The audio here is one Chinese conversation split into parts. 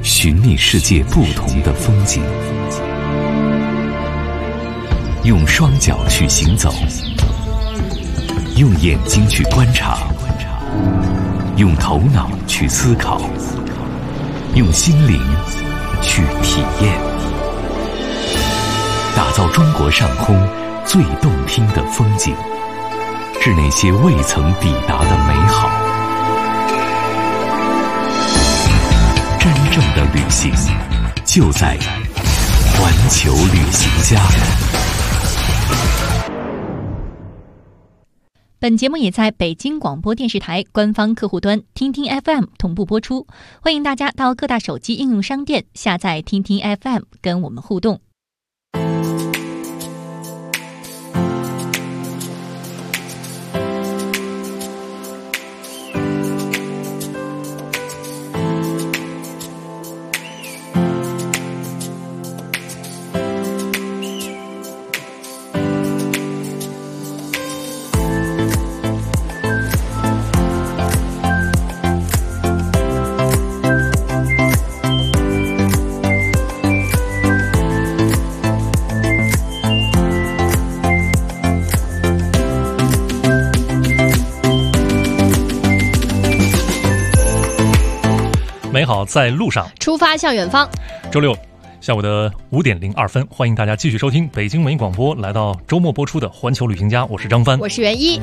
寻觅世界不同的风景，用双脚去行走，用眼睛去观察，用头脑去思考，用心灵去体验，打造中国上空最动听的风景，是那些未曾抵达的美好。真正的旅行就在环球旅行家。 本节目也在北京广播电视台官方客户端听听 FM 同步播出，欢迎大家到各大手机应用商店下载听听 FM 跟我们互动。 美好在路上， 出发向远方。 周六下午的5点02分，欢迎大家继续收听北京文艺广播，来到周末播出的环球旅行家，我是张帆， 我是袁一。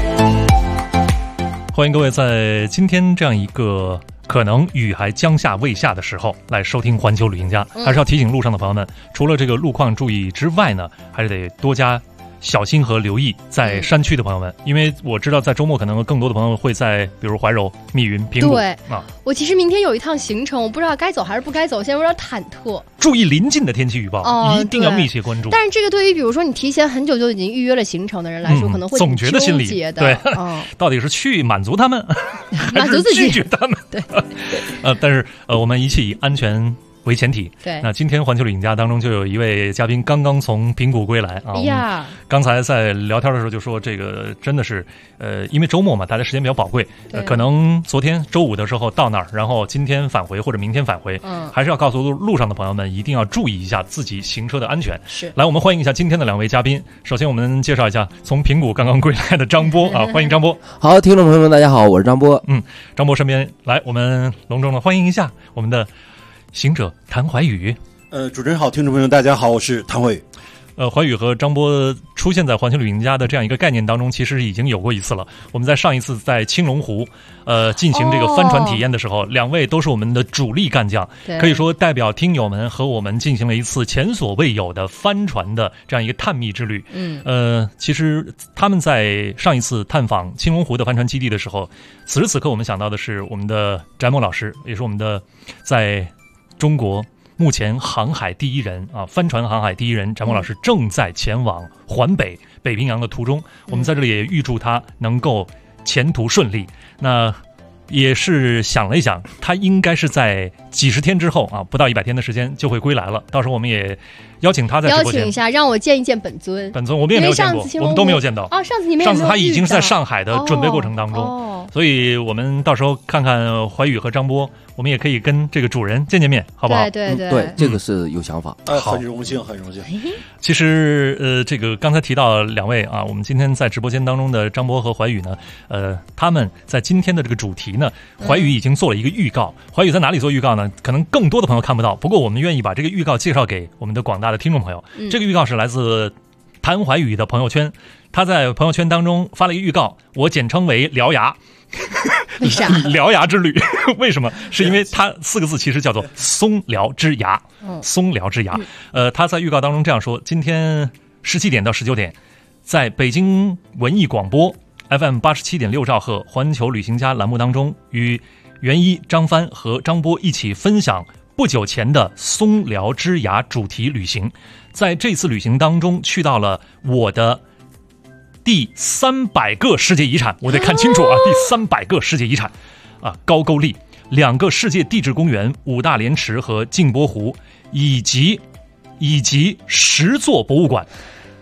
欢迎各位在今天这样一个可能雨还将下未下的时候来收听环球旅行家。还是要提醒路上的朋友们，除了这个路况注意之外呢，还是得多加小心和留意在山区的朋友们，因为我知道在周末可能更多的朋友会在比如怀柔、密云、平谷。 对啊，我其实明天有一趟行程，我不知道该走还是不该走，现在有点忐忑。 注意临近的天气预报，一定要密切关注。 但是这个对于比如说你提前很久就已经预约了行程的人来说，可能会总觉得心里对，到底是去满足他们， 满足自己， 拒绝他们？ 对， 但是我们一切以安全为前提。 对， 那今天环球旅行家当中就有一位嘉宾刚刚从平谷归来啊。 哎呀， 刚才在聊天的时候就说，这个真的是因为周末嘛，大家时间比较宝贵，可能昨天周五的时候到那儿，然后今天返回或者明天返回，还是要告诉路上的朋友们一定要注意一下自己行车的安全。 是， 来，我们欢迎一下今天的2位嘉宾。首先我们介绍一下从平谷刚刚归来的张波啊，欢迎张波。 好，听众朋友们大家好，我是张波。 张波身边来，我们隆重的欢迎一下我们的行者谭怀宇。 主持人好，听众朋友大家好，我是谭怀宇。 怀宇和张波出现在环球旅行家的这样一个概念当中，其实已经有过一次了。我们在上一次在青龙湖进行这个帆船体验的时候，两位都是我们的主力干将，可以说代表听友们和我们进行了一次前所未有的帆船的这样一个探秘之旅。其实他们在上一次探访青龙湖的帆船基地的时候，此时此刻我们想到的是我们的翟某老师，也是我们的在中国目前航海第一人啊，帆船航海第一人翟某老师正在前往环北平洋的途中，我们在这里也预祝他能够前途顺利。那也是想了一想，他应该是在几十天之后啊，不到100天的时间就会归来了。到时候我们也邀请他在直播间， 邀请一下，让我见一见本尊。 我们也没有见过，我们都没有见到。 上次你们也没有遇到， 上次他已经是在上海的准备过程当中，所以我们到时候看看怀宇和张波，我们也可以跟这个主人见见面，好不好？ 对， 这个是有想法。 很荣幸，很荣幸。 其实这个刚才提到2位啊，我们今天在直播间当中的张波和怀宇呢，他们在今天的这个主题呢，怀宇已经做了一个预告。怀宇在哪里做预告呢？可能更多的朋友看不到，不过我们愿意把这个预告介绍给我们的广大的听众朋友。这个预告是来自谭怀宇的朋友圈，他在朋友圈当中发了一个预告，我简称为獠牙。 为啥？ 獠牙之旅？为什么？是因为它4个字其实叫做松辽之牙。松辽之牙。他在预告当中这样说：今天17点到19点，在北京文艺广播 FM 87.6兆赫环球旅行家栏目当中，与袁一、张帆和张波一起分享不久前的松辽之牙主题旅行。在这次旅行当中，去到了我的第300个世界遗产，我得看清楚啊，第300个世界遗产啊，高句丽2个世界地质公园5大莲池和镜泊湖，以及10座博物馆。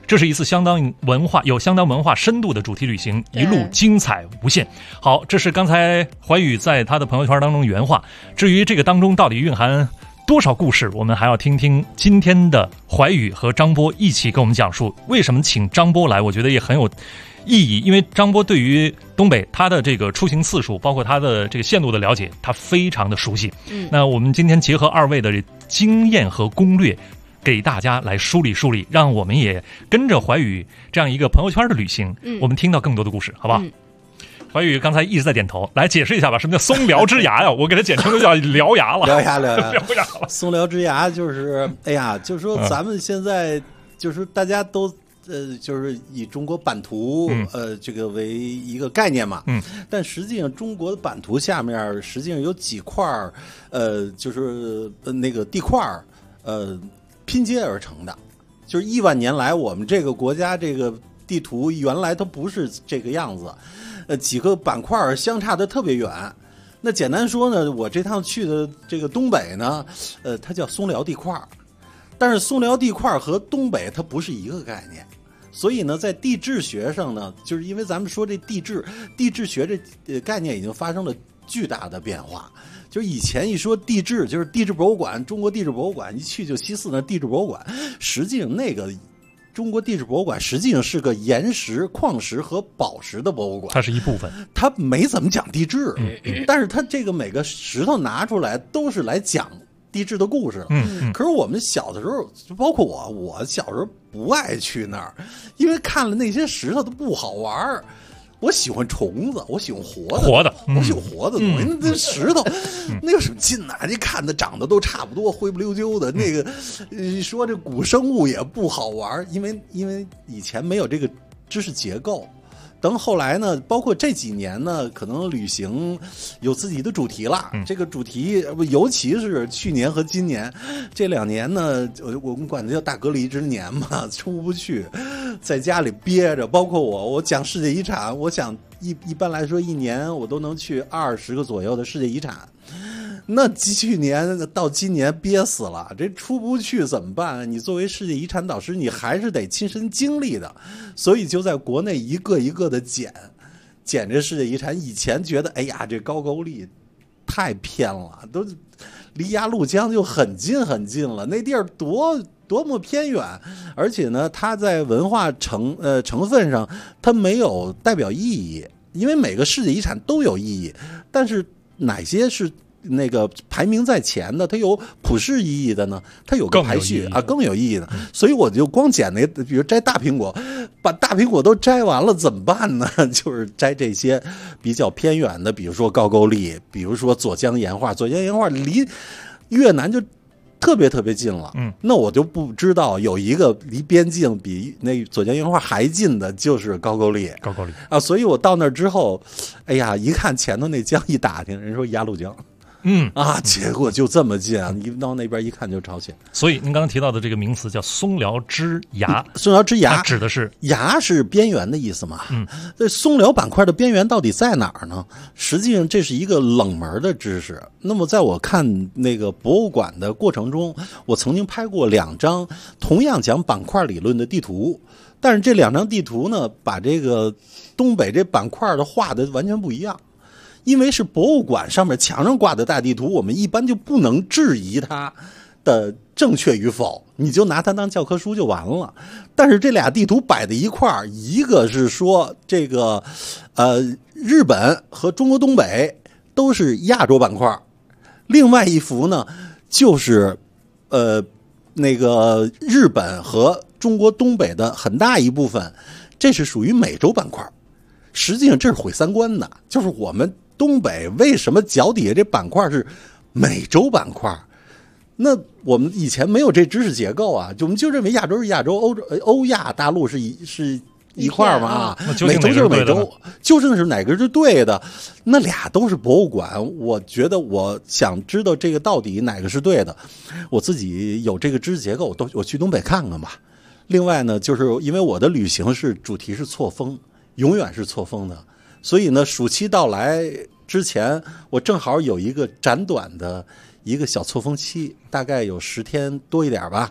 这是一次相当文化深度的主题旅行，一路精彩无限。好，这是刚才怀宇在他的朋友圈当中原话。至于这个当中到底蕴含多少故事，我们还要听听今天的怀宇和张波一起跟我们讲述。为什么请张波来，我觉得也很有意义，因为张波对于东北他的这个出行次数，包括他的这个线路的了解，他非常的熟悉。那我们今天结合二位的经验和攻略，给大家来梳理梳理，让我们也跟着怀宇这样一个朋友圈的旅行，我们听到更多的故事，好不好？怀宇刚才一直在点头，来解释一下吧，什么叫松辽之牙呀？我给它简称就叫獠牙了。 獠牙了。松辽之牙就是，就是说咱们现在就是大家都就是以中国版图这个为一个概念嘛。但实际上中国的版图下面实际上有几块就是那个地块拼接而成的，就是1万年来我们这个国家这个地图原来它不是这个样子。几个板块相差的特别远。那简单说呢，我这趟去的这个东北呢，它叫松辽地块，但是松辽地块和东北它不是一个概念。所以呢，在地质学上呢，就是因为咱们说这地质学这概念已经发生了巨大的变化。就是以前一说地质，就是地质博物馆，中国地质博物馆一去就西四那地质博物馆，实际上那个中国地质博物馆实际上是个岩石、矿石和宝石的博物馆， 它是一部分， 它没怎么讲地质，但是它这个每个石头拿出来都是来讲地质的故事。可是我们小的时候，包括我小时候不爱去那儿，因为看了那些石头都不好玩。我喜欢虫子，我喜欢活的，我喜欢活的东西。那石头，那有什么劲呢？你看的长得都差不多，灰不溜秋的。那个，说这古生物也不好玩，因为以前没有这个知识结构。等后来呢，包括这几年呢，可能旅行有自己的主题了。这个主题，尤其是去年和今年这2年呢，我们管它叫大隔离之年嘛，出不去，在家里憋着。包括我讲世界遗产，我想一般来说1年我都能去20个左右的世界遗产。那去年到今年憋死了，这出不去怎么办？你作为世界遗产导师，你还是得亲身经历的，所以就在国内一个一个的捡这世界遗产。以前觉得，哎呀，这高句丽太偏了，都离鸭绿江就很近很近了，那地儿多么偏远，而且呢，它在文化成分上它没有代表意义，因为每个世界遗产都有意义，但是哪些是那个排名在前的，它有普世意义的呢，它有个排序啊，更有意义的。所以我就光捡那，比如摘大苹果，把大苹果都摘完了怎么办呢？就是摘这些比较偏远的，比如说高句丽，比如说左江岩画。左江岩画离越南就特别特别近了。那我就不知道有一个离边境比那左江岩画还近的，就是高句丽啊。所以我到那儿之后，哎呀，一看前头那江一打听，人说鸭绿江。结果就这么近啊！你到那边一看就朝鲜。所以您刚刚提到的这个名词叫松辽之牙， 松辽之牙指的是牙是边缘的意思嘛？这松辽板块的边缘到底在哪儿呢？实际上这是一个冷门的知识。那么在我看那个博物馆的过程中，我曾经拍过2张同样讲板块理论的地图，但是这2张地图呢，把这个东北这板块的画的完全不一样。因为是博物馆上面墙上挂的大地图，我们一般就不能质疑它的正确与否，你就拿它当教科书就完了。但是这俩地图摆在一块儿，一个是说这个日本和中国东北都是亚洲板块，另外一幅呢就是那个日本和中国东北的很大一部分，这是属于美洲板块。实际上这是毁三观的，就是我们东北为什么脚底下这板块是美洲板块？那我们以前没有这知识结构啊，我们就认为亚洲是亚洲，欧亚大陆是一块嘛，美洲就是美洲，究竟是哪个是对的？那俩都是博物馆，我觉得我想知道这个到底哪个是对的，我自己有这个知识结构，我去东北看看吧。另外呢，就是因为我的旅行主题是错峰，永远是错峰的。所以呢，暑期到来之前，我正好有一个暂短的一个小错峰期，大概有10天多一点吧。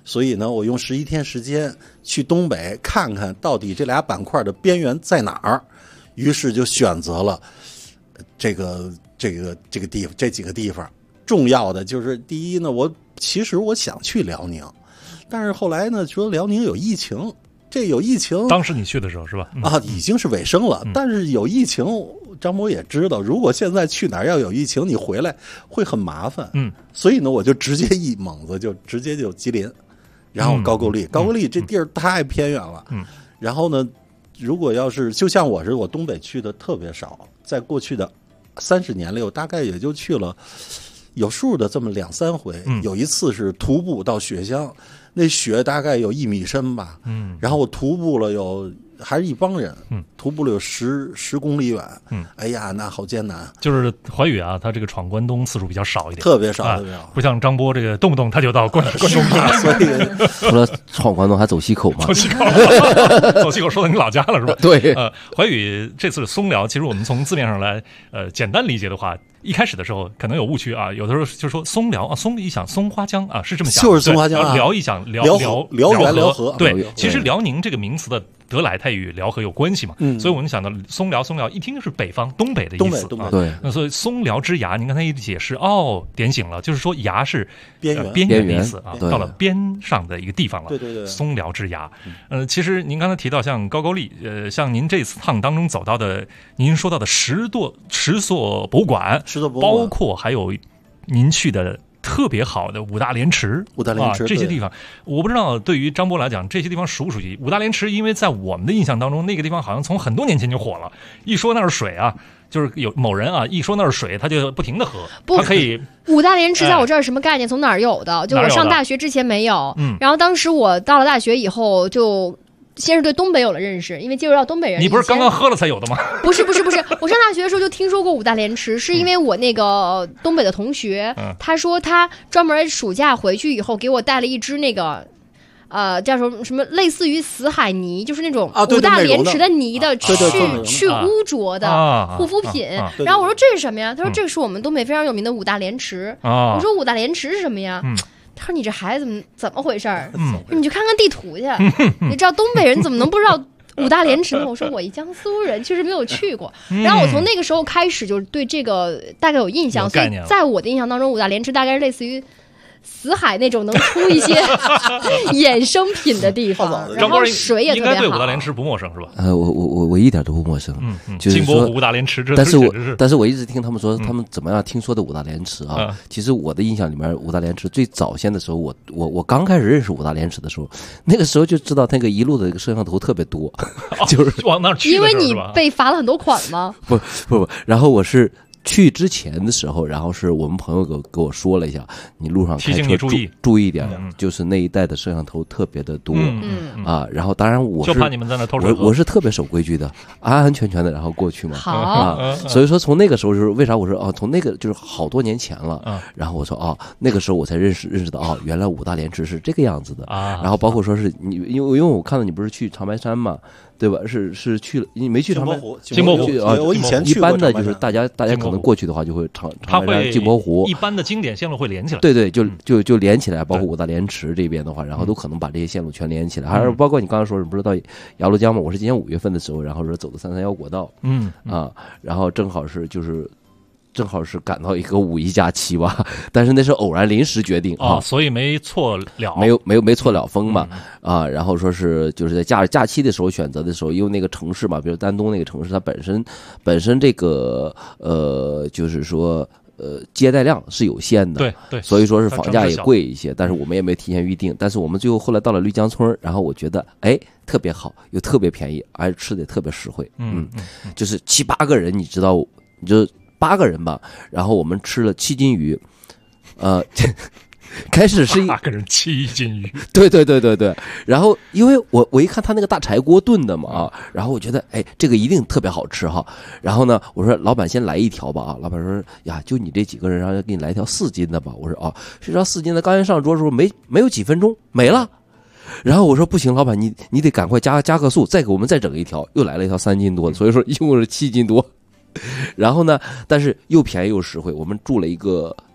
所以呢，我用11天时间去东北看看到底这俩板块的边缘在哪儿，于是就选择了这个地方，这几个地方。重要的就是第一呢，其实我想去辽宁，但是后来呢，说辽宁有疫情。这有疫情， 当时你去的时候是吧？ 已经是尾声了。但是有疫情，张博也知道，如果现在去哪儿要有疫情，你回来会很麻烦。所以呢，我就直接一猛子就直接就吉林，然后高句丽。高句丽这地儿太偏远了。然后呢，如果要是就像我东北去的特别少，在过去的30年里，我大概也就去了有数的这么2-3回。有一次是徒步到雪乡。那雪大概有1米深吧，然后我徒步了还是一帮人，徒步了有10公里远，哎呀，那好艰难。 就是怀宇啊，他这个闯关东次数比较少一点， 特别少，特别少， 不像张波这个动不动他就到关东去， 所以除了闯关东还走西口嘛？ 走西口，走西口说到你老家了是吧？ 对， 怀宇这次松辽，其实我们从字面上来简单理解的话。一开始的时候可能有误区啊，有的时候就说松辽啊，松一想松花江啊，是这么想， 就是松花江啊。 辽一想辽源辽河， 对，其实辽宁这个名词的得来，它与辽河有关系嘛，所以我们想到松辽一听就是北方东北的意思啊。 对， 那所以松辽之崖，您刚才一解释点醒了，就是说崖是边缘的意思啊，到了边上的一个地方了。 对， 松辽之崖。其实您刚才提到像高句丽，像您这次趟当中走到的，您说到的10所博物馆。包括还有您去的特别好的五大连池这些地方，我不知道对于张波来讲，这些地方熟不熟悉？五大连池，因为在我们的印象当中，那个地方好像从很多年前就火了。一说那是水啊，就是有某人啊，一说那是水，他就不停的喝。他可以五大连池在我这儿什么概念？从哪儿有的？就我上大学之前没有，然后当时我到了大学以后就。先是对东北有了认识，因为接触到东北人。 你不是刚刚喝了才有的吗？ 不是，我上大学的时候就听说过五大连池，是因为我那个东北的同学，他说他专门暑假回去以后给我带了一只那个，叫什么类似于死海泥，就是那种五大连池的泥的去污浊的护肤品。然后我说这是什么呀？他说这是我们东北非常有名的五大连池。我说五大连池是什么呀？他说：“你这孩子怎么回事儿？你去看看地图去。你知道东北人怎么能不知道五大连池呢？”我说：“我一江苏人，确实没有去过。”然后我从那个时候开始就对这个大概有印象，所以在我的印象当中，五大连池大概是类似于死海那种能出一些衍生品的地方，然后水也特别好。 应该对五大连池不陌生是吧？ 我一点都不陌生。就是金博湖五大连池， 但是我一直听他们说他们怎么样听说的五大连池啊。其实我的印象里面，五大连池最早先的时候，我刚开始认识五大连池的时候，那个时候就知道那个一路的这个摄像头特别多，就是往那儿去。 因为你被罚了很多款吗？ 不，然后我是。去之前的时候，然后是我们朋友给我说了一下，你路上开车注意点，就是那一带的摄像头特别的多然后当然就怕你们在那偷水喝， 我是特别守规矩的，安安全全的然后过去嘛。 好， 所以说从那个时候就是为啥我说从那个就是好多年前了，然后我说那个时候我才认识到原来五大连池是这个样子的然后包括说是你因为我看到你不是去长白山嘛。对吧？是去了，你没去长白湖？ 金博湖我以前去过。一般的就是大家可能过去的话，就会长白山、金博湖。 一般的经典线路会连起来。 对，就连起来，包括五大连池这边的话，然后都可能把这些线路全连起来。还是包括你刚刚说，你不是到鸭绿江吗？我是今年5月份的时候，然后说走的331国道，然后正好是赶到一个5一假期吧，但是那是偶然临时决定所以没错了， 没错了风嘛然后说是就是在假期的时候选择的时候，因为那个城市嘛，比如丹东那个城市，它本身这个就是说接待量是有限的， 对， 所以说是房价也贵一些，但是我们也没提前预定，但是我们最后后来到了绿江村，然后我觉得特别好，又特别便宜，而且吃的也特别实惠，就是7、8个人，你知道，你就。8个人吧，然后我们吃了7斤鱼，开始是 8个人7斤鱼， 对，然后因为我一看他那个大柴锅炖的嘛然后我觉得这个一定特别好吃哈，然后呢我说老板先来一条吧老板说呀就你这几个人，然后给你来一条4斤的吧，我说这条4斤的刚一上桌的时候没有几分钟没了。然后我说不行，老板你得赶快加个速，再给我们再整一条，又来了一条3斤多的，所以说一共是7斤多。然后呢，但是又便宜又实惠。我们住了一个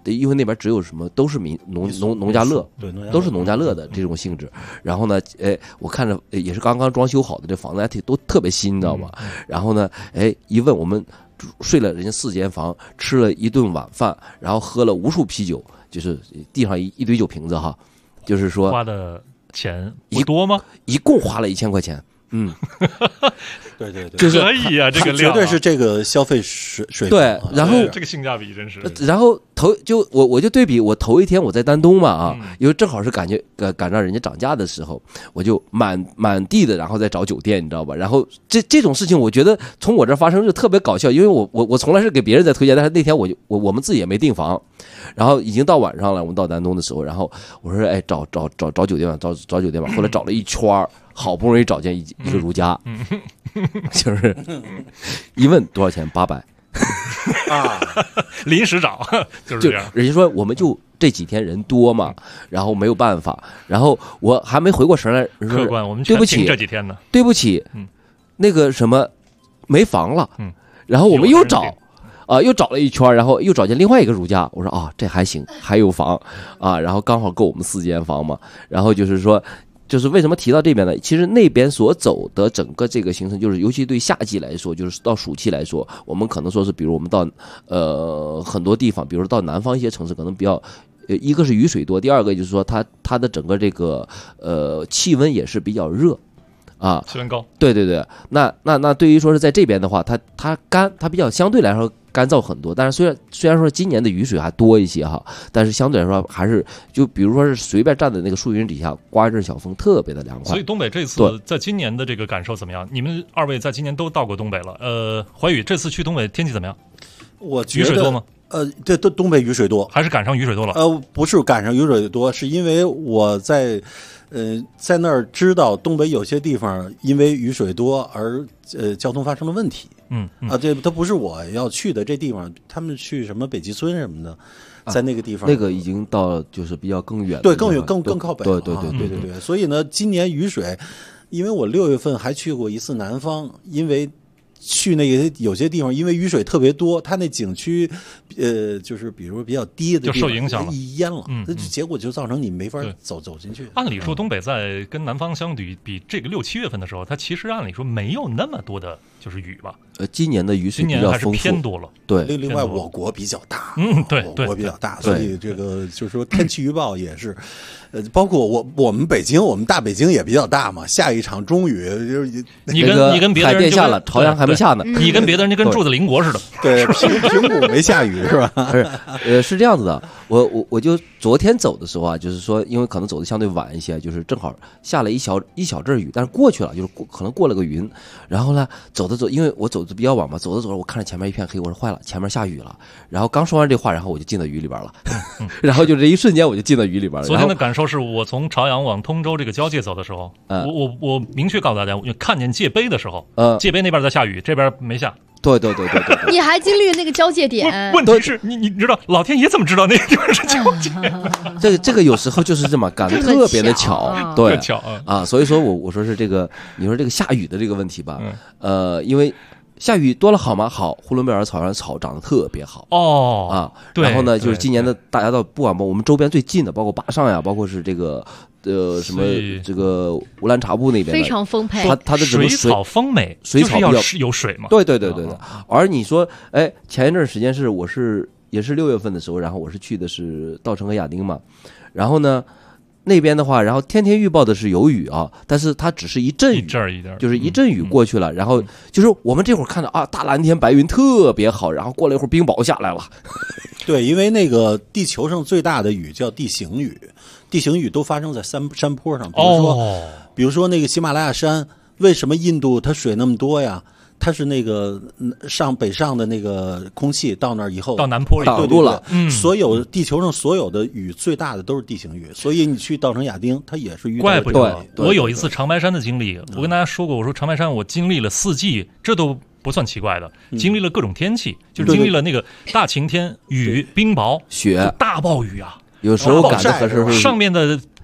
因为那边只有什么都是农家乐， 对， 都是农家乐的这种性质。然后呢，我看着也是刚刚装修好的，这房子还都特别新，你知道吗？然后呢，一问我们睡了人家4间房，吃了一顿晚饭，然后喝了无数啤酒，就是地上一堆酒瓶子哈，就是说花的钱不多吗？ 一共花了1000块钱。 对对对， 就是可以啊，这个量绝对是这个消费水平。 对，然后这个性价比真是。 然后我就对比我头一天我在丹东嘛啊，因为正好是赶上人家涨价的时候，我就满地的然后再找酒店，你知道吧？然后这种事情我觉得从我这发生就特别搞笑，因为我从来是给别人在推荐，但是那天我们自己也没订房，然后已经到晚上了，我们到丹东的时候，然后我说找酒店吧，找酒店吧，后来找了一圈，好不容易找见一个如家，就是一问多少钱，800 啊， 临时找就是这样。 人家说我们就这几天人多嘛，然后没有办法，然后我还没回过神来， 客观我们对不起这几天呢， 对不起，那个什么没房了，然后我们又找。又找了一圈，然后又找见另外一个如家。我说这还行，还有房啊，然后刚好够我们4间房嘛。然后就是说，就是为什么提到这边呢？其实那边所走的整个这个行程，就是尤其对夏季来说，就是到暑期来说，我们可能说是，比如我们到很多地方，比如说到南方一些城市，可能比较。一个是雨水多，第二个就是说它的整个这个气温也是比较热。啊， 气温高， 对对对，那对于说是在这边的话，它干，它比较相对来说干燥很多，但是虽然说今年的雨水还多一些哈，但是相对来说还是就比如说是随便站在那个树荫底下刮一阵小风，特别的凉快。 所以东北这次在今年的这个感受怎么样？你们2位在今年都到过东北了，怀宇这次去东北天气怎么样？ 我觉得雨水多吗？ 对，东北雨水多， 还是赶上雨水多了？ 不是赶上雨水多，是因为我在在那儿知道东北有些地方因为雨水多而交通发生了问题。这它不是我要去的这地方，他们去什么北极村什么的，在那个地方， 那个已经到就是比较更远， 对，更远更靠北了。 对。 所以呢，今年雨水，因为我6月份还去过一次南方，因为。去那个有些地方，因为雨水特别多，它那景区，就是比如比较低的地方就受影响了， 淹了，结果就造成你没法走进去。 按理说，东北在跟南方相比，比这个6、7月份的时候，它其实按理说没有那么多的就是雨吧。 今年的雨水比较丰富， 今年还是偏多了。 对， 另外我国比较大， 对， 我国比较大，所以这个就是说天气预报也是，包括我们北京，我们大北京也比较大嘛，下一场中雨就是你跟别的人海淀下了，朝阳还没下呢， 你跟别的人就跟住在邻国似的。 对，平谷没下雨是吧？ 是这样子的，我就昨天走的时候啊，就是说因为可能走的相对晚一些，就是正好下了一小阵雨，但是过去了，就是可能过了个云，然后呢走，因为我走的比较晚嘛，走着我看着前面一片黑，我说坏了，前面下雨了。然后刚说完这话，然后我就进到雨里边了，然后就这一瞬间我就进到雨里边了。 昨天的感受是我从朝阳往通州这个交界走的时候，我明确告诉大家，我看见界碑的时候，界碑那边在下雨，这边没下。 对， 你还经历了那个交界点。 问题是你知道老天爷怎么知道那个地方是交界？ 这个有时候就是这么赶的特别的巧，对， 巧啊，所以说我说是这个，你说这个下雨的这个问题吧，因为下雨多了好吗？好，呼伦贝尔草原草长得特别好然后呢，就是今年的大家到不管我们周边最近的，包括坝上呀，包括是这个什么这个乌兰察布那边非常丰沛， 它的水草丰美， 水草要有水嘛。 对。而你说，前一阵时间也是6月份的时候，然后我是去的是稻城和亚丁嘛，然后呢。那边的话，然后天天预报的是有雨啊，但是它只是一阵雨，就是一阵雨过去了，然后就是我们这会儿看着大蓝天白云特别好，然后过了一会儿冰雹下来了。 对，因为那个地球上最大的雨叫地形雨，地形雨都发生在山坡上，比如说那个喜马拉雅山，为什么印度它水那么多呀？它是那个北上的那个空气到那儿以后， 到南坡挡住了。 所有地球上所有的雨最大的都是地形雨，所以你去稻城亚丁，它也是遇到。 怪不得我有一次长白山的经历，我跟大家说过，我说长白山我经历了4季，这都不算奇怪的，经历了各种天气，就是经历了那个大晴天、雨、冰雹、 雪、 大暴雨啊。 有时候赶的可是上面的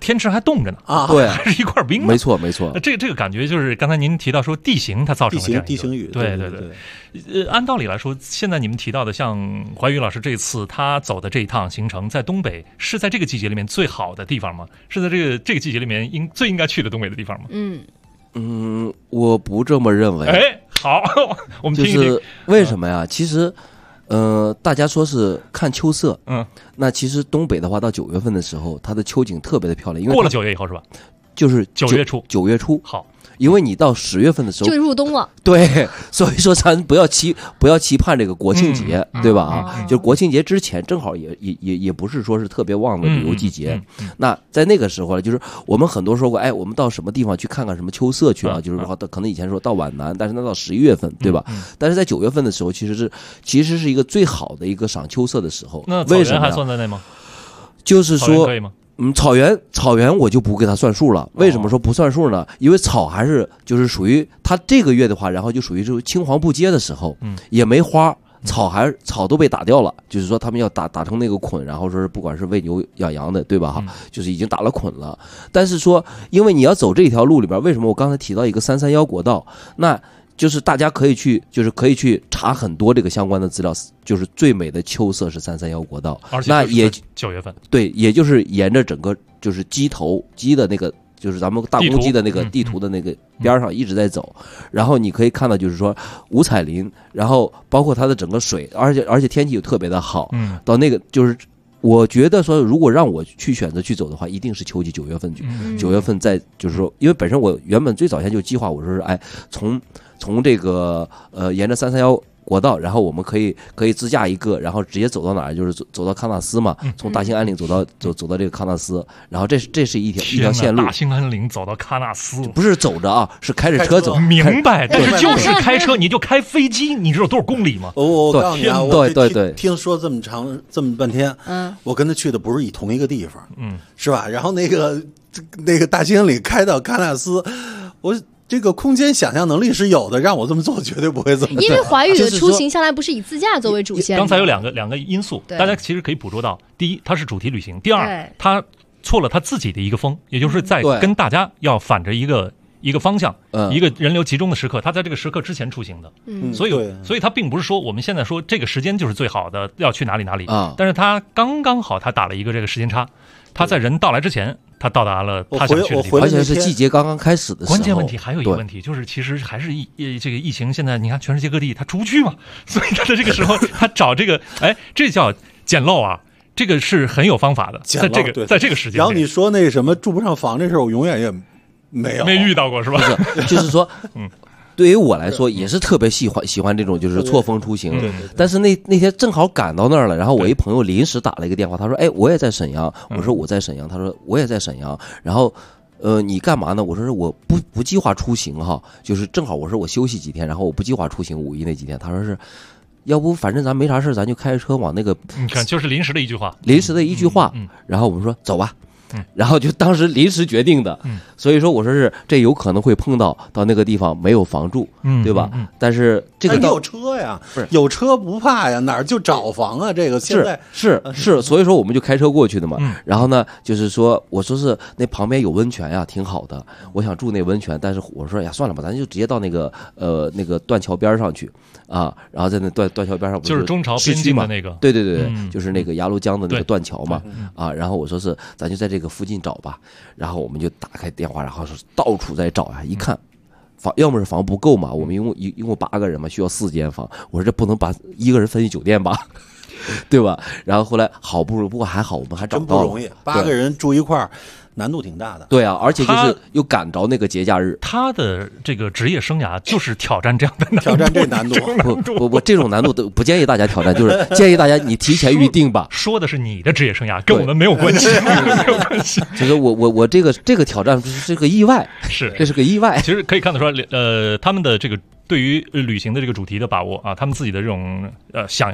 天池还冻着呢啊， 对， 还是一块冰呢。 没错没错。 这个感觉就是刚才您提到说地形它造成了这样地形雨， 对。按道理来说，现在你们提到的像怀宇老师这次他走的这一趟行程，在东北是在这个季节里面最好的地方吗？是在这个季节里面最应该去的东北的地方吗？ 我不这么认为。 哎，好，我们听一听。 就是为什么呀？其实，大家说是看秋色，那其实东北的话，到9月份的时候，它的秋景特别的漂亮，因为过了9月以后是吧？ 就是 9月初 ，9月初。 好。 因为你到10月份的时候就入冬了， 对，所以说咱不要期盼这个国庆节，对吧？就国庆节之前，正好也不是说是特别旺的旅游季节。那在那个时候呢，就是我们很多说过，哎，我们到什么地方去看看什么秋色去啊？就是说，可能以前说到皖南，但是那到11月份，对吧？但是在9月份的时候，其实是一个最好的一个赏秋色的时候。 那草原还算在内吗？ 就是说， 可以吗？ 草原我就不给它算数了。为什么说不算数呢？因为草还是就是属于它这个月的话，然后就属于就是青黄不接的时候，也没花，草都被打掉了，就是说他们要打成那个捆，然后说是不管是喂牛养羊的，对吧？哈，就是已经打了捆了。但是说，因为你要走这条路里边，为什么我刚才提到一个331国道，那就是大家可以去查很多这个相关的资料，就是最美的秋色是331国道，那也 9月份， 对，也就是沿着整个就是鸡的那个，就是咱们大公鸡的那个地图的那个边上一直在走，然后你可以看到就是说五彩林，然后包括它的整个水，而且天气又特别的好，到那个就是。我觉得说，如果让我去选择去走的话，一定是秋季9月份去。9月份在就是说，因为本身我原本最早先就计划，我说是哎，从这个沿着331国道，然后我们可以自驾一个，然后直接走到哪儿，就是走到喀纳斯嘛，从大兴安岭走到这个喀纳斯，然后这是一条线路。 大兴安岭走到喀纳斯， 不是走着啊，是开着车走。 明白，但是就是开车，你就开飞机，你知道多少公里吗？ 我告诉你啊， 对， 听说这么半天，我跟他去的不是同一个地方，是吧？然后那个大兴安岭开到喀纳斯，我。这个空间想象能力是有的，让我这么做绝对不会这么做。 因为怀宇的出行向来不是以自驾作为主线。 刚才有两个因素，大家其实可以捕捉到：第一，它是主题旅行；第二，它错了他自己的一个风，也就是在跟大家要反着一个方向，一个人流集中的时刻，他在这个时刻之前出行的。所以他并不是说我们现在说这个时间就是最好的，要去哪里，但是他刚刚好，他打了一个这个时间差，他在人到来之前。他到达了他想去的地方， 而且是季节刚刚开始的时候。 关键问题还有一个问题，就是其实还是这个疫情，现在你看全世界各地他出不去嘛，所以他在这个时候他找这个，哎，这叫捡漏啊，这个是很有方法的，在这个时间。 然后你说那什么住不上房这事儿，我永远也没遇到过，是吧？ 就是说，对于我来说也是特别喜欢这种就是错峰出行，但是那天正好赶到那儿了，然后我一朋友临时打了一个电话，他说：“哎，我也在沈阳。”我说：“我在沈阳。”他说：“我也在沈阳。”然后，你干嘛呢？我说：“是我不计划出行哈，就是正好我说我休息几天，然后我不计划出行5·1那几天。”他说是。要不反正咱没啥事，咱就开着车往那个， 你看就是临时的一句话， 然后我们说走吧。然后就当时临时决定的，所以说我说是这有可能会碰到那个地方没有房住，对吧？但是这个你有车呀，不是有车不怕呀，哪儿就找房啊？这个现在是，所以说我们就开车过去的嘛。然后呢，就是说我说是那旁边有温泉呀，挺好的，我想住那温泉，但是我说呀算了吧，咱就直接到那个断桥边上去啊，然后在那断桥边上不就是中朝边境的那个， 对，就是那个鸭绿江的那个断桥嘛，啊，然后我说是咱就在这个附近找吧，然后我们就打开电话，然后是到处在找呀，一看房要么是房不够嘛，我们一共8个人嘛，需要4间房，我说这不能把1个人分去酒店吧，对吧？然后后来好不容易，不过还好我们还找到了， 真不容易，8个人住一块儿。难度挺大的， 对啊，而且就是又赶着那个节假日， 他的这个职业生涯就是挑战这样的难度， 挑战这难度， 不，这种难度都不建议大家挑战，就是建议大家你提前预定吧。 说的是你的职业生涯，跟我们没有关系，没有关系。 就是我这个挑战是个意外，这是个意外。 其实可以看得出来，他们的这个对于旅行的这个主题的把握啊，他们自己的这种想要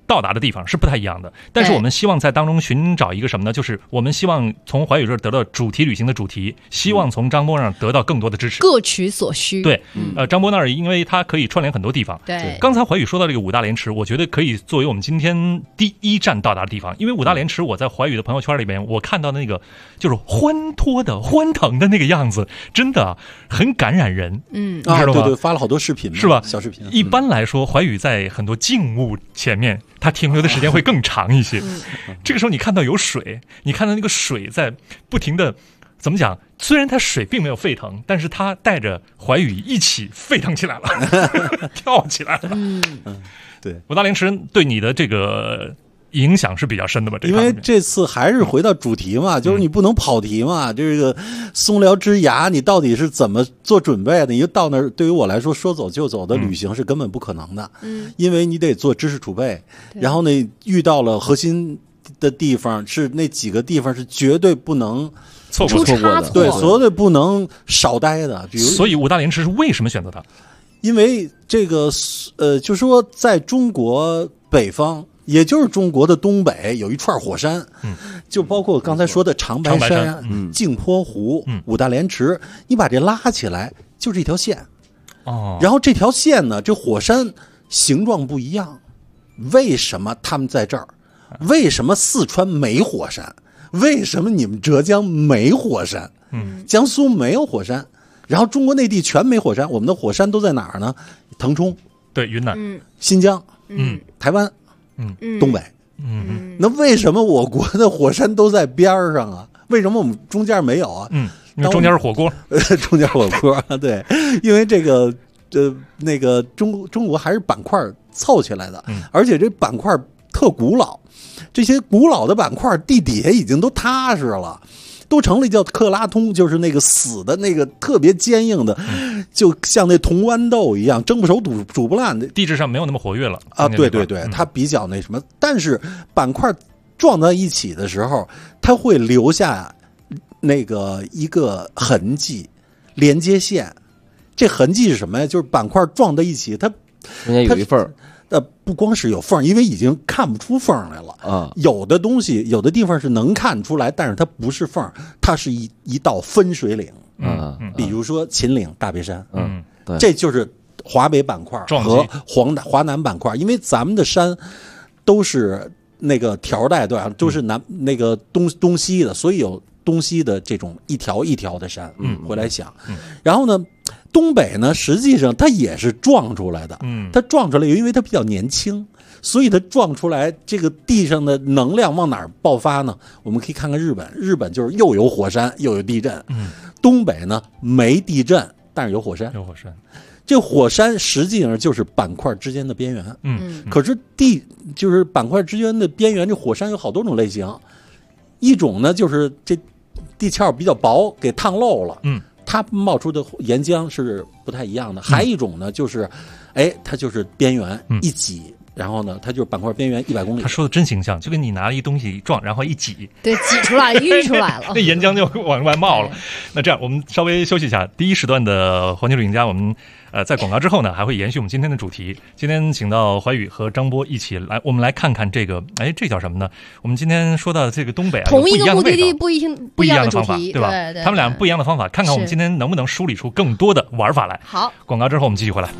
到达的地方是不太一样的。但是我们希望在当中寻找一个什么呢？就是我们希望从怀宇这儿得到主题旅行的主题，希望从张波上得到更多的支持， 各取所需。 对，张波那儿因为它可以串联很多地方。 对， 刚才怀宇说到这个五大连池，我觉得可以作为我们今天第一站到达的地方，因为五大连池，我在怀宇的朋友圈里面，我看到的那个就是欢脱的、欢腾的那个样子，真的很感染人。你知道吗？ 对对，发了好多视频， 是吧？ 小视频。 一般来说，怀宇在很多静物前面，它停留的时间会更长一些。这个时候，你看到有水，你看到那个水在不停的，怎么讲？虽然它水并没有沸腾，但是它带着怀宇一起沸腾起来了，跳起来了。 对， 五大连池对你的这个影响是比较深的吧？ 因为这次还是回到主题嘛，就是你不能跑题嘛。这个松辽之崖，你到底是怎么做准备的？因为到那儿对于我来说，说走就走的旅行是根本不可能的。因为你得做知识储备，然后呢，遇到了核心的地方，是那几个地方是绝对不能错过的，对，所有不能少待的。比如， 所以五大连池是为什么选择它？ 因为这个就说在中国北方。也就是中国的东北有一串火山，就包括我刚才说的长白山、镜泊湖、五大连池，你把这拉起来就是一条线。然后这条线呢，这火山形状不一样，为什么他们在这儿？为什么四川没火山？为什么你们浙江没火山？江苏没有火山，然后中国内地全没火山。我们的火山都在哪儿呢？腾冲， 对，云南， 新疆，台湾。东北，那为什么我国的火山都在边上啊？为什么我们中间没有啊？ 因为中间是火锅， 中间火锅，对，因为这个那个中国还是板块凑起来的，而且这板块特古老，这些古老的板块地底下已经都踏实了。都成了叫克拉通，就是那个死的那个特别坚硬的，就像那铜豌豆一样，蒸不熟煮不烂的。 地质上没有那么活跃了啊！对对对，它比较那什么，但是板块撞到一起的时候，它会留下那个一个痕迹，连接线。这痕迹是什么呀？就是板块撞到一起，它中间有一缝。 不光是有缝，因为已经看不出缝来了啊。有的东西，有的地方是能看出来，但是它不是缝，它是一道分水岭。比如说秦岭、大别山， 对， 这就是华北板块和华南板块，因为咱们的山都是那个条带，对吧？都是那个东西的，所以有东西的这种一条一条的山。回来想，然后呢？东北呢，实际上它也是撞出来的，它撞出来，因为它比较年轻，所以它撞出来这个地上的能量往哪儿爆发呢？我们可以看看日本，日本就是又有火山又有地震，东北呢没地震，但是有火山，这火山实际上就是板块之间的边缘，可是就是板块之间的边缘，这火山有好多种类型，一种呢就是这地壳比较薄，给烫漏了，它冒出的岩浆是不太一样的，还有一种呢，就是，它就是边缘一挤，然后呢，它就是板块边缘100公里。 他说的真形象，就跟你拿了一东西撞，然后一挤， 对，挤出来，淤出来了， 那岩浆就往外冒了。那这样，我们稍微休息一下，第一时段的环球旅行家，我们在广告之后呢，还会延续我们今天的主题。今天请到怀宇和张波一起来，我们来看看这个，这叫什么呢？我们今天说到这个东北啊， 同一个目的地不一样的方法，对吧？ 对， 他们俩不一样的方法，看看我们今天能不能梳理出更多的玩法来。 好， 广告之后我们继续回来。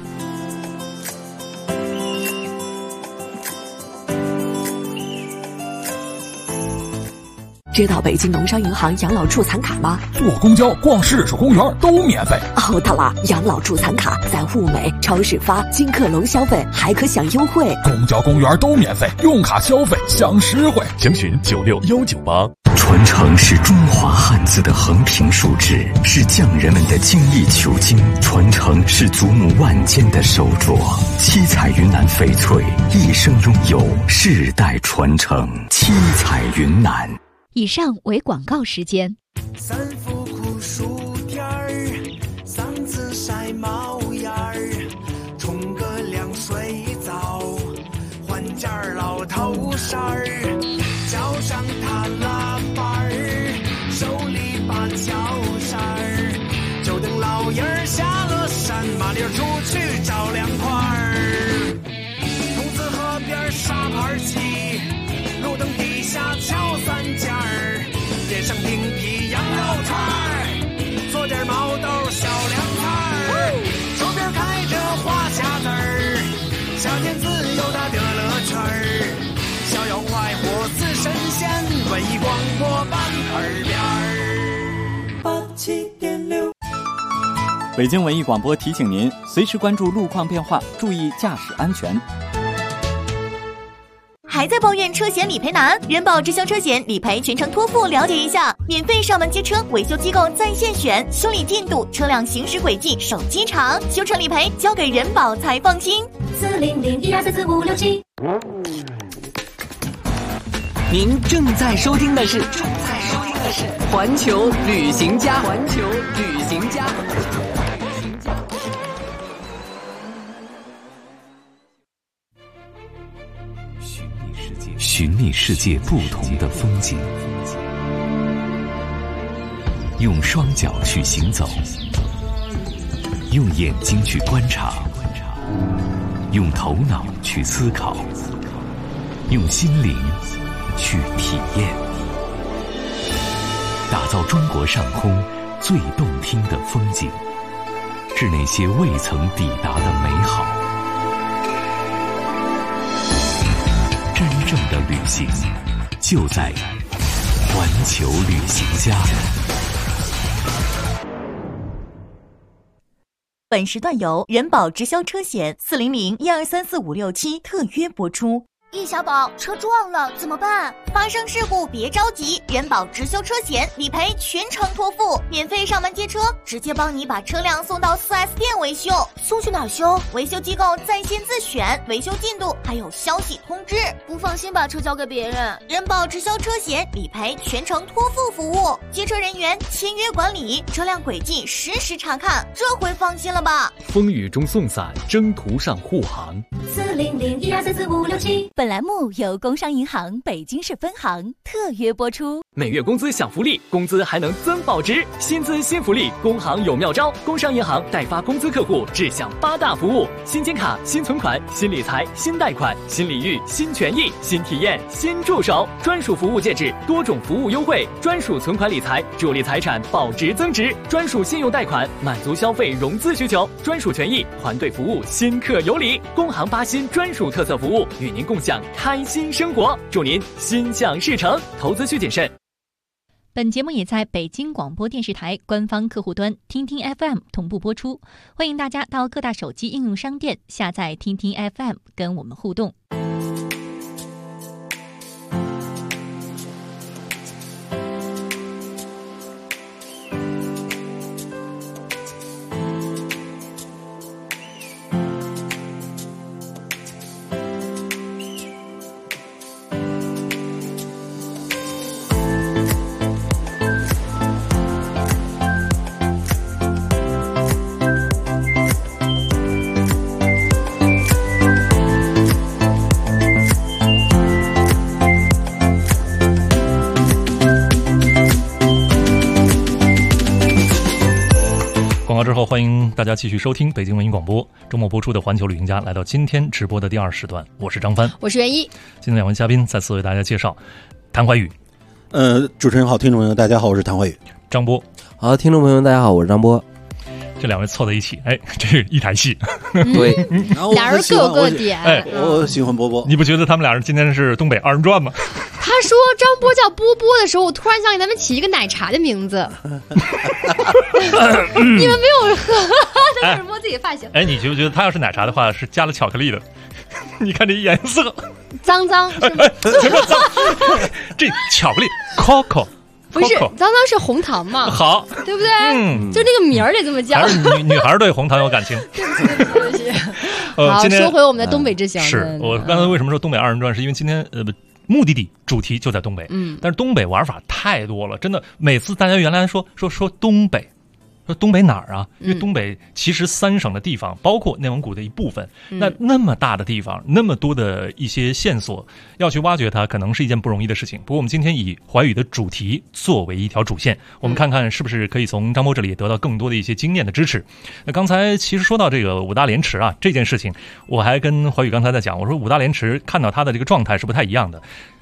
知道北京农商银行养老助残卡吗？ 坐公交、逛市属公园都免费。 哦，对了，养老助残卡在物美、超市发，金客隆消费还可享优惠。 公交、公园都免费，用卡消费享实惠。 详询96198。传承是中华汉字的横平竖直，是匠人们的精益求精；传承是祖母万间的手镯。七彩云南翡翠，一生拥有，世代传承。七彩云南。 以上为广告时间。 三伏酷暑天儿，嗓子晒冒烟儿，冲个凉水澡，换件老头衫儿，脚上踏拉板儿，手里把脚扇儿，就等老爷儿下了山，麻溜出去找凉快儿。筒子河边沙盘点毛豆小凉菜，手边开着花匣子儿，小天自由它的乐趣儿，逍遥快活似神仙，文艺广播办耳边儿87.6。 北京文艺广播提醒您，随时关注路况变化，注意驾驶安全。 还在抱怨车险理赔难？人保直销车险理赔全程托付，了解一下，免费上门接车，维修机构在线选，修理进度、车辆行驶轨迹、手机查，修车理赔交给人保才放心。40012344567。 您正在收听的是环球旅行家。 寻觅世界不同的风景，用双脚去行走，用眼睛去观察，用头脑去思考，用心灵去体验，打造中国上空最动听的风景，是那些未曾抵达的美好。真正的旅行就在环球旅行家。 本时段由人保直销车险40012345567特约播出。 易小宝，车撞了怎么办？ 发生事故别着急，人保直销车险理赔全程托付，免费上门接车，直接帮你把车辆送到 4S 店维修。 送去哪儿修？ 维修机构在线自选，维修进度还有消息通知。 不放心把车交给别人。 人保直销车险理赔全程托付服务，接车人员签约管理，车辆轨迹实时查看，这回放心了吧？ 风雨中送伞，征途上护航。 40012344567。本栏目由工商银行北京市分行特约播出。 每月工资享福利，工资还能增保值，薪资新福利，工行有妙招。工商银行代发工资客户只享8大服务：新金卡、新存款、新理财、新贷款、新礼遇、新权益、新体验、新助手，专属服务戒指，多种服务优惠，专属存款理财，助力财产保值增值，专属信用贷款，满足消费融资需求，专属权益，团队服务，新客有礼。工行8新专属特色服务，与您共享开心生活，祝您心想事成。投资需谨慎。 本节目也在北京广播电视台官方客户端听听 FM 同步播出，欢迎大家到各大手机应用商店下载听听 FM 跟我们互动。 之后欢迎大家继续收听北京文艺广播周末播出的环球旅行家，来到今天直播的第2时段，我是张帆， 我是袁一。 今天2位嘉宾再次为大家介绍谭怀宇。 主持人好，听众朋友大家好，我是谭怀宇。 张波。 好，听众朋友大家好，我是张波。 这2位凑在一起，哎，这是一台戏。 对， 俩人各有各点。 哎， 我喜欢波波。 你不觉得他们俩人今天是东北2人转吗？ 他说张波叫波波的时候，我突然想给他们起一个奶茶的名字。你们没有喝，他是摸自己的发型。 哎，你觉不觉得他要是奶茶的话，是加了巧克力的？你看这颜色， 脏脏是吗？ 什么脏？这巧克力 Coco。 不是，脏脏是红糖嘛？ 好， 对不对？就那个名儿得这么叫。 还是女孩对红糖有感情。 对不起。好，说回我们的东北之行。 是我刚才为什么说东北2人转，是因为今天目的地主题就在东北。但是东北玩法太多了，真的，每次大家原来说东北。说东北哪儿啊？因为东北其实3省的地方，包括内蒙古的一部分，那么大的地方，那么多的一些线索，要去挖掘它，可能是一件不容易的事情。不过我们今天以怀宇的主题作为一条主线，我们看看是不是可以从张波这里得到更多的一些经验的支持。那刚才其实说到这个5大连池啊这件事情，我还跟怀宇刚才在讲，我说5大连池看到它的这个状态是不太一样的。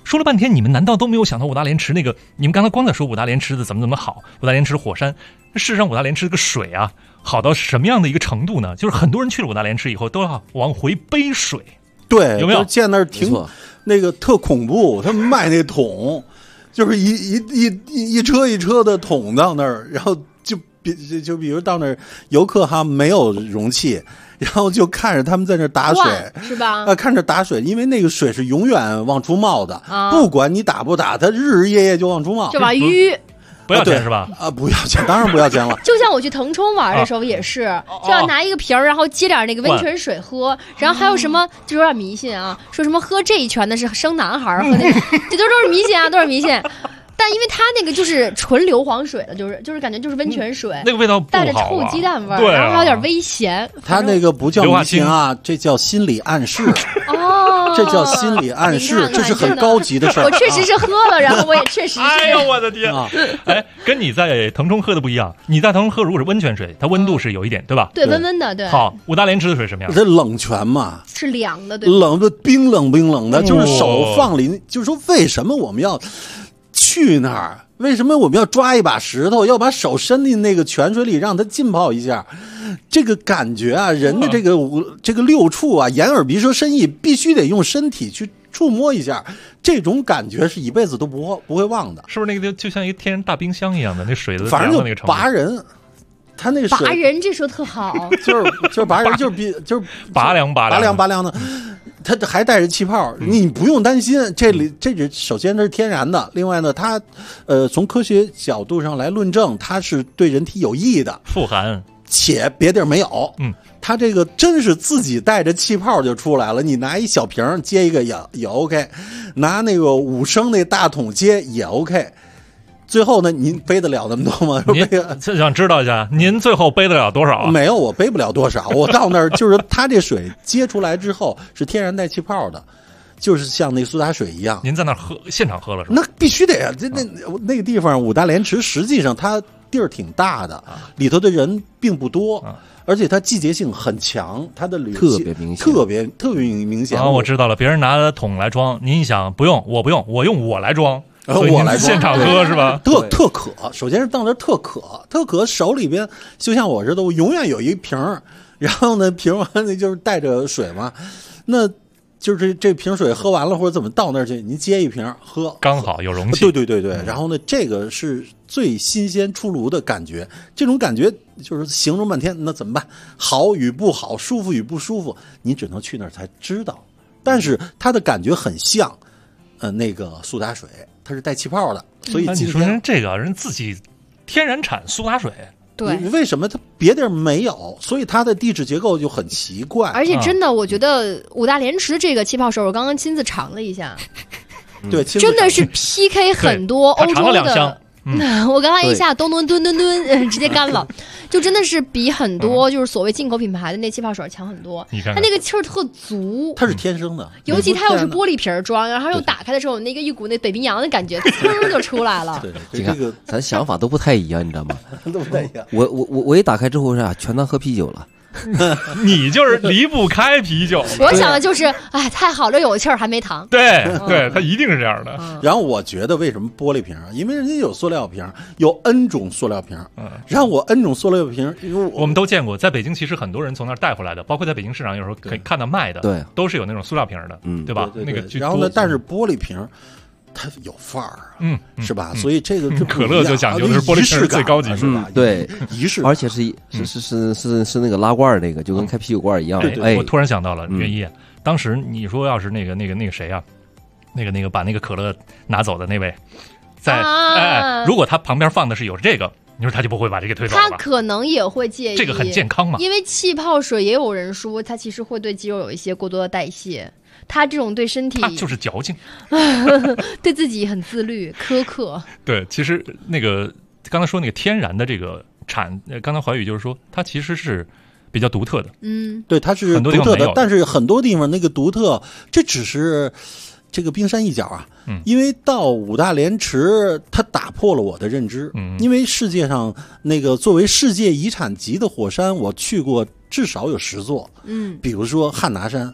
说了半天，你们难道都没有想到五大连池那个？你们刚才光在说五大连池的怎么好，五大连池火山，事实上五大连池这个水啊，好到什么样的一个程度呢？就是很多人去了五大连池以后都要往回背水， 对， 有没有？ 见那儿停那个特恐怖，他们卖那桶，就是一车一车的桶到那儿，然后就比如到那儿游客哈没有容器。然后就看着他们在那打水， 是吧？ 看着打水，因为那个水是永远往出冒的，不管你打不打，它日日夜夜就往出冒， 就往淤。 不要钱是吧？ 不要钱，当然不要钱了。 就像我去腾冲玩的时候也是，就要拿一个瓶儿，然后接点那个温泉水喝，然后还有什么就有点迷信啊，说什么喝这一泉的是生男孩，喝那个，这都是迷信啊，都是迷信。但因为它那个就是纯硫磺水了，就是感觉就是温泉水， 那个味道不好， 带着臭鸡蛋味儿， 对啊， 然后还有点危险。 它那个不叫迷信啊，这叫心理暗示。 哦， 这叫心理暗示，这是很高级的事儿。 我确实是喝了，然后我也确实是。 哎呦我的天！哎，跟你在腾冲喝的不一样，你在腾冲喝如果是温泉水，它温度是有一点，对吧？ 对，温温的，对。 好，五大连池的水什么样？ 这冷泉嘛， 是凉的，对。 冷的，冰冷的，就是手放里，就是说为什么我们要去那儿？为什么我们要抓一把石头，要把手伸进那个泉水里，让它浸泡一下？这个感觉啊，人的这个六处啊，眼耳鼻舌身意，必须得用身体去触摸一下，这种感觉是一辈子都不会忘的。 是不是那个就像一个天然大冰箱一样的那水的？ 反正就拔人，他那水拔人这说特好， 就是拔人，就是拔凉的。它还带着气泡，你不用担心。这首先它是天然的，另外呢，它从科学角度上来论证，它是对人体有益的， 富含， 且别地儿没有。它这个真是自己带着气泡就出来了。你拿一小瓶接一个也 OK， 拿那个5升那大桶接也 OK。最后呢，您背得了那么多吗？ 您想知道一下，您最后背得了多少啊？ 没有，我背不了多少。我到那儿就是它这水接出来之后是天然带气泡的，就是像那苏打水一样。 您在那儿现场喝了是吧？ 那必须得呀！那个地方五大连池，实际上它地儿挺大的，里头的人并不多。而且它季节性很强，它的特别明显， 特别明显。 我知道了，别人拿桶来装，您想不用，我不用，我来装。 我来现场喝是吧？ 特渴，首先是到那特渴，手里边就像我似的，我永远有一瓶，然后呢瓶完了就是带着水嘛，那就是这瓶水喝完了或者怎么到那儿去，您接一瓶喝， 刚好有容器。 对，然后呢这个是最新鲜出炉的感觉，这种感觉就是形容半天，那怎么办？好与不好，舒服与不舒服，你只能去那儿才知道。但是它的感觉很像，那个苏打水。它是带气泡的，所以你说人这个人自己天然产苏打水， 对， 为什么它别地儿没有？所以它的地质结构就很奇怪。 而且真的，我觉得五大连池这个气泡水，我刚刚亲自尝了一下， 对， 真的是 PK 很多欧洲的。我刚才一下吨，直接干了，就真的是比很多就是所谓进口品牌的那气泡水强很多。它那个气儿特足， 它是天生的， 尤其它又是玻璃瓶装，然后又打开的时候，那个一股那北冰洋的感觉，呲就出来了。 对，这个咱想法都不太一样，你知道吗？ 都不太一样。 我一打开之后是全当喝啤酒了。 你就是离不开啤酒。 我想的就是，哎，太好了，有气儿还没糖。 对，它一定是这样的。 然后我觉得为什么玻璃瓶？因为人家有塑料瓶，有 N 种塑料瓶。然后我 N 种塑料瓶， 我们都见过，在北京其实很多人从那儿带回来的，包括在北京市场有时候可以看到卖的， 对， 都是有那种塑料瓶的，对吧？那个。 然后呢，但是玻璃瓶。它有范儿，是吧？所以这个可乐就讲究是玻璃瓶最高级， 是吧？ 对， 仪式， 而且是那个拉罐那个，就跟开啤酒罐一样。 哎，我突然想到了，岳一，当时你说要是那个谁啊，那个把那个可乐拿走的那位，如果他旁边放的是有这个，你说他就不会把这个推走了吧？ 他可能也会介意， 这个很健康嘛。 因为气泡水也有人说，它其实会对肌肉有一些过多的代谢。他这种对身体， 他就是矫情， 对自己很自律苛刻。 对，其实那个刚才说那个天然的这个刚才怀宇就是说，它其实是比较独特的。 对，它是独特的，但是很多地方那个独特，这只是这个冰山一角啊。因为到五大连池，它打破了我的认知。因为世界上那个作为世界遗产级的火山，我去过至少有10座。比如说汉拿山。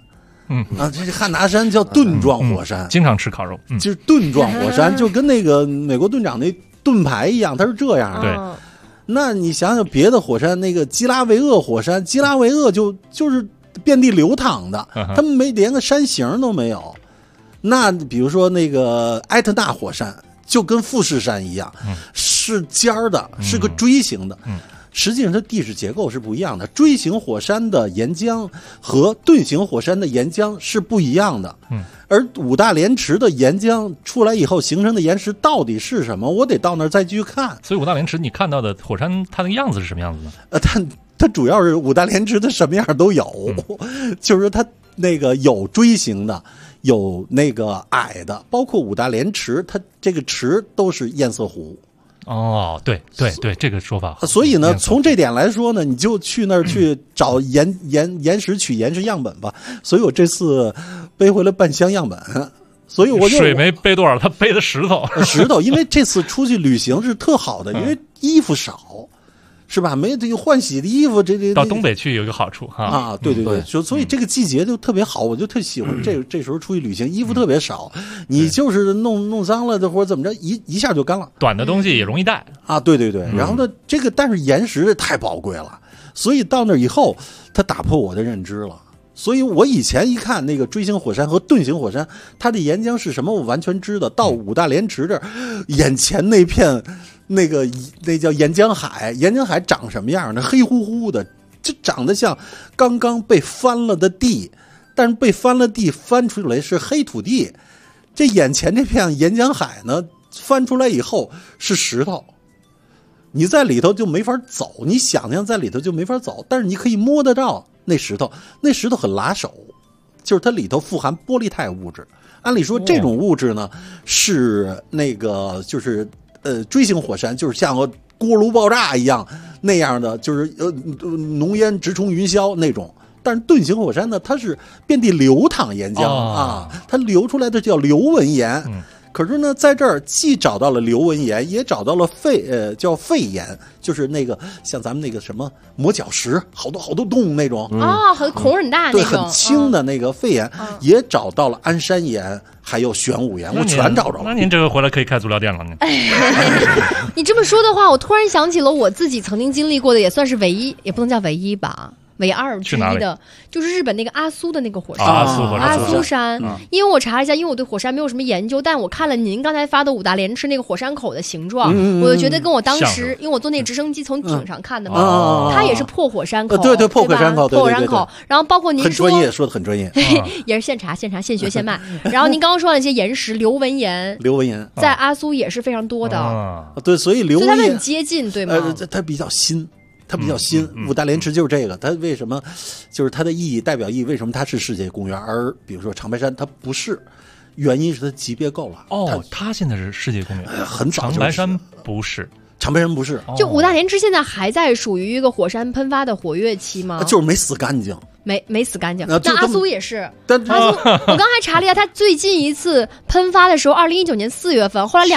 这汉拿山叫盾状火山， 经常吃烤肉， 就是盾状火山，就跟那个美国队长那盾牌一样，它是这样的。 对， 那你想想别的火山，那个基拉维厄火山，基拉维厄就是遍地流淌的，他们连个山形都没有。那比如说那个埃特纳火山，就跟富士山一样，是尖儿的，是个锥形的。实际上它地质结构是不一样的，锥形火山的岩浆和盾形火山的岩浆是不一样的。而五大连池的岩浆出来以后形成的岩石到底是什么，我得到那儿再继续看。 所以五大连池你看到的火山它的样子是什么样子呢？ 它主要是五大连池的什么样都有，就是说它那个有锥形的，有那个矮的，包括五大连池，它这个池都是堰塞湖。 哦，对，这个说法。 所以呢，从这点来说呢，你就去那儿去找岩石取岩石样本吧。所以我这次背回了半箱样本，所以我就水没背多少，他背的石头， 因为这次出去旅行是特好的，因为衣服少。是吧？没这个换洗的衣服，这到东北去有一个好处哈啊！对，所以这个季节就特别好，我就特喜欢这时候出去旅行，衣服特别少，你就是弄脏了的或者怎么着，一下就干了。 短的东西也容易带啊！对，然后呢，这个但是岩石太宝贵了，所以到那以后，它打破我的认知了。所以我以前一看那个锥形火山和盾形火山，它的岩浆是什么，我完全知道。到五大连池这儿，眼前那片。那叫岩浆海，岩浆海长什么样呢？黑乎乎的，就长得像刚刚被翻了的地，但是被翻了地翻出来是黑土地。这眼前这片岩浆海呢，翻出来以后是石头，你在里头就没法走，你想象在里头就没法走，但是你可以摸得到那石头，那石头很拉手，就是它里头富含玻璃态物质。按理说这种物质呢，是那个就是锥形火山，就是像个锅炉爆炸一样那样的，就是浓烟直冲云霄那种。但是盾形火山呢，它是遍地流淌岩浆啊，它流出来的叫流纹岩。可是呢，在这儿既找到了流纹岩，也找到了叫肺岩，就是那个像咱们那个什么磨脚石，好多洞那种很孔很大那种， 对，很轻的那个肺岩，也找到了安山岩，还有玄武岩，我全找着了。 那您这个回来可以开足疗店了。 你这么说的话，我突然想起了我自己曾经经历过的，也算是唯一，也不能叫唯一吧。唯二之一的就是日本那个阿苏的那个火山，阿苏山。因为我查了一下，因为我对火山没有什么研究，但我看了您刚才发的五大连池那个火山口的形状，我就觉得跟我当时，因为我坐那直升机从顶上看的嘛，它也是破火山口， 对，破火山口， 破火山口。然后包括您说很专业，说的很专业， 也是现查现学现卖。然后您刚刚说的那些岩石，流纹岩在阿苏也是非常多的， 对，所以流纹岩它们很接近，对吗？ 它比较新。它比较新，五大连池就是这个。它为什么就是它的意义代表意义？为什么它是世界公园，而比如说长白山它不是？原因是它级别够了。 它现在是世界公园， 很早。 长白山不是， 长白山不是。 就五大连池现在还在属于一个火山喷发的活跃期吗？ 就是没死干净， 没死干净。那阿苏也是。 阿苏，我刚才查了一下，它最近一次喷发的时候，2019年4月份，后来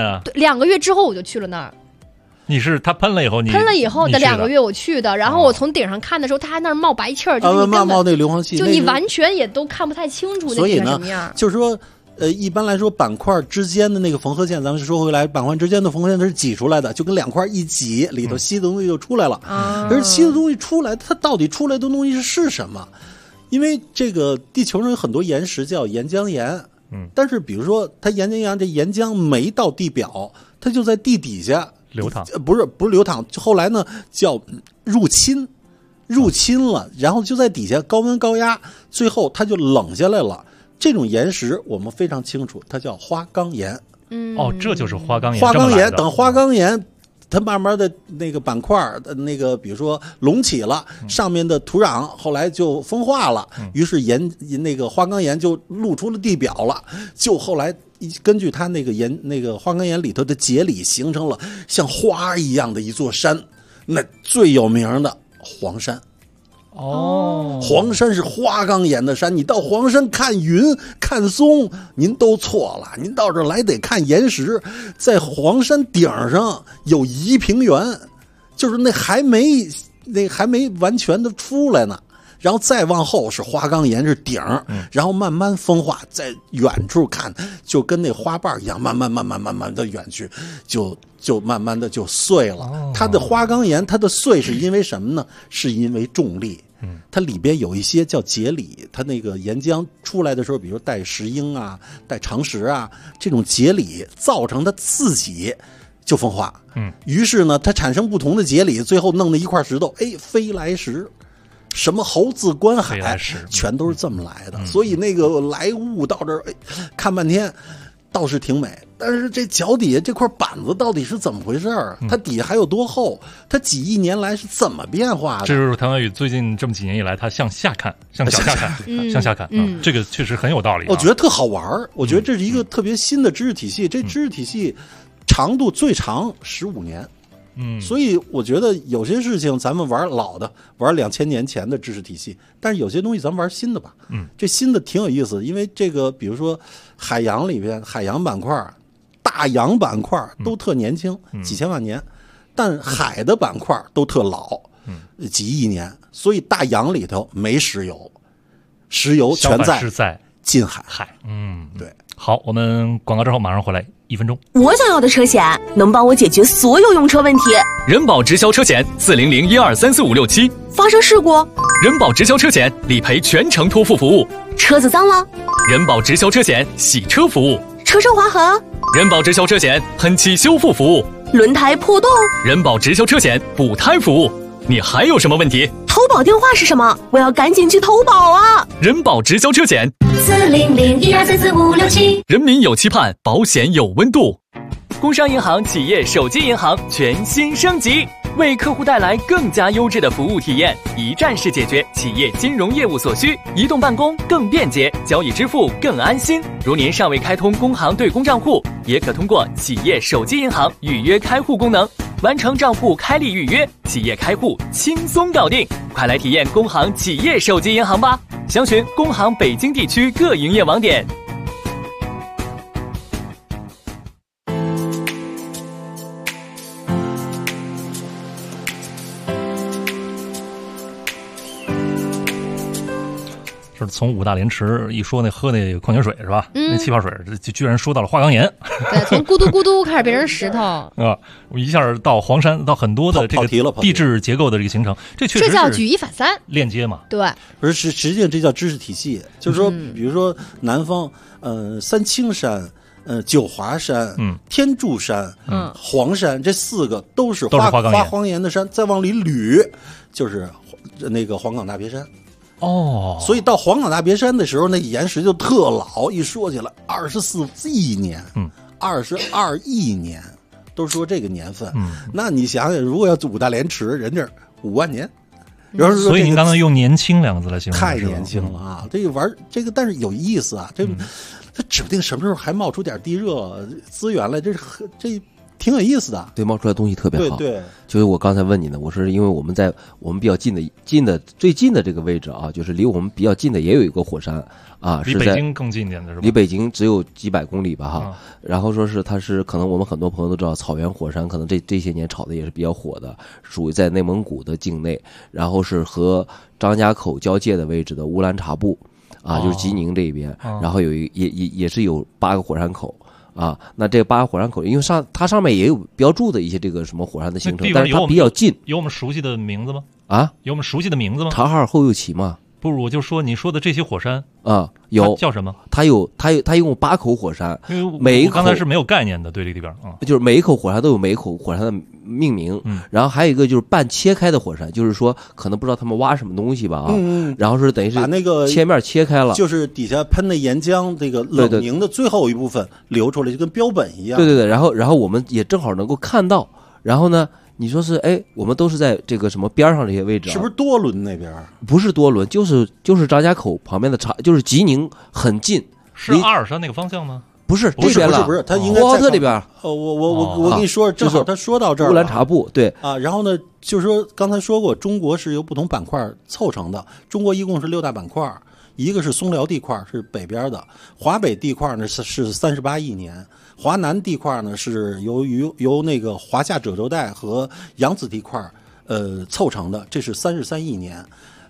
2个月之后我就去了那儿。 你是他喷了以后的 2个月我去的，然后我从顶上看的时候，他还那儿冒白气儿，就是你冒那硫磺气， 就你完全也都看不太清楚那个什么样。 就是说，一般来说板块之间的那个缝合线，咱们说回来，板块之间的缝合线它是挤出来的，就跟两块一挤，里头吸的东西就出来了。可是吸的东西出来，它到底出来的东西是什么？因为这个地球上有很多岩石叫岩浆岩，但是比如说它岩浆岩这岩浆没到地表，它就在地底下。 流淌不是流淌，后来呢叫入侵了，然后就在底下高温高压，最后它就冷下来了。这种岩石我们非常清楚，它叫花岗岩。 这就是花岗岩。 花岗岩等花岗岩，它慢慢的那个板块那个比如说隆起了，上面的土壤后来就风化了，于是那个花岗岩就露出了地表了，就后来。根据它那个花岗岩里头的节理，形成了像花一样的一座山，那最有名的黄山。黄山是花岗岩的山，你到黄山看云看松，您都错了，您到这儿来得看岩石。在黄山顶上有夷平原，就是那还没完全的出来呢。 然后再往后是花岗岩是顶，然后慢慢风化，在远处看就跟那花瓣一样，慢慢的远去，就慢慢的就碎了。它的花岗岩它的碎是因为什么呢？是因为重力。它里边有一些叫节理，它那个岩浆出来的时候，比如带石英啊、带长石啊，这种节理造成它自己就风化。于是呢，它产生不同的节理，最后弄的一块石头，飞来石。什么猴子观海，全都是这么来的。所以那个来物到这儿，看半天，倒是挺美。但是这脚底下这块板子到底是怎么回事儿？它底下还有多厚？它几亿年来是怎么变化的？ 这就是谭维宇最近这么几年以来，他向下看，向脚下看，向下看。这个确实很有道理。 我觉得特好玩儿。我觉得这是一个特别新的知识体系。这知识体系长度最长15年。所以我觉得有些事情咱们玩老的，玩2000年前的知识体系，但是有些东西咱们玩新的吧。这新的挺有意思，因为这个比如说海洋里边，海洋板块、大洋板块都特年轻，几千万年，但海的板块都特老，几亿年。所以大洋里头没石油，石油全在近海。对。 好，我们广告之后马上回来，1分钟。 我想要的车险能帮我解决所有用车问题。 人保直销车险40012345667， 发生事故， 人保直销车险理赔全程托付服务。 车子脏了， 人保直销车险洗车服务。 车身划痕， 人保直销车险喷漆修复服务。 轮胎破洞， 人保直销车险补胎服务。你还有什么问题？ 投保电话是什么？我要赶紧去投保啊！ 人保直销车险 40012345667， 人民有期盼，保险有温度。工商银行企业手机银行全新升级，为客户带来更加优质的服务体验，一站式解决企业金融业务所需，移动办公更便捷，交易支付更安心。如您尚未开通工行对公账户，也可通过企业手机银行预约开户功能，完成账户开立预约，企业开户轻松搞定。快来体验工行企业手机银行吧！详询工行北京地区各营业网点。 是从5大连池一说那喝那矿泉水是吧？那气泡水就居然说到了花岗岩。 对，从咕嘟咕嘟开始变成石头啊！我一下到黄山，到很多的这个地质结构的这个形成，这确实这叫举一反三链接嘛？ 对， 不是实际上这叫知识体系，就是说，比如说南方，三清山。九华山、天柱山、黄山，这4个都是花岗岩的山，再往里捋就是那个黄岗大别山。所以到黄岗大别山的时候，那岩石就特老。一说起来，24亿年，22亿年，都说这个年份。那你想想，如果要5大连池，人家5万年。 所以您刚才用年轻2个字来形容， 太年轻了啊！这个玩这个，但是有意思啊，它指不定什么时候还冒出点地热资源来，这挺有意思的。 对，冒出来东西特别好。 对， 就是我刚才问你呢，我是因为我们在我们比较近的最近的这个位置啊，就是离我们比较近的也有一个火山啊， 离北京更近一点的是吧？ 离北京只有几百公里吧哈。然后说是它是可能我们很多朋友都知道，草原火山可能这些年炒的也是比较火的，属于在内蒙古的境内，然后是和张家口交界的位置的乌兰察布。就是吉宁这边，然后也是有8个火山口啊。那这8个火山口，因为它上面也有标注的一些这个什么火山的形成，但是它比较近。 有我们熟悉的名字吗？有我们熟悉的名字吗？ 察哈尔后右旗嘛。 不是，我就说你说的这些火山有叫什么？ 它一共8口火山，每一口刚才是没有概念的，对这个地方就是每一口火山都有每一口火山的命名。然后还有一个就是半切开的火山，就是说可能不知道他们挖什么东西吧然后是等于是把那个切面切开了， 就是底下喷的岩浆这个冷凝的最后一部分流出来，就跟标本一样。 对，然后我们也正好能够看到，然后呢。你说是我们都是在这个什么边上这些位置， 是不是多伦那边？ 不是多伦，就是张家口旁边的就是吉宁很近， 是阿尔山那个方向吗？ 不是这边了， 不是，他应该呼和浩特这边。 我跟你说，正好他说到这儿， 乌兰察布对啊。然后呢，就是说刚才说过，中国是由不同板块凑成的，中国一共是6大板块。一个是松辽地块，是北边的；华北地块呢是38亿年；华南地块呢是由那个华夏褶皱带和扬子地块凑成的，这是33亿年。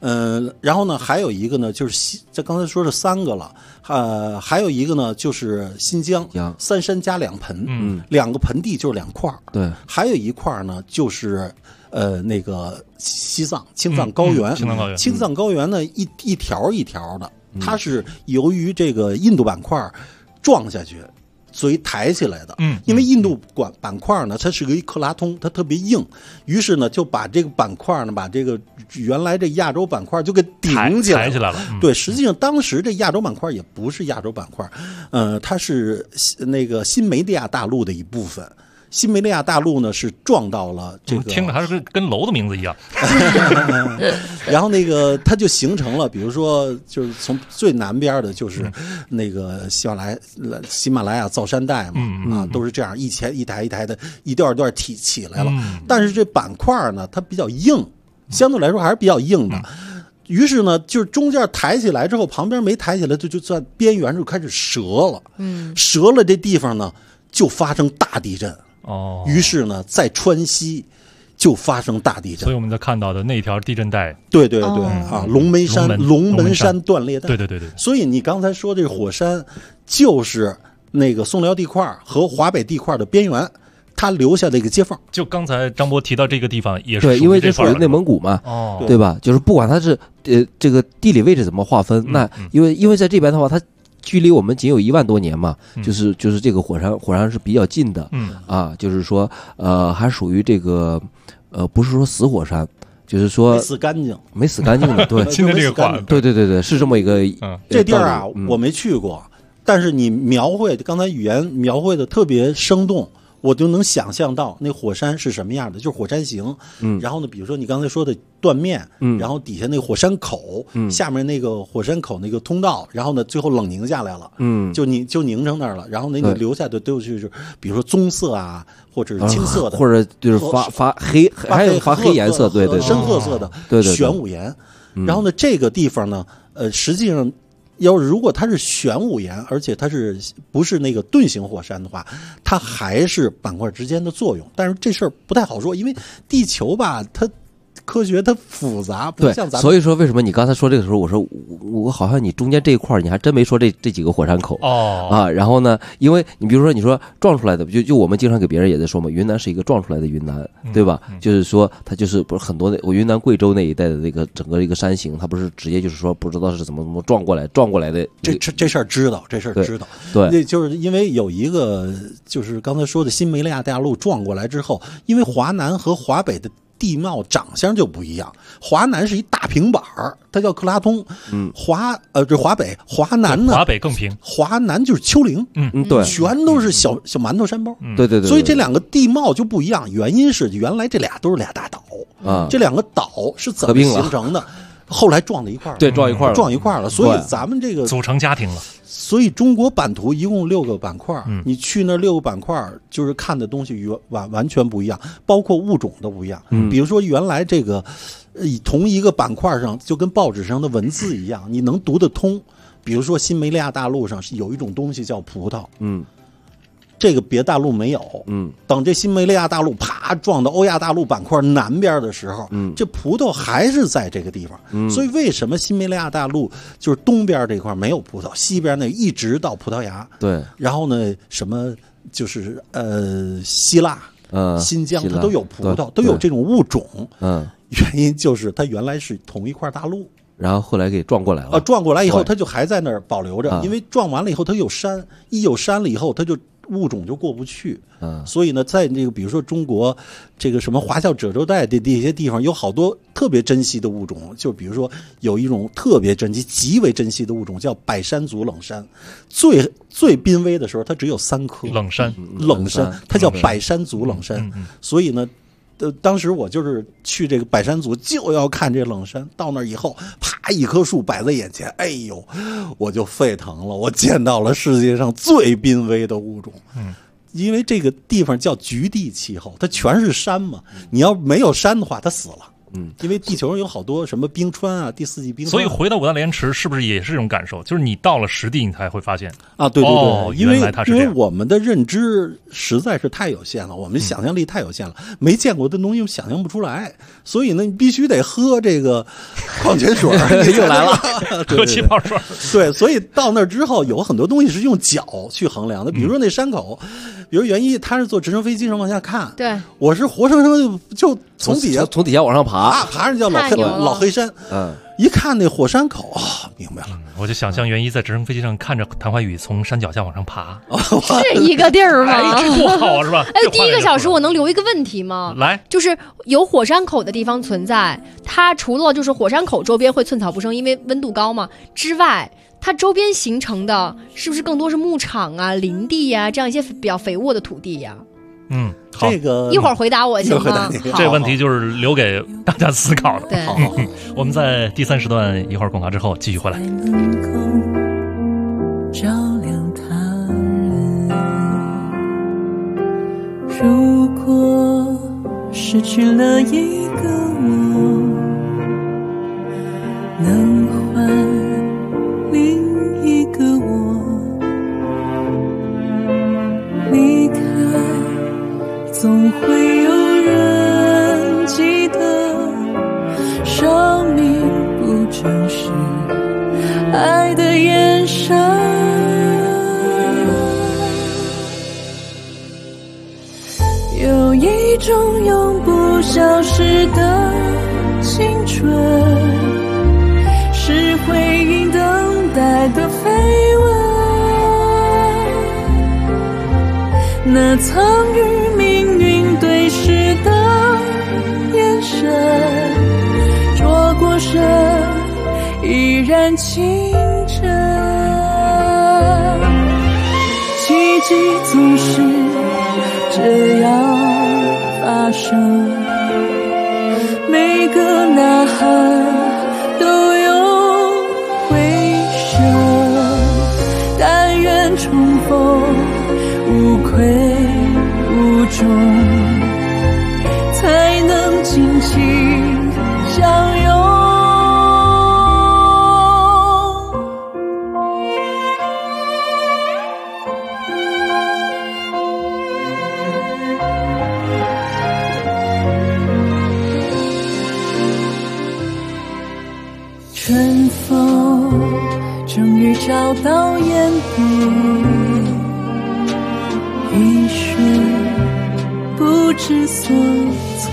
然后呢，还有一个呢，就是这刚才说是3个了，还有一个呢，就是新疆3山加2盆，2个盆地就是2块， 对， 还有一块呢，就是那个西藏青藏高原，青藏高原呢一条一条的，它是由于这个印度板块撞下去。所以抬起来的，因为印度板块呢，它是个克拉通，它特别硬，于是呢就把这个板块呢，把这个原来这亚洲板块就给顶起来了。对，实际上当时这亚洲板块也不是亚洲板块，它是那个新梅利亚大陆的一部分。新梅利亚大陆呢是撞到了这个， 听着还是跟楼的名字一样。 然后那个它就形成了，比如说就是从最南边的就是那个喜马拉雅造山带嘛，都是这样一台一台的一段一段起来了。但是这板块呢，它比较硬，相对来说还是比较硬的。于是呢，就是中间抬起来之后，旁边没抬起来，就在边缘就开始折了。折了这地方呢，就发生大地震。于是呢，在川西就发生大地震， 所以我们在看到的那条地震带， 对龙门山断裂带， 对。 所以你刚才说这个火山，就是那个松辽地块和华北地块的边缘，它留下的一个接缝。 就刚才张波提到这个地方，也是对，因为这属于内蒙古嘛，对吧？就是不管它是这个地理位置怎么划分，那因为在这边的话，它距离我们仅有1万多年嘛，就是这个火山是比较近的，就是说还属于这个不是说死火山，就是说没死干净的，对， 今天这个话， 对，是这么一个这地儿啊，我没去过，但是你刚才语言描绘的特别生动。我就能想象到那火山是什么样的，就是火山形。然后呢，比如说你刚才说的断面，然后底下那个火山口，下面那个火山口那个通道，然后呢，最后冷凝下来了，就凝成那儿了。然后那个留下的都是，比如说棕色啊，或者是青色的， 或者就是发黑，还有发黑颜色，对， 深褐色的， 对， 玄武岩。然后呢，这个地方呢，实际上。如果它是玄武岩，而且它不是那个盾形火山的话，它还是板块之间的作用。但是这事儿不太好说，因为地球吧，它科学它复杂，不像咱们。 所以说为什么你刚才说这个时候，我说我好像你中间这一块你还真没说这几个火山口然后呢，因为你比如说你说撞出来的，就我们经常给别人也在说嘛，云南是一个撞出来的云南，对吧？就是说它就是不是很多我云南贵州那一带的这个整个一个山形，它不是直接就是说不知道是怎么撞过来的。 这事儿知道，对，就是因为有一个就是刚才说的新梅利亚大陆撞过来之后，因为华南和华北的地貌长相就不一样，华南是一大平板儿，它叫克拉通。这华北，华南呢？ 华北更平， 华南就是丘陵。 对， 全都是小馒头山包。 对。 所以这两个地貌就不一样，原因是原来这俩都是俩大岛这两个岛是怎么形成的？后来撞在一块儿了， 对，撞一块儿了。所以咱们这个组成家庭了。 所以中国版图一共6个板块，你去那6个板块，就是看的东西完全不一样，包括物种都不一样。比如说原来这个同一个板块上，就跟报纸上的文字一样，你能读得通。比如说新梅利亚大陆上是有一种东西叫葡萄，这个别大陆没有。等这新梅利亚大陆啪撞到欧亚大陆板块南边的时候，这葡萄还是在这个地方。所以为什么新梅利亚大陆就是东边这块没有葡萄，西边那一直到葡萄牙？ 对。 然后呢，什么就是希腊、新疆，它都有葡萄，都有这种物种。原因就是它原来是同一块大陆。 然后后来给撞过来了。 撞过来以后，它就还在那儿保留着，因为撞完了以后，它有山，一有山了以后，它就物种就过不去。所以呢，在那个比如说中国这个什么华侨褶皱带的这些地方，有好多特别珍稀的物种。就比如说有一种特别珍稀、极为珍稀的物种叫百山族冷杉，最濒危的时候，它只有3颗。 冷杉， 它叫百山族冷杉。所以呢。当时我就是去这个百山族，就要看这冷杉。到那儿以后，啪，一棵树摆在眼前，哎呦，我就沸腾了。我见到了世界上最濒危的物种。因为这个地方叫局地气候，它全是山嘛。你要没有山的话，它死了。 因为地球上有好多什么冰川啊，第4纪冰川。 所以回到五大连池，是不是也是这种感受？就是你到了实地，你才会发现啊，对，因为因为我们的认知实在是太有限了，我们想象力太有限了，没见过的东西想象不出来，所以呢，你必须得喝这个矿泉水又来了， 喝气泡水。 对，所以到那之后，有很多东西是用脚去衡量的，比如说那山口，比如袁一他是坐直升飞机上往下看， 对， 我是活生生就从底下往上爬上叫老黑山，一看那火山口明白了， 我就想象袁一在直升飞机上看着谭怀宇从山脚下往上爬， 是一个地儿吗？ 这多好啊，是吧？ 第1个小时我能留一个问题吗？ 来， 就是有火山口的地方存在，它除了就是火山口周边会寸草不生，因为温度高嘛之外，它周边形成的是不是更多是牧场啊、林地呀这样一些比较肥沃的土地呀？ 好， 这个一会儿回答我行吗？ 这个问题就是留给大家思考的。 对， 我们在第3时段一会儿广告之后继续回来。 照亮他人，如果失去了一个我，能换另一个我，离开总会有人记得，生命不正是爱的眼神。有一种永不消失的青春，是回应等待的绯闻，那曾与命运对视的眼神，捉过身依然清澈，奇迹总是这样发生，每个呐喊都有回声，但愿重逢无愧无终，才能紧紧相拥。春风终于找到眼底，一瞬不知所措，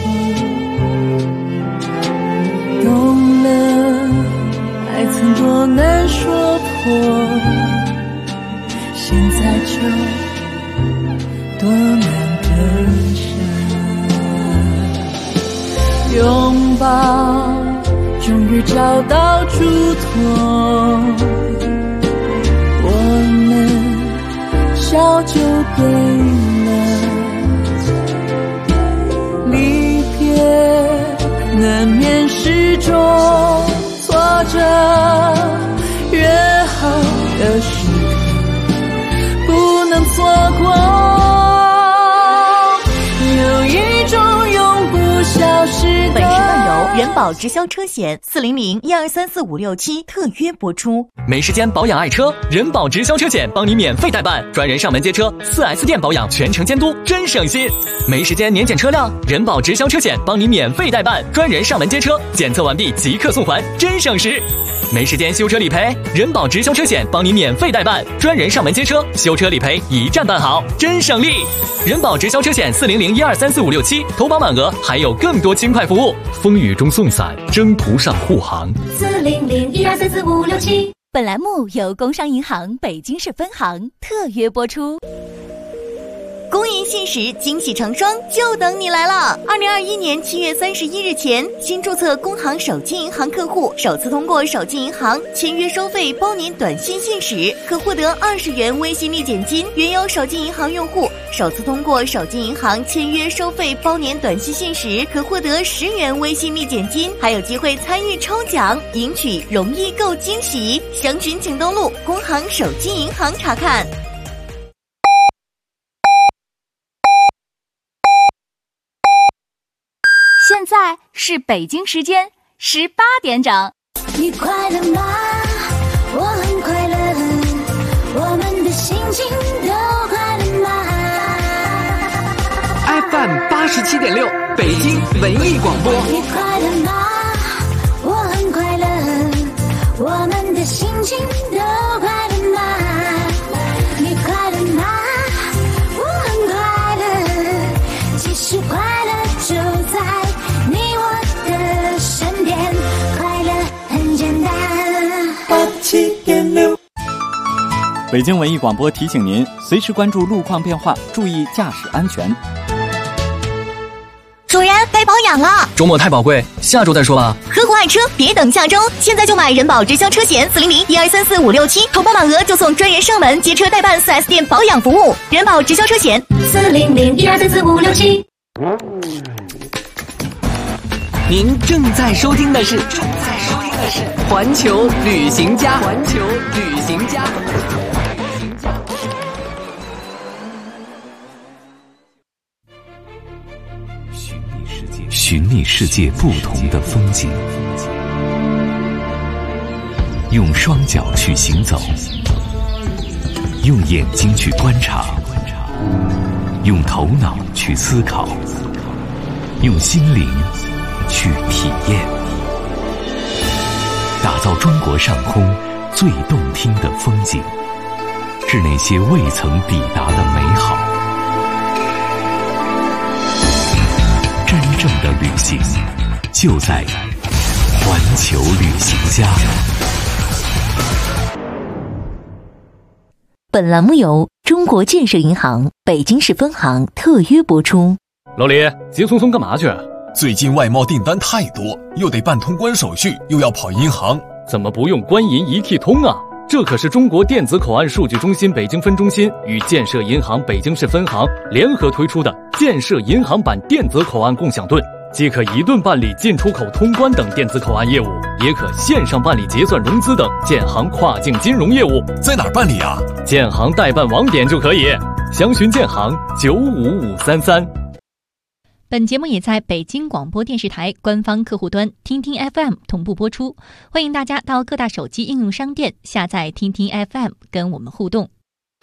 懂了爱曾多难说破，现在就多难割舍，拥抱终于找到嘱托，我们笑就对了，离别难免是种挫折，约好的时刻不能错过，有一种永不消失的。 本市漫游人保直销车险400-1234567特约播出。 没时间保养爱车，人保直销车险帮你免费代办，专人上门接车，4S 店保养全程监督，真省心。没时间年检车辆，人保直销车险帮你免费代办，专人上门接车，检测完毕即刻送还，真省时。没时间修车理赔，人保直销车险帮你免费代办，专人上门接车，修车理赔一站办好，真省力。人保直销车险400-1234567，投保满额还有更多轻快服务，风雨中送伞，征途上护航。 400-1234567。本栏目由工商银行北京市分行特约播出。公银信实，惊喜成双，就等你来了！2021年7月31日前，新注册工行手机银行客户首次通过手机银行签约收费包年短信信使，可获得20元微信立减金。原有手机银行用户首次通过手机银行签约收费包年短信信使，可获得10元微信立减金，还有机会参与抽奖，赢取容易购惊喜。详询请登录工行手机银行查看。 现在是北京时间18点整。 你快乐吗？我很快乐，我们的心情都快乐吗 ？FM 87.6，北京文艺广播。 你快乐吗？我很快乐，我们的心情都快乐吗？你快乐吗？我很快乐，其实快乐就在你我的身边，快乐很简单。87.6。 北京文艺广播提醒您，随时关注路况变化，注意驾驶安全。 主人，该保养了。 周末太宝贵，下周再说吧。 合伙爱车，别等下周，现在就买人保直销车险400-1234-567，投保满额就送专人上门接车代办 4S 店保养服务。人保直销车险400-1234-567。 您正在收听的是环球旅行家。环球旅行家。 寻觅世界不同的风景，用双脚去行走，用眼睛去观察，用头脑去思考，用心灵去体验，打造中国上空最动听的风景，致那些未曾抵达的美好。真正的旅行就在环球旅行家。 本栏目由中国建设银行北京市分行特约播出。 老李，急匆匆干嘛去？ 最近外贸订单太多，又得办通关手续，又要跑银行， 怎么不用官银一体通啊？这可是中国电子口岸数据中心北京分中心与建设银行北京市分行联合推出的建设银行版电子口岸共享盾，既可一盾办理进出口通关等电子口岸业务，也可线上办理结算融资等建行跨境金融业务。 在哪儿办理啊？ 建行代办网点就可以，详询建行95533。 本节目也在北京广播电视台官方客户端听听 FM 同步播出，欢迎大家到各大手机应用商店下载听听 FM 跟我们互动。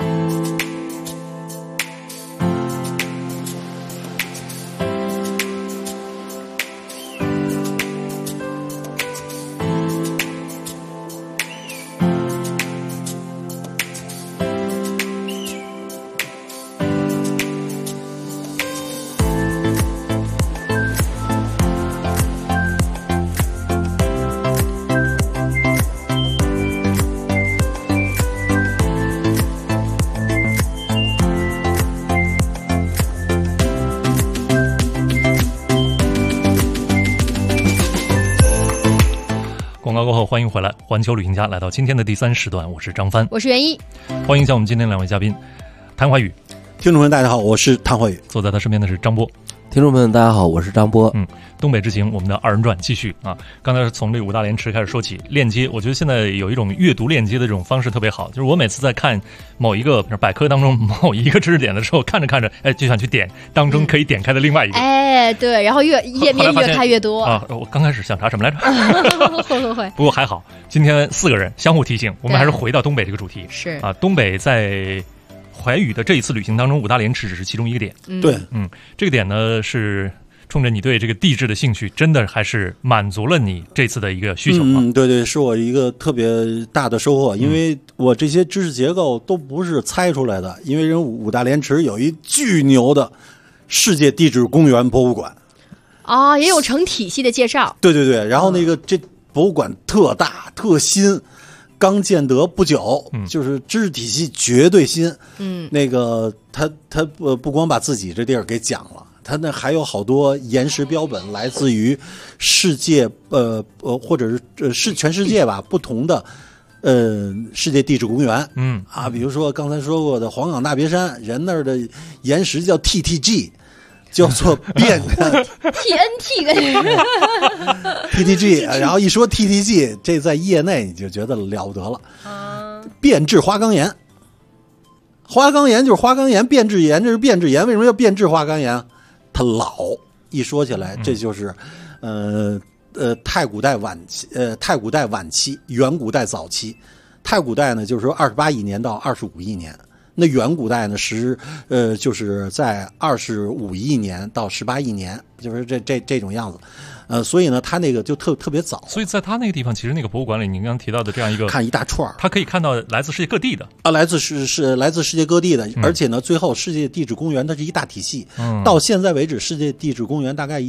广告过后，欢迎回来，环球旅行家来到今天的第3时段，我是张帆， 我是袁一， 欢迎一下我们今天2位嘉宾，谭怀宇。 听众们大家好，我是谭怀宇， 坐在他身边的是张波。 听众们大家好，我是张波。 东北之行，我们的2人转继续啊。刚才从这个5大连池开始说起，链接，我觉得现在有一种阅读链接的这种方式特别好，就是我每次在看某一个百科当中某一个知识点的时候，看着看着，哎，就想去点当中可以点开的另外一个。 哎，对，然后页面越看越多啊。我刚开始想查什么来着？ 会。 不过还好，今天4个人相互提醒，我们还是回到东北这个主题。 是啊，东北在怀宇的这一次旅行当中，5大连池只是其中一个点。 对， 这个点呢是冲着你对这个地质的兴趣，真的还是满足了你这次的一个需求吗？ 对，是我一个特别大的收获，因为我这些知识结构都不是猜出来的，因为人5大连池有一巨牛的世界地质公园博物馆啊，也有成体系的介绍。 对，然后那个这博物馆特大特新。刚建得不久，就是知识体系绝对新。那个他不光把自己这地儿给讲了，他那还有好多岩石标本，来自于世界或者是全世界吧不同的世界地质公园。比如说刚才说过的黄冈大别山，人那儿的岩石叫 TTG。叫做变 TNT 然后一说 TTG， 这在业内你就觉得了不得了。变质花岗岩，花岗岩就是花岗岩，变质岩这是变质岩。为什么叫变质花岗岩？它老， 一说起来，这就是太古代晚期，远古代早期。太古代呢，就是说28亿年到25亿年。那远古代呢就是在25亿年到18亿年，就是这种样子。所以呢，它那个就特别早。 所以在它那个地方，其实那个博物馆里，您刚刚提到的这样一个看一大串， 它可以看到来自世界各地的来自世界各地的，而且呢，最后世界地质公园它是一大体系。到现在为止，世界地质公园大概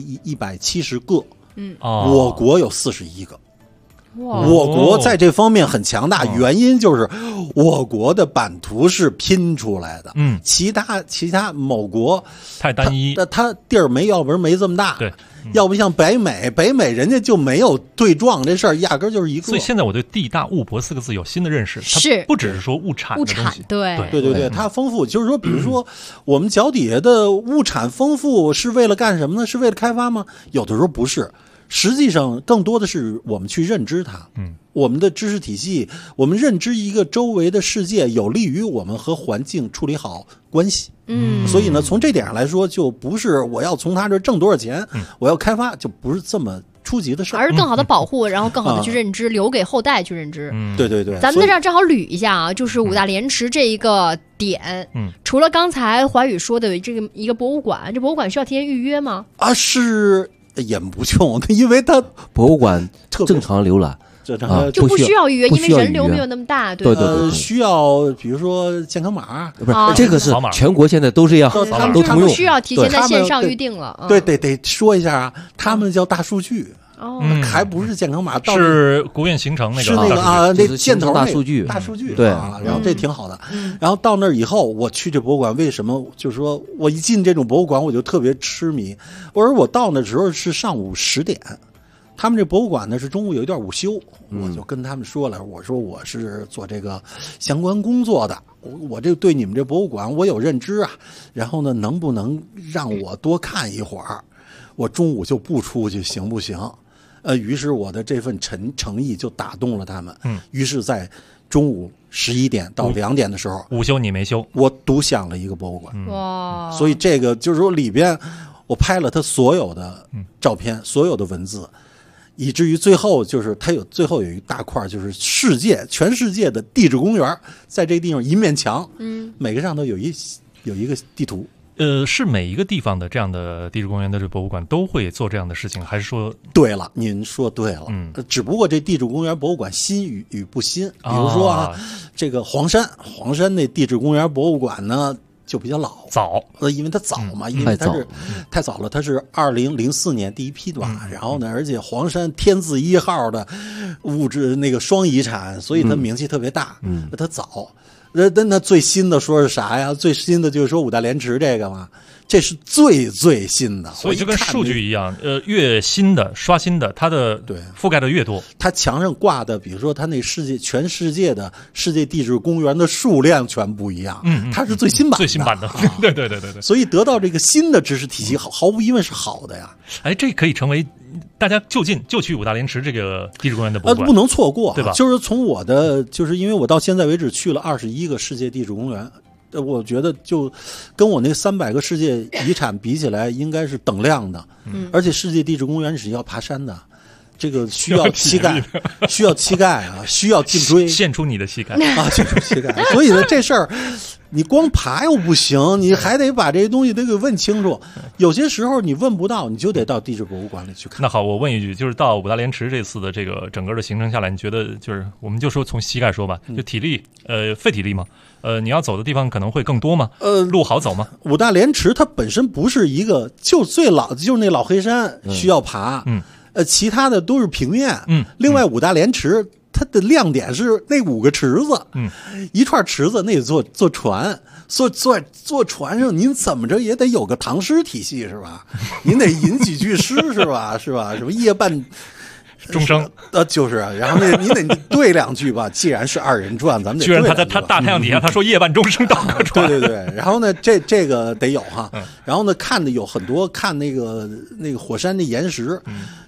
170个，我国有41个。我国在这方面很强大，原因就是我国的版图是拼出来的。其他某国太单一， 它地儿要不然没这么大。 对， 要不像北美人家就没有对撞这事儿，压根就是一个。 所以现在我对地大物博4个字有新的认识，它不只是说物产的东西， 对，它丰富，就是说，比如说我们脚底下的物产丰富是为了干什么呢？是为了开发吗？有的时候不是。实际上更多的是我们去认知它，我们的知识体系，我们认知一个周围的世界，有利于我们和环境处理好关系。所以呢，从这点上来说，就不是我要从他这挣多少钱，我要开发，就不是这么初级的事儿， 而是更好的保护，然后更好的去认知，留给后代去认知。 对， 咱们在这儿正好捋一下啊，就是五大连池这一个点，除了刚才华宇说的这个一个博物馆，这博物馆需要提前预约吗？ 是。也不用，因为它博物馆正常浏览， 就不需要预约，因为人流没有那么大，对吧？ 对，需要比如说健康码， 不是这个是全国现在都这样，都通用， 不需要提前在线上预定了。 对，得说一下啊，他们叫大数据。还不是健康码， 是国院形成那个， 是那个那箭头大数据， 对然后这挺好的。然后到那儿以后，我去这博物馆，为什么就是说我一进这种博物馆我就特别痴迷？我说我到那时候是上午10点，他们这博物馆呢是中午有一段午休，我就跟他们说了，我说我是做这个相关工作的，我这对你们这博物馆我有认知啊，然后呢能不能让我多看一会儿？我中午就不出去行不行？于是我的这份诚意就打动了他们。于是在中午11点到2点的时候， 午休你没休， 我独享了一个博物馆。 哇！ 所以这个就是说里边我拍了他所有的照片，所有的文字，以至于最后就是它最后有一大块，就是全世界的地质公园，在这个地方一面墙，每个上头有一个地图。 是每一个地方的这样的地质公园的这博物馆都会做这样的事情，还是说？ 对了，您说对了，只不过这地质公园博物馆新与不新。比如说这个黄山那地质公园博物馆呢就比较早， 因为它早嘛，因为它是太早了，它是2004年第一批的，然后呢，而且黄山天字1号的物质那个双遗产，所以它名气特别大，它早。那最新的说是啥呀？最新的就是说五大连池这个嘛，这是最新的。 所以就跟数据一样，越新的刷新的，它的覆盖的越多。 它墙上挂的，比如说它那全世界的世界地质公园的数量全不一样，它是最新版的。 对。 所以得到这个新的知识体系，毫无疑问是好的呀。 这可以成为大家就去五大连池这个地质公园的博物馆， 不能错过， 对吧？ 就是从我的，就是因为我到现在为止去了21个世界地质公园，我觉得就跟我那300个世界遗产比起来，应该是等量的。而且世界地质公园是要爬山的，这个需要膝盖，需要颈椎， 献出你的膝盖献出膝盖。所以呢，这事儿你光爬又不行，你还得把这些东西得给问清楚。有些时候你问不到，你就得到地质博物馆里去看。 那好，我问一句，就是到五大连池这次的这个整个的行程下来，你觉得就是我们就说从膝盖说吧，就体力，费体力吗？你要走的地方可能会更多吗？路好走吗？ 五大连池它本身不是一个，就最老就是那老黑山需要爬，其他的都是平面。另外五大连池它的亮点是那5个池子，一串池子，那得坐船，坐船上，您怎么着也得有个唐诗体系是吧？您得吟几句诗是吧？什么夜半钟声， 就是，然后你得对2句吧。既然是2人转，咱们得对2句吧。 居然他大太阳底下他说夜半钟声到客船， 对。然后呢，这个得有哈。然后呢，看的有很多，看那个火山的岩石，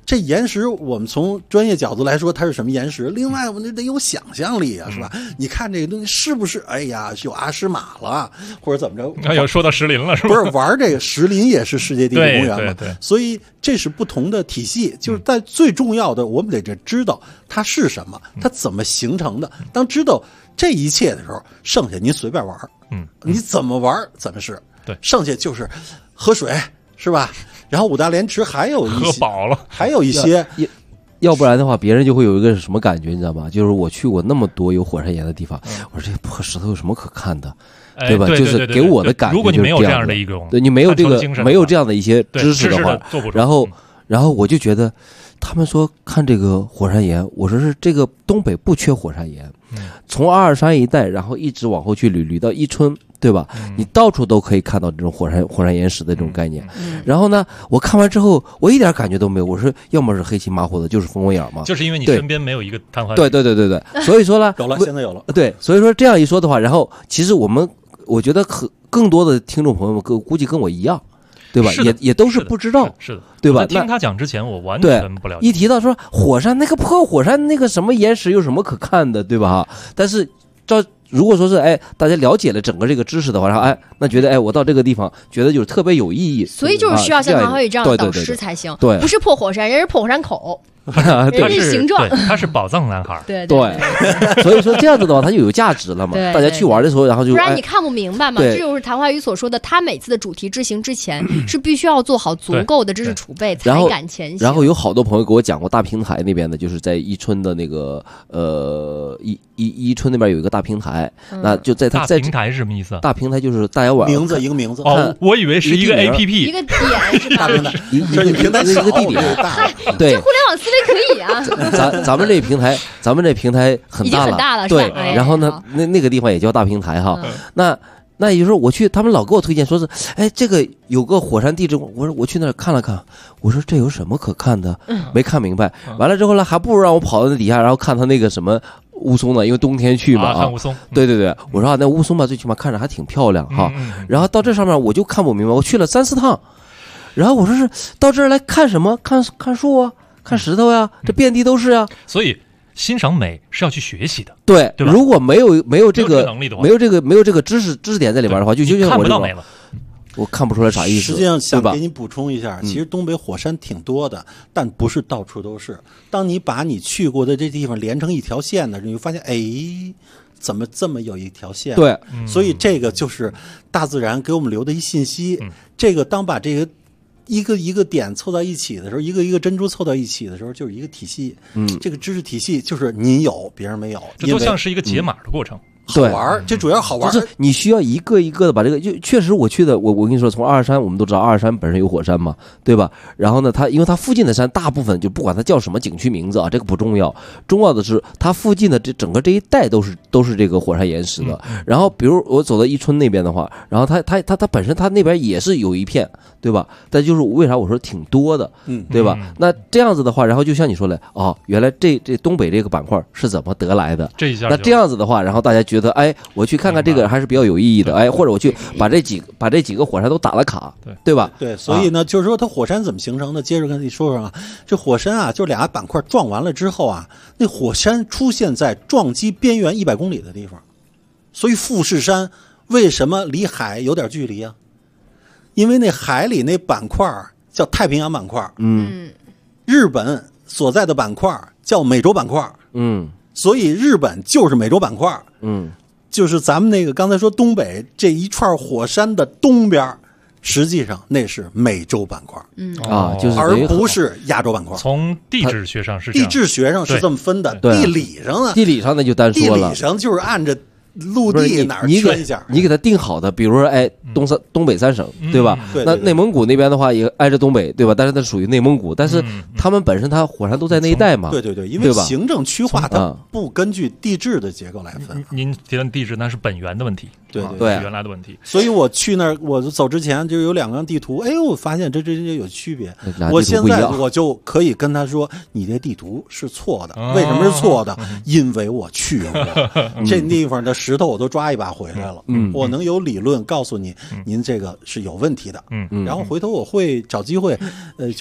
这岩石我们从专业角度来说它是什么岩石，另外我们得有想象力啊，是吧？你看这个东西是不是哎呀有阿诗玛了或者怎么着？ 哎呦，说到石林了是吧？ 不是玩这个石林也是世界地质公园嘛？ 对， 所以这是不同的体系，就是在最重要的我们得知道它是什么，它怎么形成的。当知道这一切的时候，剩下您随便玩，你怎么玩怎么是。 对， 剩下就是喝水是吧？然后五大连池还有一些喝饱了， 还有一些， 要不然的话，别人就会有一个什么感觉，你知道吗？就是我去过那么多有火山岩的地方，我说这破石头有什么可看的，对吧？就是给我的感觉， 如果你没有这样的一种， 对你没有这个没有这样的一些知识的话，然后我就觉得，他们说看这个火山岩，我说是这个东北不缺火山岩，从阿尔山一带，然后一直往后去捋到伊春。对吧？你到处都可以看到这种火山岩石的这种概念。然后呢，我看完之后，我一点感觉都没有。我说，要么是黑漆麻糊的，就是蜂窝眼嘛。 就是因为你身边没有一个碳化。 对。所以说呢， 有了，现在有了。 对，所以说这样一说的话，然后其实我觉得更多的听众朋友们估计跟我一样，对吧？也都是不知道， 是的， 对吧？ 听他讲之前，我完全不了解。 一提到说火山那个破火山那个什么岩石有什么可看的，对吧？但是如果说是大家了解了整个这个知识的话，然后那觉得我到这个地方觉得就是特别有意义， 所以就是需要像唐浩宇这样的导师才行， 对， 不是破火山，人是破火山口。 人是形状， 他是宝藏男孩， 对， 所以说这样子的话，它就有价值了嘛。大家去玩的时候，然后就不然你看不明白嘛。这就是谭华宇所说的，他每次的主题之行之前是必须要做好足够的知识储备，才敢前行。 然后有好多朋友给我讲过大平台那边的，就是在伊春的那个伊春那边有一个大平台，那就在大平台是什么意思？ 大平台就是大家玩名字一个名字哦，我以为是一个 APP， 一个点是吧？ 大平台， 这你平台是一个地点，对， 这互联网思维可以啊。 咱们这平台很大了， 已经很大了， 对。然后呢，那个地方也叫大平台哈。那有时候我去，他们老给我推荐说是，这个有个火山地质，我说我去那儿看了看，我说这有什么可看的？没看明白。完了之后呢，还不如让我跑到那底下，然后看他那个什么雾凇呢，因为冬天去嘛看雾凇。 对，我说那雾凇吧，最起码看着还挺漂亮哈。然后到这上面我就看不明白，我去了3-4趟，然后我说是到这儿来看什么？看树啊。看石头呀，这遍地都是啊， 所以欣赏美是要去学习的， 对吧？ 如果没有这个能力的话， 没有这个知识点在里边的话，就像我这种，我看不出来啥意思。 实际上想给你补充一下，其实东北火山挺多的，但不是到处都是。当你把你去过的这地方连成一条线的时候，你会发现，怎么这么有一条线？ 对， 所以这个就是大自然给我们留的一信息。这个当把这个一个点凑到一起的时候，一个珍珠凑到一起的时候，就是一个体系。这个知识体系就是你有，别人没有， 这都像是一个解码的过程。 好玩，这主要好玩。 就是你需要一个一个的把这个，就确实我去的，我跟你说，从阿尔山我们都知道，阿尔山本身有火山嘛，对吧？然后呢，因为它附近的山大部分就不管它叫什么景区名字啊，这个不重要，重要的是它附近的整个这一带都是这个火山岩石的。然后比如我走到伊春那边的话，然后它本身它那边也是有一片，对吧？但就是为啥我说挺多的，对吧？那这样子的话，然后就像你说的，原来这东北这个板块是怎么得来的？那这样子的话，然后大家觉得，我去看看这个还是比较有意义的，或者我去把这几个火山都打了卡，对吧？ 对，所以呢，就是说它火山怎么形成的？接着跟你说说啊，这火山啊，就俩板块撞完了之后啊，那火山出现在撞击边缘100公里的地方，所以富士山为什么离海有点距离啊？因为那海里那板块叫太平洋板块，日本所在的板块叫美洲板块，所以日本就是美洲板块，就是咱们那个刚才说东北这一串火山的东边，实际上那是美洲板块， 就是而不是亚洲板块。 从地质学上是这样， 地质学上是这么分的， 地理上呢， 地理上那就单说了， 地理上就是按着陆地哪儿圈一下， 你给它定好的，比如说东北3省，对吧？那内蒙古那边的话也挨着东北，对吧？但是它属于内蒙古，但是他们本身它火山都在那一带嘛。 对，因为行政区划它不根据地质的结构来分。 您提的地质那是本源的问题， 对， 原来的问题。 所以我去那儿，我走之前就有2张地图，我发现这有区别。我现在我就可以跟他说，你这地图是错的，为什么是错的？因为我去过这地方的石头，我都抓一把回来了。我能有理论告诉你，您这个是有问题的。然后回头我会找机会，就是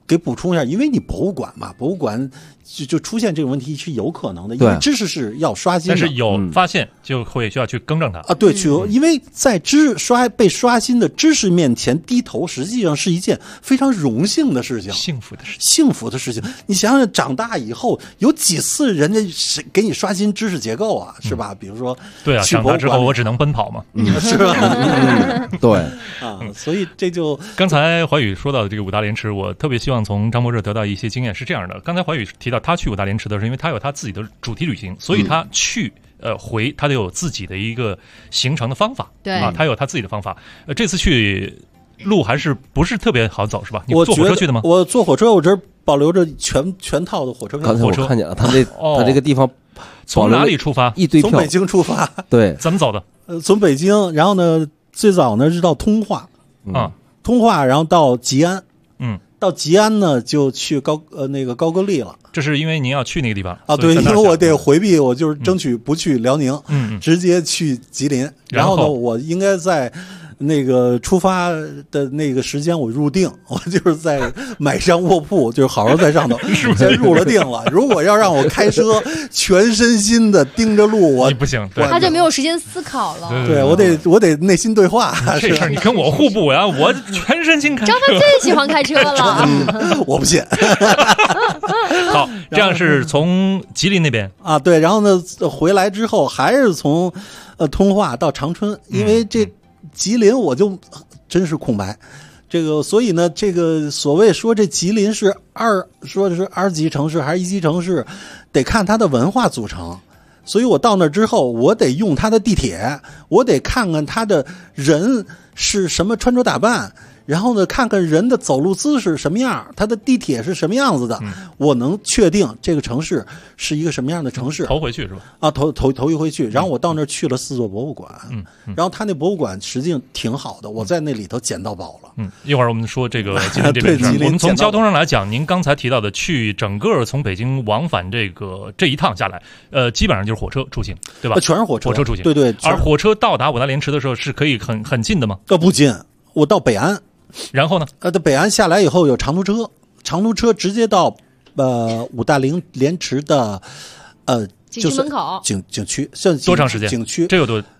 给补充一下，因为你博物馆嘛，博物馆就出现这种问题是有可能的，因为知识是要刷新的， 但是有发现就会需要去更正它啊。对，因为在被刷新的知识面前低头，实际上是一件非常荣幸的事情， 幸福的事情。 你想想，长大以后有几次人家给你刷新知识结构啊，是吧？比如说， 对啊，长大之后我只能奔跑嘛， 是吧？ 对啊，所以这就刚才怀宇说到的这个五大连池，我特别希望从张博这得到一些经验。是这样的，刚才怀宇提到他去五大连池的时候，因为他有他自己的主题旅行，所以他去回他得有自己的一个行程的方法， 对啊，他有他自己的方法。这次去路还是不是特别好走，是吧？你坐火车去的吗？ 我坐火车，我这保留着全套的火车票。 刚才我看见了，他这个地方从哪里出发？ 一堆票， 从北京出发。 对， 怎么走的？ 从北京，然后呢，最早呢是到通化啊， 通化，然后到吉安，到吉安呢就去高句丽了。 这是因为您要去那个地方啊？对，因为我得回避，我就是争取不去辽宁，直接去吉林。然后呢，我应该在那个出发的那个时间我入定，我就是在买上卧铺，就是好好在上头先入了定了。如果要让我开车全身心的盯着路，我不行， 他就没有时间思考了。 对，我得内心对话。 这事儿你跟我互补呀，我全身心开车。 张帆最喜欢开车了， 我不信。 好，这样是从吉林那边啊，对，然后呢回来之后还是从通化到长春，因为这吉林我就真是空白，这个所以呢，这个所谓说这吉林是说的是2级城市还是1级城市，得看它的文化组成。所以我到那之后，我得用它的地铁，我得看看它的人是什么穿着打扮。然后呢，看看人的走路姿势什么样，他的地铁是什么样子的，我能确定这个城市是一个什么样的城市。 头回去是吧？ 啊，头一回去，然后我到那儿去了4座博物馆，然后他那博物馆实际上挺好的，我在那里头捡到宝了。 一会儿我们说这个吉林这边事儿。我们从交通上来讲，您刚才提到的去整个从北京往返这一趟下来，基本上就是火车出行，对吧？ 全是火车出行， 对。 而火车到达五大连池的时候是可以很近的吗？ 不近，我到北安。 然后呢？ 到北安下来以后有长途车直接到五大连池的景区门口景区， 多长时间？ 景区这有多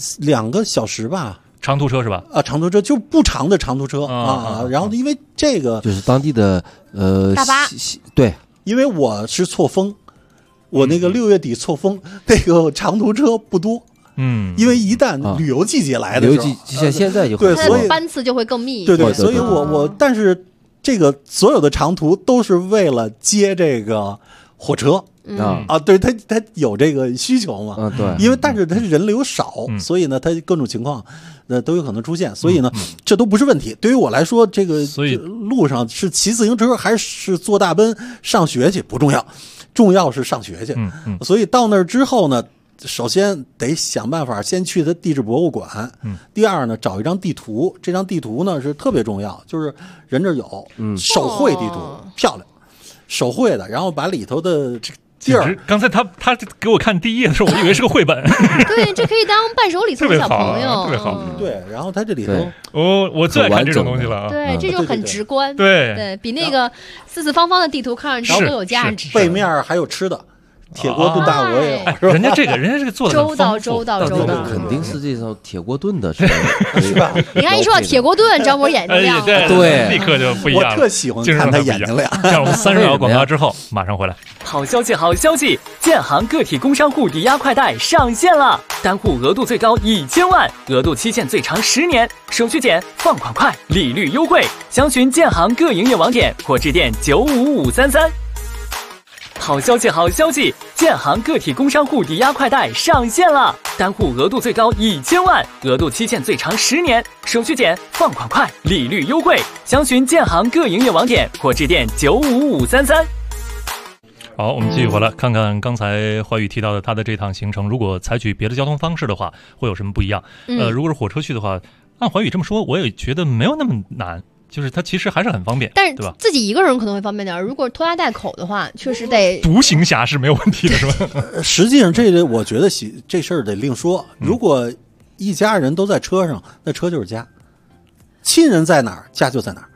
2个小时吧？ 长途车是吧？ 啊，长途车就不长的长途车啊。然后因为这个就是当地的大巴， 对， 因为我是错峰，我那个6月底错峰，那个长途车不多。因为一旦旅游季节来的时候， 现在就对，所以班次就会更密。 对，所以但是这个所有的长途都是为了接这个火车对，他有这个需求嘛， 对， 因为但是他人流少，所以呢，他各种情况都有可能出现，所以呢，这都不是问题。对于我来说，这个路上是骑自行车还是坐大奔上学去不重要，重要是上学去。所以到那儿之后呢，首先得想办法先去它地质博物馆，第二呢，找一张地图，这张地图呢是特别重要，就是人这有手绘地图，漂亮，手绘的，然后把里头的这地儿， 刚才他给我看第一页的时候，我以为是个绘本。 对，这可以当伴手礼送给小朋友， 特别好。 对，然后它这里头， 我最爱看这种东西了。 对，这就很直观。 对， 比那个四四方方的地图看上去更有价值。 背面还有吃的。铁锅炖大鹅也有， 人家这个做的周到， 肯定是这种铁锅炖的， 是吧？ 你看一说到铁锅炖，张博眼睛亮了， 对， 立刻就不一样了。 我特喜欢看他眼睛亮。 让我们30秒广告之后马上回来。 好消息，好消息！建行个体工商户抵押快贷上线了，单户额度最高1000万，额度期限最长10年，手续简，放款快，利率优惠。详询建行各营业网点或致电95533。好消息，好消息！建行个体工商户抵押快贷上线了，单户额度最高1000万，额度期限最长10年，手续简，放款快，利率优惠。详询建行各营业网点或致电95533。 好，我们继续回来看看刚才怀宇提到的他的这趟行程，如果采取别的交通方式的话，会有什么不一样？如果是火车去的话，按怀宇这么说，我也觉得没有那么难。就是它其实还是很方便， 但是对吧？ 自己一个人可能会方便点，如果拖家带口的话，确实得独行侠是没有问题的，是吧？ 实际上，我觉得这事儿得另说。如果一家人都在车上，那车就是家；亲人在哪儿，家就在哪儿。 那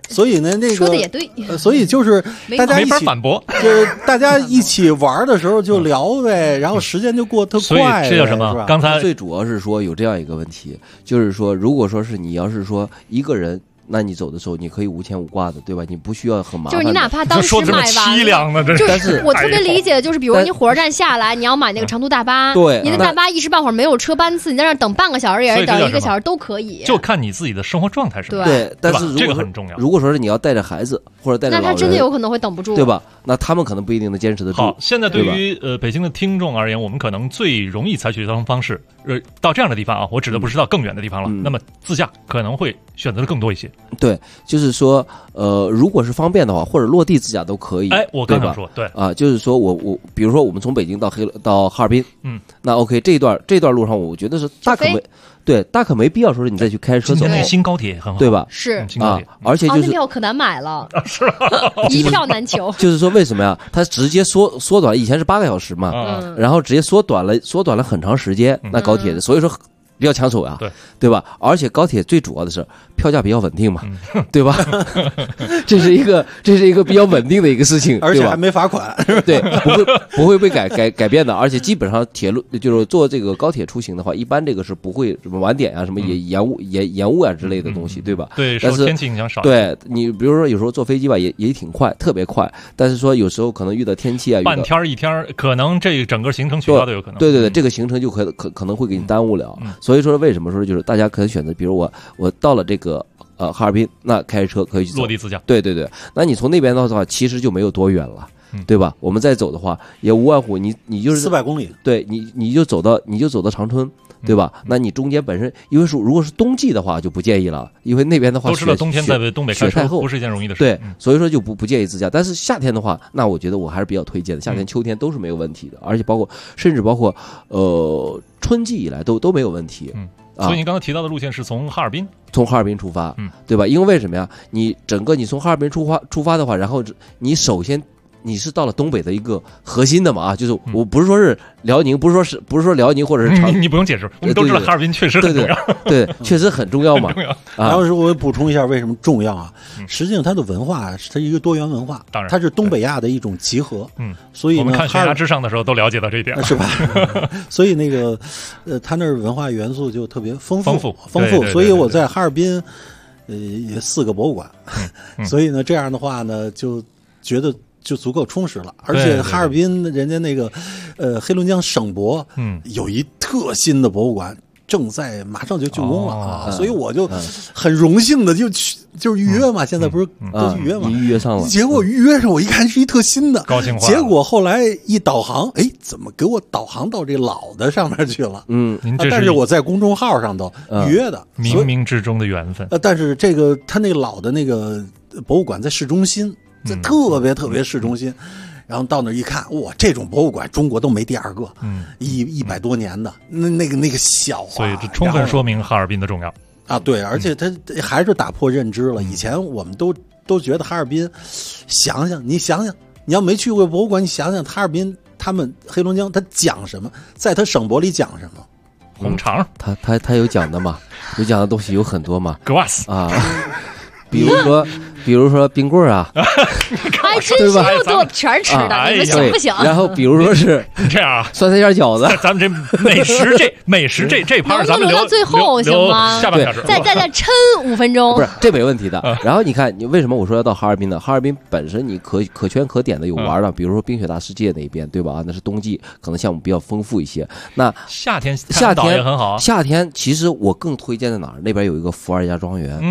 所以呢，那个说的也对， 所以就是大家一起没法反驳， 就是大家一起玩的时候就聊呗，然后时间就过特快。 所以这叫什么？刚才最主要是说有这样一个问题，就是说，如果说是你要是说一个人。那你走的时候，你可以无牵无挂的，对吧？你不需要很麻烦。 就是你哪怕当时买完， 凄凉的， 就是我特别理解，就是比如你火车站下来，你要买那个长途大巴， 对， 你的大巴一时半会儿没有车班次，你在那等半个小时也是等1个小时都可以， 就看你自己的生活状态是吧？ 对，但是这个很重要。 如果说是你要带着孩子或者带着老人， 那他真的有可能会等不住， 对吧？那他们可能不一定能坚持得住。 好，现在对于北京的听众而言，我们可能最容易采取的交通方式，到这样的地方啊，我指的不是到更远的地方了，那么自驾可能会选择的更多一些。 对，就是说，如果是方便的话，或者落地自驾都可以。 哎，我刚想说，对啊，就是说我比如说我们从北京到哈尔滨，那 OK， 这段路上，我觉得是大可没必要说是你再去开车走。 今天新高铁很好， 对吧？ 是啊，而且就是那票可难买了， 是吧？ 一票难求。 就是说为什么呀？它直接缩短，以前是8个小时嘛，然后直接缩短了很长时间。那高铁所以说比较抢手呀，对吧？而且高铁最主要的是票价比较稳定嘛，对吧？这是一个比较稳定的一个事情， 而且还没罚款， 对，不会被改变的。而且基本上铁路就是坐这个高铁出行的话，一般这个是不会什么晚点啊，什么延误啊之类的东西，对吧？ 对，受天气影响少。 对你比如说有时候坐飞机吧，也挺快，特别快，但是说有时候可能遇到天气啊， 半天一天，可能这整个行程取消都有可能。 对，这个行程就可能会给你耽误了。所以说为什么说就是大家可以选择，比如我到了这个哈尔滨，那开着车可以去走落地自驾。 对，那你从那边的话，其实就没有多远了，对吧？我们再走的话，也无外乎你就是 400公里， 对你就走到长春。对吧？那你中间本身，因为如果是冬季的话，就不建议了，因为那边的话， 都知道冬天在东北开车不是一件容易的事。 对，所以说就不建议自驾。但是夏天的话，那我觉得我还是比较推荐的，夏天、秋天都是没有问题的，而且甚至包括春季以来都没有问题。 所以你刚才提到的路线是从哈尔滨出发，对吧？因为什么呀？你从哈尔滨出发的话，然后你首先。你是到了东北的一个核心的嘛啊，就是我不是说是辽宁，不是说辽宁或者是你不用解释，我们都知道哈尔滨确实很重要， 对，确实很重要嘛。 然后我补充一下为什么重要啊？实际上它的文化是它一个多元文化， 当然它是东北亚的一种集合。所以呢， 我们看悬崖之上的时候都了解到这一点， 是吧？所以那个它那儿文化元素就特别丰富。所以我在哈尔滨也4个博物馆，所以呢这样的话呢就觉得。就足够充实了，而且哈尔滨人家那个黑龙江省博，有一特新的博物馆，马上就竣工了啊，所以我就很荣幸的就预约嘛，现在不是都预约嘛， 预约上了， 结果预约上我一看是一特新的， 高兴坏了， 结果后来一导航，哎，怎么给我导航到这老的上面去了？但是我在公众号上头预约的， 冥冥之中的缘分。 但是这个他那个老的那个博物馆在市中心。在特别市中心，然后到那一看，哇，这种博物馆中国都没第二个，100多年的，那个小啊， 所以这充分说明哈尔滨的重要啊。对，而且它还是打破认知了。以前我们都觉得哈尔滨，你想想，你要没去过博物馆，你想想哈尔滨，他们黑龙江他讲什么，在他省博里讲什么， 红肠， 他有讲的嘛，有讲的东西有很多嘛， 格瓦斯啊。比如说冰棍啊， 还真是又多全吃的，你们行不行？ 然后比如说是这样啊， 酸菜馅饺子， 咱们这美食这盘咱们留到最后行吗？ 下半小时再抻5分钟， 不是这没问题的。然后你看，你为什么我说要到哈尔滨呢？哈尔滨本身你可圈可点的有玩的，比如说冰雪大世界那边，对吧？那是冬季，可能项目比较丰富一些。那夏天也很好。 夏天其实我更推荐在哪儿？那边有一个福尔家庄园，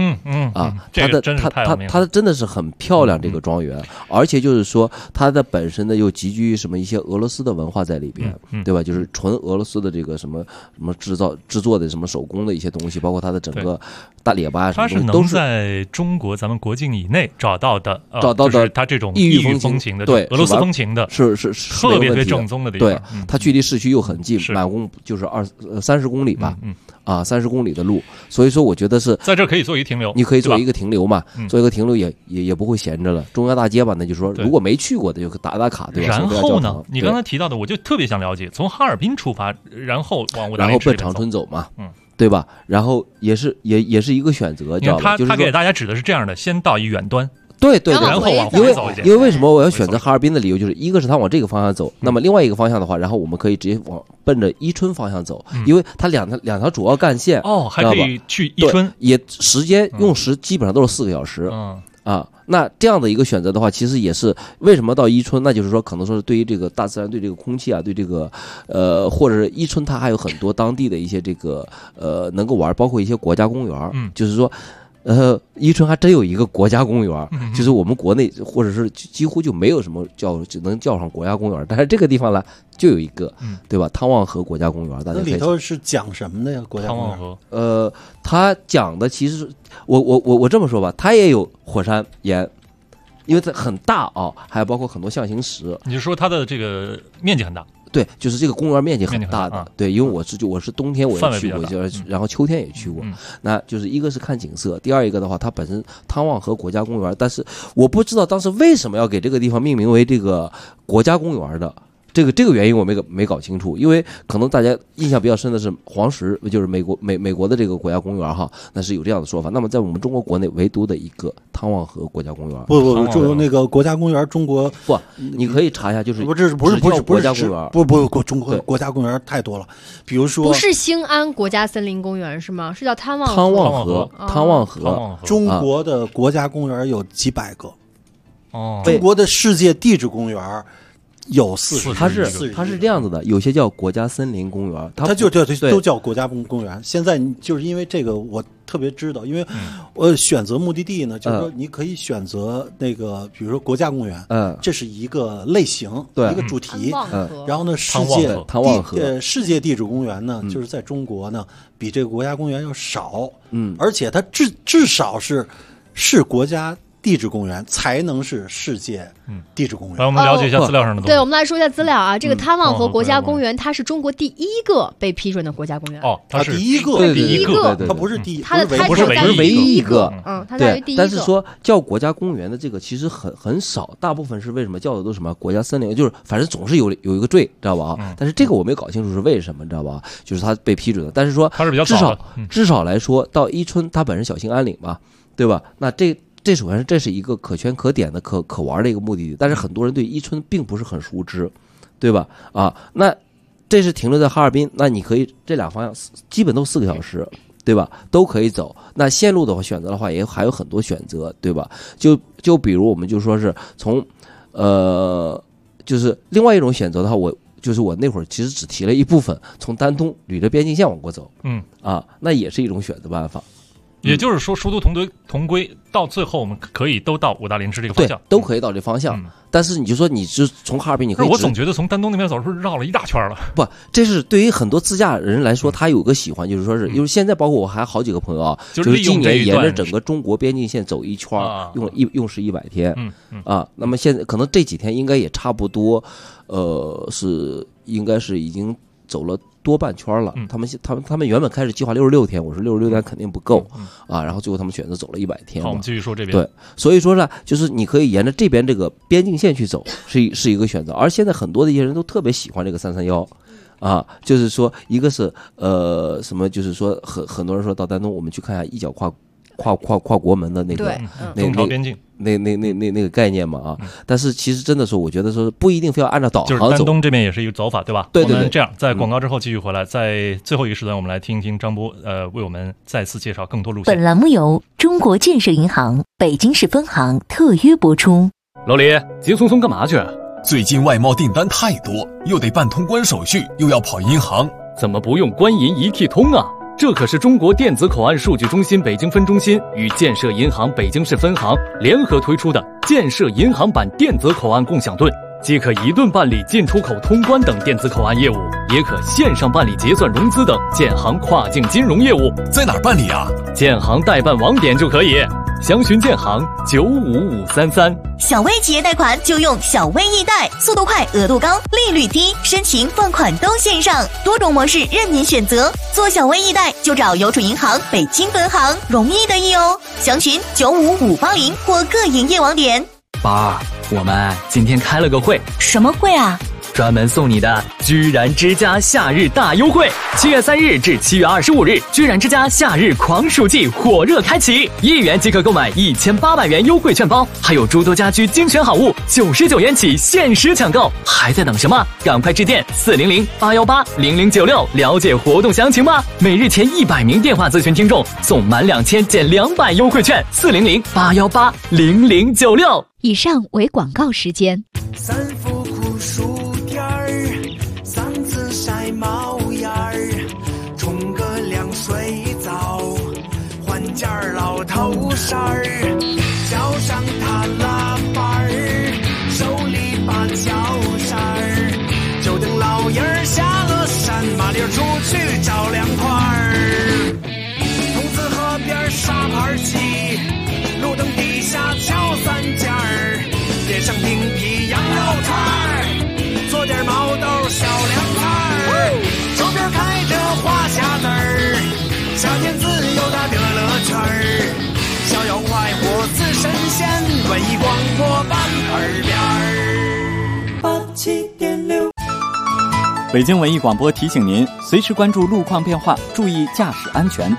它真的是很漂亮，这个庄园，而且就是说它的本身的又集聚什么一些俄罗斯的文化在里边，对吧？就是纯俄罗斯的这个什么制作的什么手工的一些东西，包括它的整个大列巴什么东西， 都是在中国咱们国境以内找到的，它这种异域风情的， 对， 俄罗斯风情的， 是特别正宗的地方。 对，它距离市区又很近，满公就是30公里吧，30公里的路，所以说我觉得是在这可以做一停留， 你可以做一个停留嘛，做一个停留也不会闲着了。中央大街吧，那就是说如果没去过的就打卡，对吧？ 然后呢，你刚才提到的，我就特别想了解，从哈尔滨出发，然后往奔长春走嘛。 对吧？然后也是一个选择，知道吧？就是他给大家指的是这样的：先到一远端， 对， 然后往回走一点。 因为为什么我要选择哈尔滨的理由，就是一个是它往这个方向走，那么另外一个方向的话，然后我们可以直接奔着伊春方向走，因为它两条主要干线还可以去伊春， 也用时基本上都是4个小时。那这样的一个选择的话，其实也是为什么到伊春，那就是说可能说是对于这个大自然、对这个空气啊、对这个或者是伊春它还有很多当地的一些这个能够玩，包括一些国家公园，就是说。伊春还真有一个国家公园，就是我们国内或者是几乎就没有什么只能叫上国家公园，但是这个地方呢就有一个，对吧？汤旺河国家公园，大家那里头是讲什么的呀？国家公园？ 它讲的其实我这么说吧，它也有火山岩。因为它很大啊，还有包括很多象形石。 你是说它的这个面积很大？ 对，就是这个公园面积很大的。对，因为我是冬天我也去过，然后秋天也去过。那就是一个是看景色，第二一个的话，它本身汤旺河国家公园，但是我不知道当时为什么要给这个地方命名为这个国家公园的。这个原因我没搞清楚，因为可能大家印象比较深的是黄石，就是美国的这个国家公园哈，那是有这样的说法。那么在我们中国国内唯独的一个汤旺河国家公园， 不，那个国家公园中国不，你可以查一下，就是不是国家公园， 不，中国国家公园太多了，比如说不是兴安国家森林公园是吗？是叫汤旺河， 中国的国家公园有几百个，中国的世界地质公园。有40， 它是这样子的，有些叫国家森林公园， 它就都叫国家公园。现在就是因为这个，我特别知道，因为我选择目的地呢，就是说你可以选择那个，比如说国家公园，这是一个类型，一个主题。然后呢，世界地质公园呢，就是在中国呢，比这个国家公园要少，而且它至少是国家地质公园才能是世界地质公园。 来，我们了解一下资料上的东西。 对，我们来说一下资料啊。这个汤旺河国家公园，它是中国第一个被批准的国家公园。 它是第一个，它不是第一， 它不是唯一一个。 它在于第一个。 但是说叫国家公园的这个其实很少，大部分是为什么叫的都什么国家森林，就是反正总是有一个坠，知道吧？但是这个我没搞清楚是为什么，知道吧？就是它被批准的。但是说它是比较早， 至少来说到伊春，它本身小兴安岭嘛，对吧？那这首先这是一个可圈可点的可玩的一个目的地，但是很多人对伊春并不是很熟知，对吧？那这是停留在哈尔滨，那你可以这俩方向基本都4个小时，对吧？都可以走。那线路的话选择的话也还有很多选择，对吧？就比如我们就说是从就是另外一种选择的话，我那会儿其实只提了一部分，从丹东捋着边境线往过走，那也是一种选择办法。 也就是说，殊途同归，到最后我们可以都到五大连池这个方向， 对，都可以到这方向。但是你就说你是从哈尔滨，你可以， 我总觉得从丹东那边走是不是绕了一大圈了？ 不，这是对于很多自驾人来说，他有个喜欢，就是说是因为现在包括我还好几个朋友啊，就是今年沿着整个中国边境线走一圈，用时100天，那么现在可能这几天应该也差不多，应该是已经走了多半圈了。他们原本开始计划66天，我说66天肯定不够然后最后他们选择走了100天。 好，我们继续说这边。 对，所以说呢，就是你可以沿着这边这个边境线去走，是一个选择。而现在很多的一些人都特别喜欢这个331就是说一个是什么，就是说很多人说到丹东我们去看一下一脚跨国门的那个中朝边境那个概念嘛但是其实真的说，我觉得说不一定非要按照导航走， 就是丹东这边也是一个走法，对吧？ 对。 我们这样在广告之后继续回来，在最后一个时段，我们来听一听张波为我们再次介绍更多路线。 本栏目由中国建设银行北京市分行特约播出。 老李，急匆匆干嘛去？ 最近外贸订单太多，又得办通关手续，又要跑银行， 怎么不用官银一体通啊？这可是中国电子口岸数据中心北京分中心与建设银行北京市分行联合推出的建设银行版电子口岸共享盾，既可一盾办理进出口通关等电子口岸业务，也可线上办理结算融资等建行跨境金融业务。 在哪儿办理啊？ 建行代办网点就可以，详询建行95533。 小微企业贷款就用小微易贷，速度快，额度高，利率低，申请放款都线上，多种模式任您选择。做小微易贷就找邮储银行北京分行，容易的易哦。详询95580或各营业网点。 宝儿，我们今天开了个会。 什么会啊？ 专门送你的居然之家夏日大优惠，7月3日至7月25日，居然之家夏日狂暑季火热开启，1元即可购买1800元优惠券包，还有诸多家居精选好物，99元起限时抢购，还在等什么？赶快致电400-818-0096了解活动详情吧！每日前100名电话咨询听众送满2000减200优惠券，400-818-0096。 以上为广告时间。 三伏酷暑天儿，嗓子晒冒烟儿，冲个凉水澡，换件老头衫儿，脚上踏拉板儿，手里把脚扇儿，就等老爷儿下了山，麻溜出去找凉快儿。筒子河边沙盘棋，路灯底下敲三件儿，点上冰皮羊肉串儿，做点毛豆小凉菜儿，周边开着花匣子儿，夏天自由它的乐趣儿，逍遥快活似神仙，文艺广播伴耳边儿87.6。 北京文艺广播提醒您，随时关注路况变化，注意驾驶安全。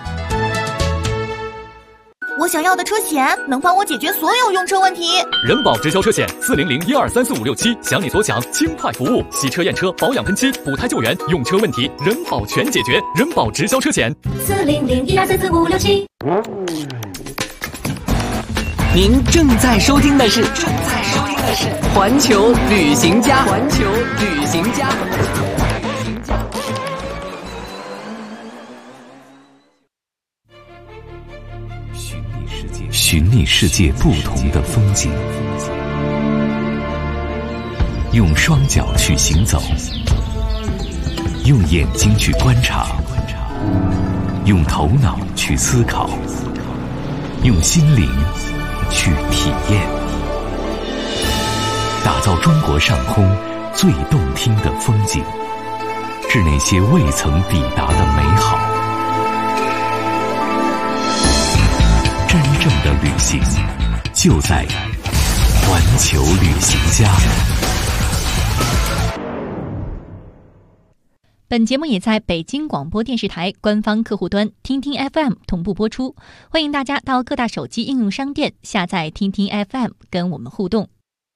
我想要的车险能帮我解决所有用车问题。 人保直销车险400-1234567，想你所想，轻快服务，洗车验车、保养喷漆、补胎救援，用车问题人保全解决。人保直销车险 400-1234567。 您正在收听的是环球旅行家。环球旅行家。 寻觅世界不同的风景，用双脚去行走，用眼睛去观察，用头脑去思考，用心灵去体验，打造中国上空最动听的风景，是那些未曾抵达的美好。真正的旅行就在环球旅行家。 本节目也在北京广播电视台官方客户端听听 FM 同步播出，欢迎大家到各大手机应用商店下载听听 FM 跟我们互动。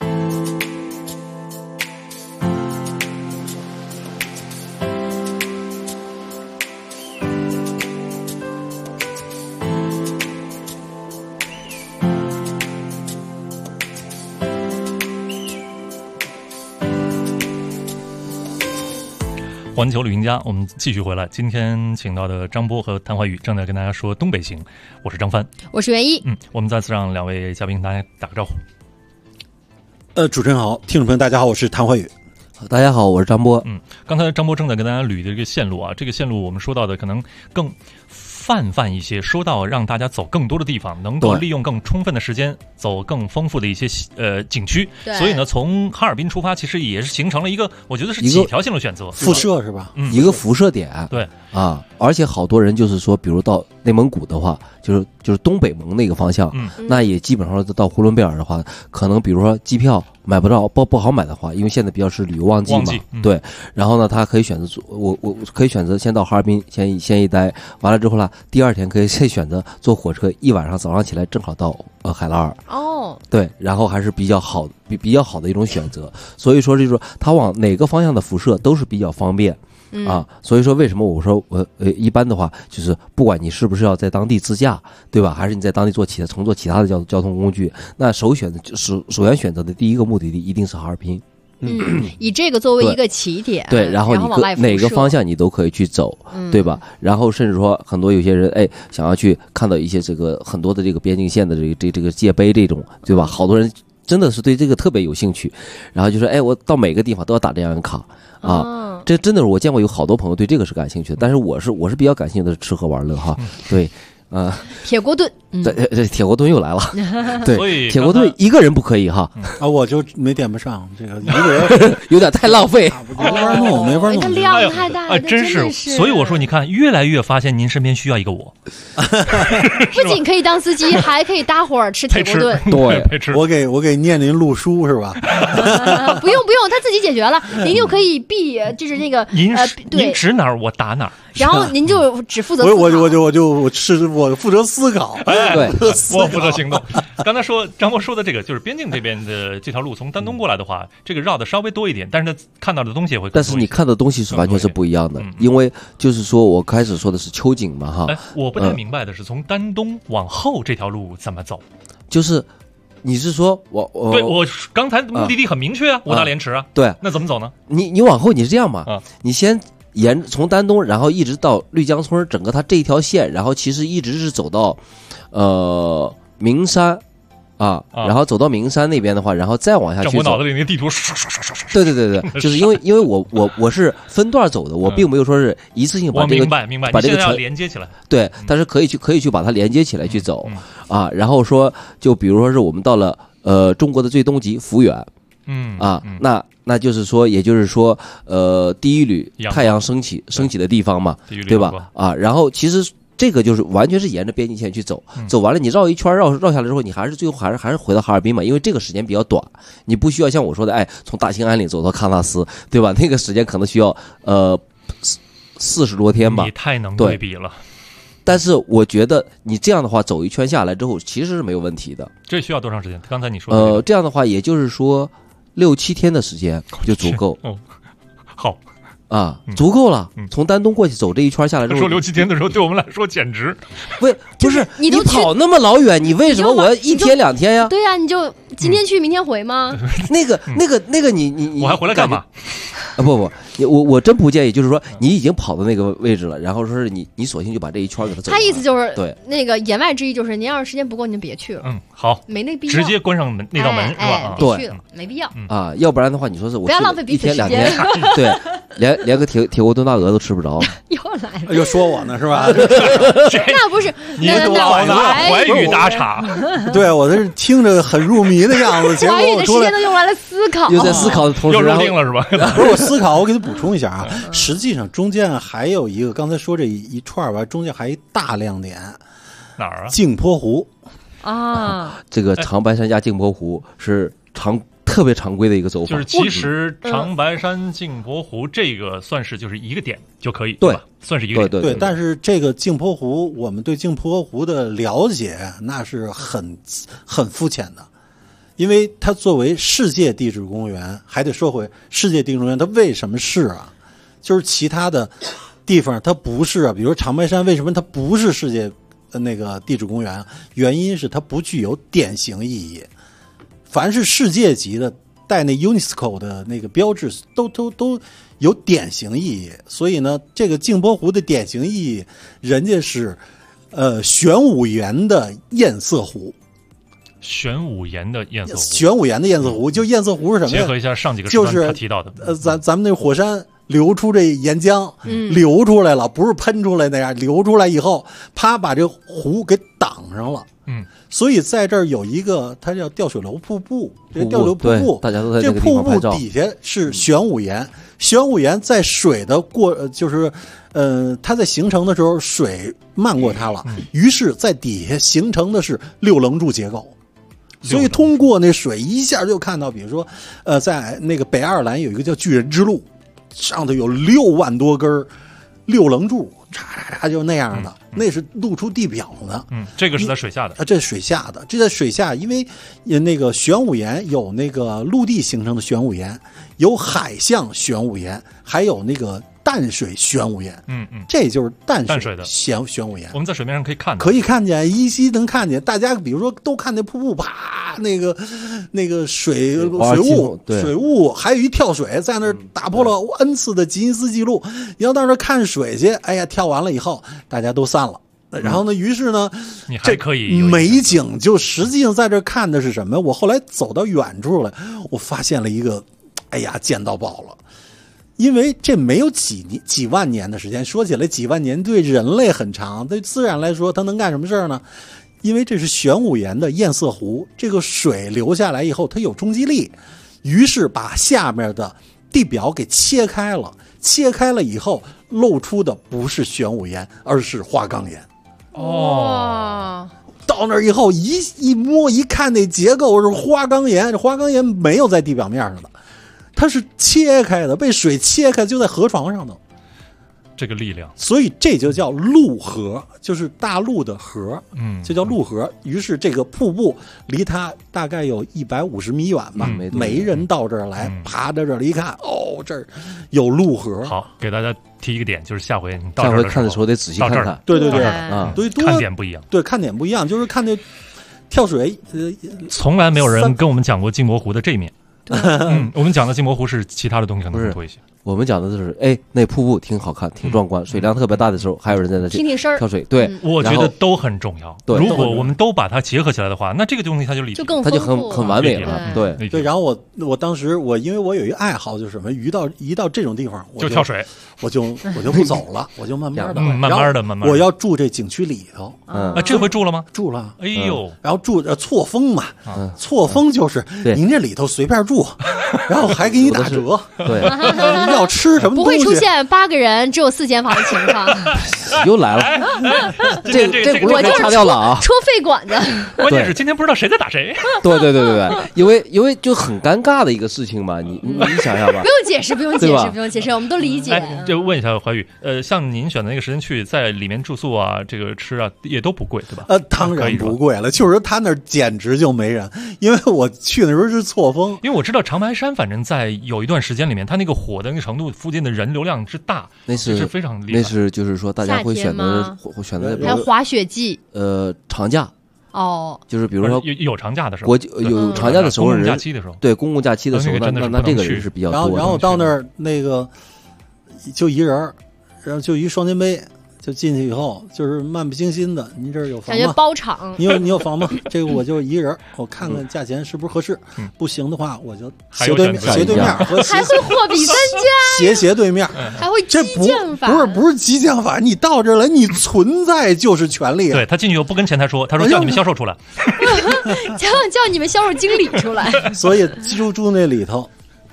环球旅行家，我们继续回来。今天请到的张波和谭怀宇正在跟大家说东北行。我是张帆， 我是袁一。 我们再次让两位嘉宾大家打个招呼。 主持人好，听众朋友大家好，我是谭怀宇。 大家好，我是张波。 刚才张波正在跟大家捋的这个线路啊，这个线路我们说到的可能更泛一些，说到让大家走更多的地方，能够利用更充分的时间，走更丰富的一些景区。所以呢，从哈尔滨出发，其实也是形成了一个，我觉得是几条性的选择， 辐射是吧？ 一个辐射点。 对啊，而且好多人就是说，比如到内蒙古的话，就是东北蒙那个方向，那也基本上到呼伦贝尔的话，可能比如说机票买不到，不好买的话，因为现在比较是旅游旺季嘛，对。然后呢，他可以选择我可以选择先到哈尔滨先一待，完了之后呢，第二天可以再选择坐火车一晚上，早上起来正好到海拉尔。 哦， 对，然后还是比较好的一种选择。所以说就是说，它往哪个方向的辐射都是比较方便。啊，所以说为什么我说一般的话，就是不管你是不是要在当地自驾，对吧？还是你在当地乘坐其他的交通工具，那首先选择的第一个目的地一定是哈尔滨。 以这个作为一个起点， 对，然后你哪个方向你都可以去走，对吧？然后甚至说很多有些人想要去看到一些这个很多的这个边境线的这个界碑这种，对吧？好多人真的是对这个特别有兴趣，然后就说我到每个地方都要打这样一个卡啊。这真的是我见过有好多朋友对这个是感兴趣的，但是我是比较感兴趣的吃喝玩乐哈。对， 铁锅炖， 对，铁锅炖又来了。对，铁锅炖一个人不可以哈。 我就没点不上这个，一个人有点太浪费， 没法弄，没法弄。 它量太大了， 真是。所以我说，你看，越来越发现您身边需要一个我， 不仅可以当司机，还可以搭伙吃铁锅炖。 对， 我给念您录书是吧？ 不用，他自己解决了，您就可以就是那个您指哪儿我打哪儿。 然后您就只负责我负责思考， 对，我负责行动。刚才张波说的这个，就是边境这边的这条路从丹东过来的话，这个绕的稍微多一点，但是他看到的东西也会更多一些。 但是你看的东西是完全是不一样的，因为就是说我开始说的是秋景嘛哈。 我不太明白的是，从丹东往后这条路怎么走？ 就是你是说对我刚才目的地很明确啊，五大连池啊。 对， 那怎么走呢？ 你往后你是这样嘛？你先从丹东，然后一直到绿江村，整个它这一条线，然后其实一直是走到名山然后走到名山那边的话，然后再往下去走。 我脑子里那个地图对，就是因为我是分段走的，我并没有说是一次性把这个明白把这个要连接起来。对， 但是可以去把它连接起来去走然后说就比如说是我们到了中国的最东极抚远。那就是说，也就是说，第一缕太阳升起的地方嘛，对吧？然后其实这个就是完全是沿着边境线去走，走完了你绕一圈绕下来之后，你最后还是回到哈尔滨嘛，因为这个时间比较短，你不需要像我说的，从大兴安岭走到喀纳斯，对吧？那个时间可能需要40多天吧。 你太能对比了。 但是我觉得你这样的话走一圈下来之后，其实是没有问题的。 这需要多长时间？刚才你说的这样的话，也就是说6-7天的时间就足够。 好足够了。从丹东过去走这一圈下来之后， 说6-7天的时候，对我们来说简直不是你跑那么老远，你为什么我要1天2天呀？ 对呀，你就今天去明天回吗？ 那个你我还回来干嘛？ 不，我真不建议，就是说你已经跑到那个位置了，然后说是你索性就把这一圈给它走完。 他意思就是对那个言外之意就是您要是时间不够，您就别去了。 好， 没那必要， 直接关上那道门是吧？ 别去了，没必要要不然的话，你说是我不要浪费彼此时间。 1天2天，对，连个铁锅炖大鹅都吃不着。 又来了， 又说我呢是吧？ 那不是， 你老拿怀语打岔。 对，我这是听着很入迷的样子，结果我出来时间都用来了思考， 又在思考的同时， 又入定了是吧？ 不是我思考，我给他补充一下实际上中间还有一个，刚才说这一串吧，中间还一大亮点， 哪儿啊？ 镜泊湖这个长白山加镜泊湖是特别常规的一个走法， 就是其实长白山镜泊湖这个算是就是一个点就可以，对吧？算是一个点。 对。但是这个镜泊湖，我们对镜泊湖的了解那是很肤浅的，因为它作为世界地质公园，还得说回世界地质公园，它为什么是就是其他的地方它不是比如长白山为什么它不是世界那个地质公园？原因是它不具有典型意义。凡是世界级的带那 UNESCO 的那个标志都有典型意义，所以呢，这个镜泊湖的典型意义，人家是玄武岩的堰塞湖。 玄武岩的堰塞湖， 玄武岩的堰塞湖，就堰塞湖是什么呀？ 结合一下上几个就是他提到的， 咱们那火山流出这岩浆，流出来了，不是喷出来那样，流出来以后，啪把这湖给挡上了。所以在这儿有一个，它叫吊水楼瀑布。这吊水楼瀑布， 大家都在这个地方拍照。 这瀑布底下是玄武岩，玄武岩在水的就是它在形成的时候，水漫过它了，于是在底下形成的是6棱柱结构。所以通过那水一下就看到，比如说在那个北爱尔兰有一个叫巨人之路，上头有6万多根6棱柱，嚓就那样的，那是露出地表的。 这个是在水下的这是水下的，这在水下，因为那个玄武岩有那个陆地形成的玄武岩，有海象玄武岩，还有那个淡水玄武岩。这就是淡水的玄武岩。 我们在水面上可以看到， 可以看见，依稀能看见。大家比如说都看那瀑布，啪，那个水雾，还有一跳水在那儿打破了N次的吉尼斯纪录。你要到那儿看水去，哎呀，跳完了以后大家都散了。然后呢，于是呢， 你还可以美景就实际上在这看的是什么？我后来走到远处了，我发现了一个，哎呀，见到宝了。 因为这没有几万年的时间，说起来几万年对人类很长，对自然来说它能干什么事儿呢？因为这是玄武岩的堰塞湖，这个水流下来以后它有冲击力，于是把下面的地表给切开了，切开了以后露出的不是玄武岩，而是花岗岩。 哦， 到那儿以后一摸一看那结构是花岗岩，花岗岩没有在地表面上的，它是切开的，被水切开就在河床上的。 这个力量， 所以这就叫陆河，就是大陆的河，就叫陆河。于是这个瀑布离它大概有150米远吧，没人到这儿来，爬到这儿一看，哦，这儿有陆河。 好，给大家提一个点，就是下回你下回看的时候得仔细看看。 对对对， 对，看点不一样。 对，看点不一样，就是看那跳水， 从来没有人跟我们讲过镜泊湖的这一面。我们讲的镜泊湖是其他的东西可能更多一些。 我们讲的就是那瀑布挺好看，挺壮观，水量特别大的时候，还有人在那听声跳水。对， 我觉得都很重要。如果我们都把它结合起来的话，那这个东西它就立体， 它就很完美了。对对。然后我当时因为我有一个爱好，就是什么，一到这种地方就跳水， 我就不走了，我就慢慢的， 慢慢的， 我要住这景区里头。 这回住了吗？ 住了。 哎呦， 然后住错峰嘛，错峰就是您这里头随便住，然后还给你打折。 对， 要吃什么东西？ 不会出现8个人只有4间房的情况。 又来了，这我就是掐掉了啊！ 戳肺管子。 关键是今天不知道谁在打谁。 对，因为就很尴尬的一个事情嘛，你想想吧。 不用解释，我们都理解。 就问一下怀宇，像您选的那个时间去，在里面住宿啊，这个吃啊，也都不贵，对吧？ 当然不贵了，就是他那儿简直就没人，因为我去的时候是错峰。 因为我知道长白山，反正在有一段时间里面，它那个火的那个程度，附近的人流量之大， 那是非常厉害。 那是就是说大家会选择还有滑雪季， 长假。 哦， 就是比如说有长假的时候， 有长假的时候， 公共假期的时候， 对公共假期的时候，那这个人是比较多。 然后到那儿那个就一人，然后就一双肩背。就进去以后，就是漫不经心的，您这儿有房吗？ 感觉包场。 你有房吗？这个我就一人，我看看价钱是不是合适。不行的话，我就斜对面和还会货比三家，斜对面， 还会激将法。 不是激将法，你到这儿来，你存在就是权利。 对他进去又不跟前台说，他说叫你们销售出来， 叫你们销售经理出来。 所以住那里头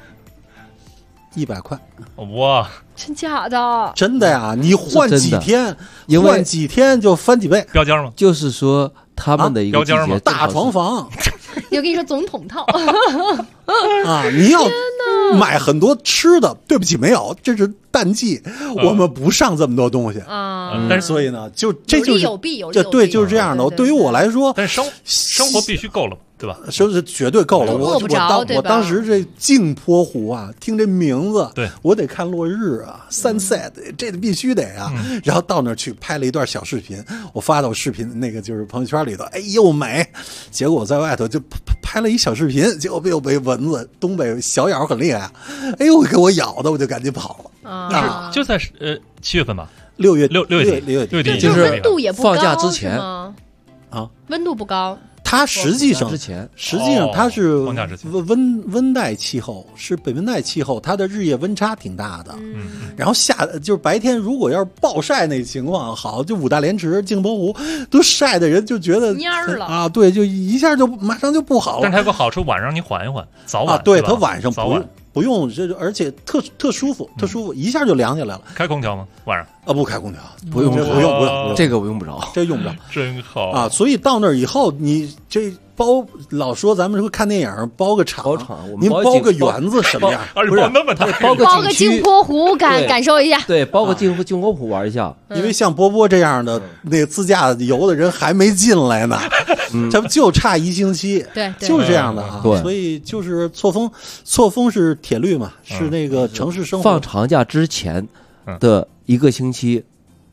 ，100块。 哇！ 真假的？ 真的呀！你换几天，换几天就翻几倍。 标间吗？ 就是说他们的一个季节大床房。 我跟你说，总统套啊！你要买很多吃的，对不起，没有，这是淡季，我们不上这么多东西啊。 但是所以呢，这就是有弊， 对，就是这样的。对于我来说， 但是生活必须够了。对吧？ 是绝对够了。我当时这镜泊湖啊，听这名字， 对， 我得看落日啊，sunset，这必须得啊。然后到那儿去拍了一段小视频，我发到视频那个就是朋友圈里头，哎呦美！结果我在外头就拍了一小视频，结果又被蚊子，东北小咬很厉害，哎呦给我咬的，我就赶紧跑了。 啊，就在7月份吧 ，6月底， 就是温度也不高， 放假之前啊，温度不高。 它实际上它是温带气候，是北温带气候，它的日夜温差挺大的。然后就是白天如果要是暴晒那情况好，就五大连池、镜泊湖都晒的人就觉得蔫了啊，对，就一下就马上就不好了。 但是它有个好处，晚上你缓一缓，早晚对，它晚上不用，而且特舒服，一下就凉起来了。 开空调吗？晚上啊，不开空调， 不用，这个我用不着， 这用不着， 真好啊！所以到那儿以后，你这包老说咱们说看电影包个场，您包个园子什么样？ 不是那么大， 包个镜泊湖感受一下， 对，包个镜泊湖玩一下。 因为像波波这样的那个自驾游的人还没进来呢，这不就差1星期？ 对， 就是这样的啊。 对， 所以就是错峰是铁律嘛，是那个城市生活。 放长假之前的1个星期，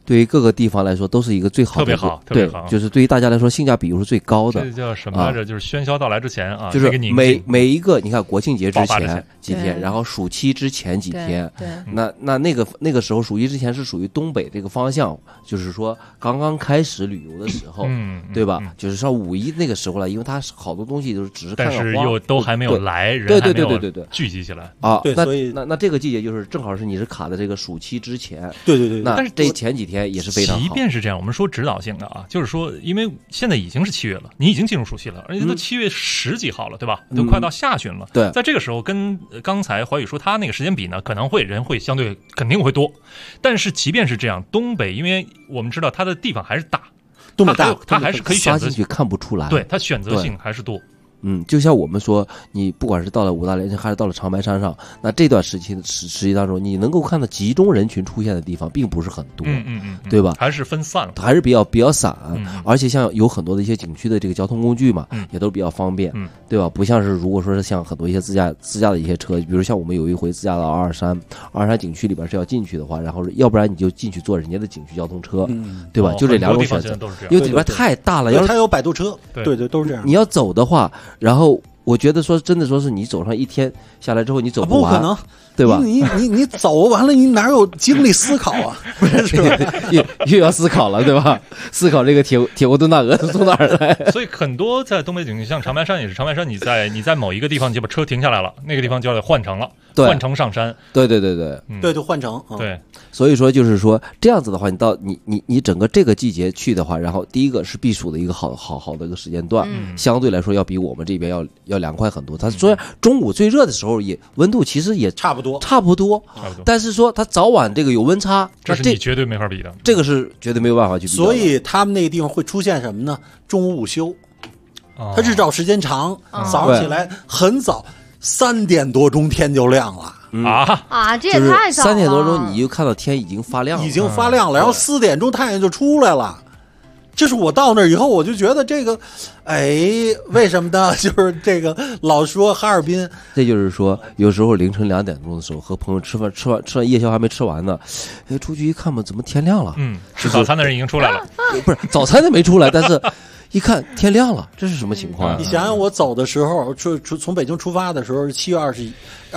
对于各个地方来说都是一个最好的， 特别好，特别好。 就是对于大家来说性价比又是最高的。 这叫什么来着？就是喧嚣到来之前啊， 就是每一个，你看国庆节之前几天，然后暑期之前几天， 对， 那个时候暑期之前是属于东北这个方向，就是说刚刚开始旅游的时候，对吧？就是上五一那个时候了，因为它好多东西就是只是看看花， 但是又都还没有来，人对聚集起来啊。 对，所以那这个季节就是正好是你是卡在这个暑期之前， 对。 那这前几天也是非常好。 即便是这样，我们说指导性的啊，就是说，因为现在已经是7月了，你已经进入暑期了，而且都7月10几号了，对吧？都快到下旬了。 对， 在这个时候，跟刚才怀宇说他那个时间比呢，可能人会相对肯定会多。但是即便是这样，东北因为我们知道它的地方还是大， 东北大， 它还是可以选择进去看不出来。 对，它选择性还是多。 就像我们说，你不管是到了五大连城还是到了长白山上，那这段时期当中，你能够看到集中人群出现的地方并不是很多，对吧？ 还是分散了， 还是比较散，而且像有很多的一些景区的这个交通工具嘛，也都比较方便，对吧？不像是如果说是像很多一些自驾的一些车，比如像我们有一回自驾到阿尔山景区里边是要进去的话，然后要不然你就进去坐人家的景区交通车，对吧？就这两种选择，因为里边太大了， 它有摆渡车，对，都是这样。 你要走的话。然后我觉得说真的说是你走上一天下来之后你走不完， 不可能， 对吧？ 你走完了，你哪有精力思考啊？不是又要思考了，对吧？思考这个铁锅炖大鹅从哪儿来？ 所以很多在东北景区，像长白山也是，长白山你在某一个地方就把车停下来了，那个地方就要换乘了，换乘上山。 对， 就换乘。 对， 所以说就是说这样子的话，你整个这个季节去的话，然后第一个是避暑的一个好的一个时间段，相对来说要比我们这边要凉快很多。它虽然中午最热的时候也温度其实也差不多，但是说它早晚这个有温差， 这是你绝对没法比的， 这个是绝对没有办法去比的。 所以他们那个地方会出现什么呢？中午午休，它日照时间长，早上起来很早，3点多钟天就亮了。 这也太早了。 3点多钟你就看到天已经发亮了， 然后4点钟太阳就出来了。这是我到那儿以后，我就觉得这个，为什么呢？就是这个老说哈尔滨， 这就是说，有时候凌晨2点钟的时候，和朋友吃完夜宵还没吃完呢，出去一看吧，怎么天亮了？ 吃早餐的人已经出来了， 不是早餐都没出来，但是一看天亮了，这是什么情况？ 你想想，我走的时候，从北京出发的时候，7月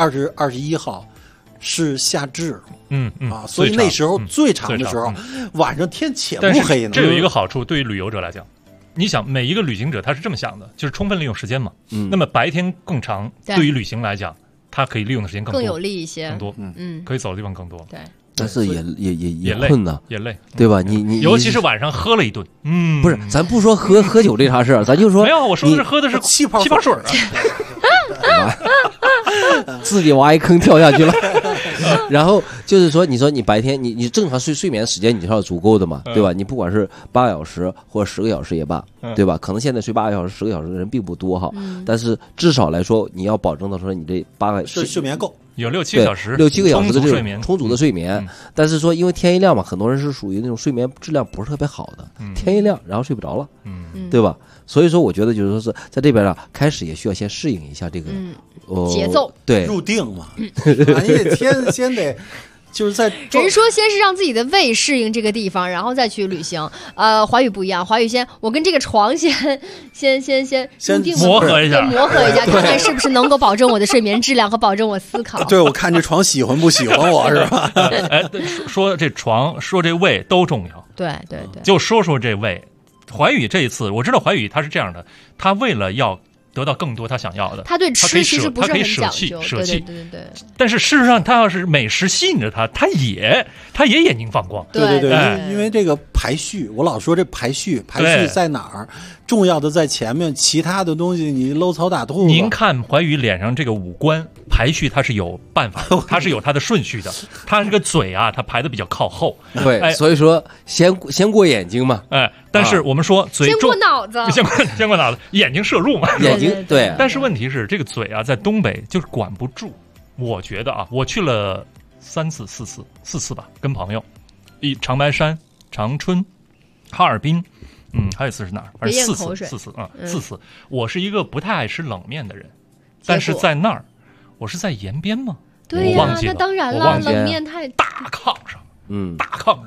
21号。是夏至，所以那时候最长的时候，晚上天且不黑呢。 这有一个好处，对于旅游者来讲，你想每一个旅行者他是这么想的，就是充分利用时间嘛。那么白天更长，对于旅行来讲，他可以利用的时间更有利一些， 更多，可以走的地方更多。 对， 但是也累困呐， 也累， 对吧？你尤其是晚上喝了一顿， 不是，咱不说喝酒这茬事儿，咱就说没有，我说的是喝的是气泡水啊。自己挖一坑跳下去了，然后就是说，你说你白天你正常睡眠时间你是要足够的嘛，对吧？你不管是8个小时或者10个小时也罢，对吧？可能现在睡8个小时、10个小时的人并不多哈，但是至少来说，你要保证到说你这8个睡眠够， 有6-7个小时 ，6-7个小时的这种充足的睡眠。但是说，因为天一亮嘛，很多人是属于那种睡眠质量不是特别好的，天一亮然后睡不着了，对吧？所以说，我觉得就是说是在这边啊，开始也需要先适应一下这个节奏， 对， 入定嘛，你得先得就是在人说先是让自己的胃适应这个地方，然后再去旅行。华语不一样，华语我跟这个床先入定磨合一下， 看看是不是能够保证我的睡眠质量和保证我思考。 对，我看这床喜欢不喜欢我是吧？ 说这床，说这胃都重要。 对， 就说这胃。怀宇这一次，我知道怀宇他是这样的，他为了要得到更多他想要的， 他对吃其实不是很讲究， 舍弃。对。 但是事实上，他要是美食吸引着他也眼睛放光。 对，因为这个排序，我老说这排序在哪儿？重要的在前面，其他的东西你搂草打兔。 您看怀宇脸上这个五官排序，它是有办法的，它是有它的顺序的。他这个嘴啊，它排的比较靠后。 对，所以说先过眼睛嘛。 但是我们说嘴先过脑子， 先过脑子，眼睛摄入嘛。 眼睛对。 但是问题是，这个嘴啊，在东北就是管不住。我觉得啊，我去了4次吧，跟朋友，长白山、长春、哈尔滨。还有一次是哪儿？反正4次啊，4次。我是一个不太爱吃冷面的人，但是在那儿，我是在延边吗？ 对呀，那当然了，冷面太大炕上，大炕上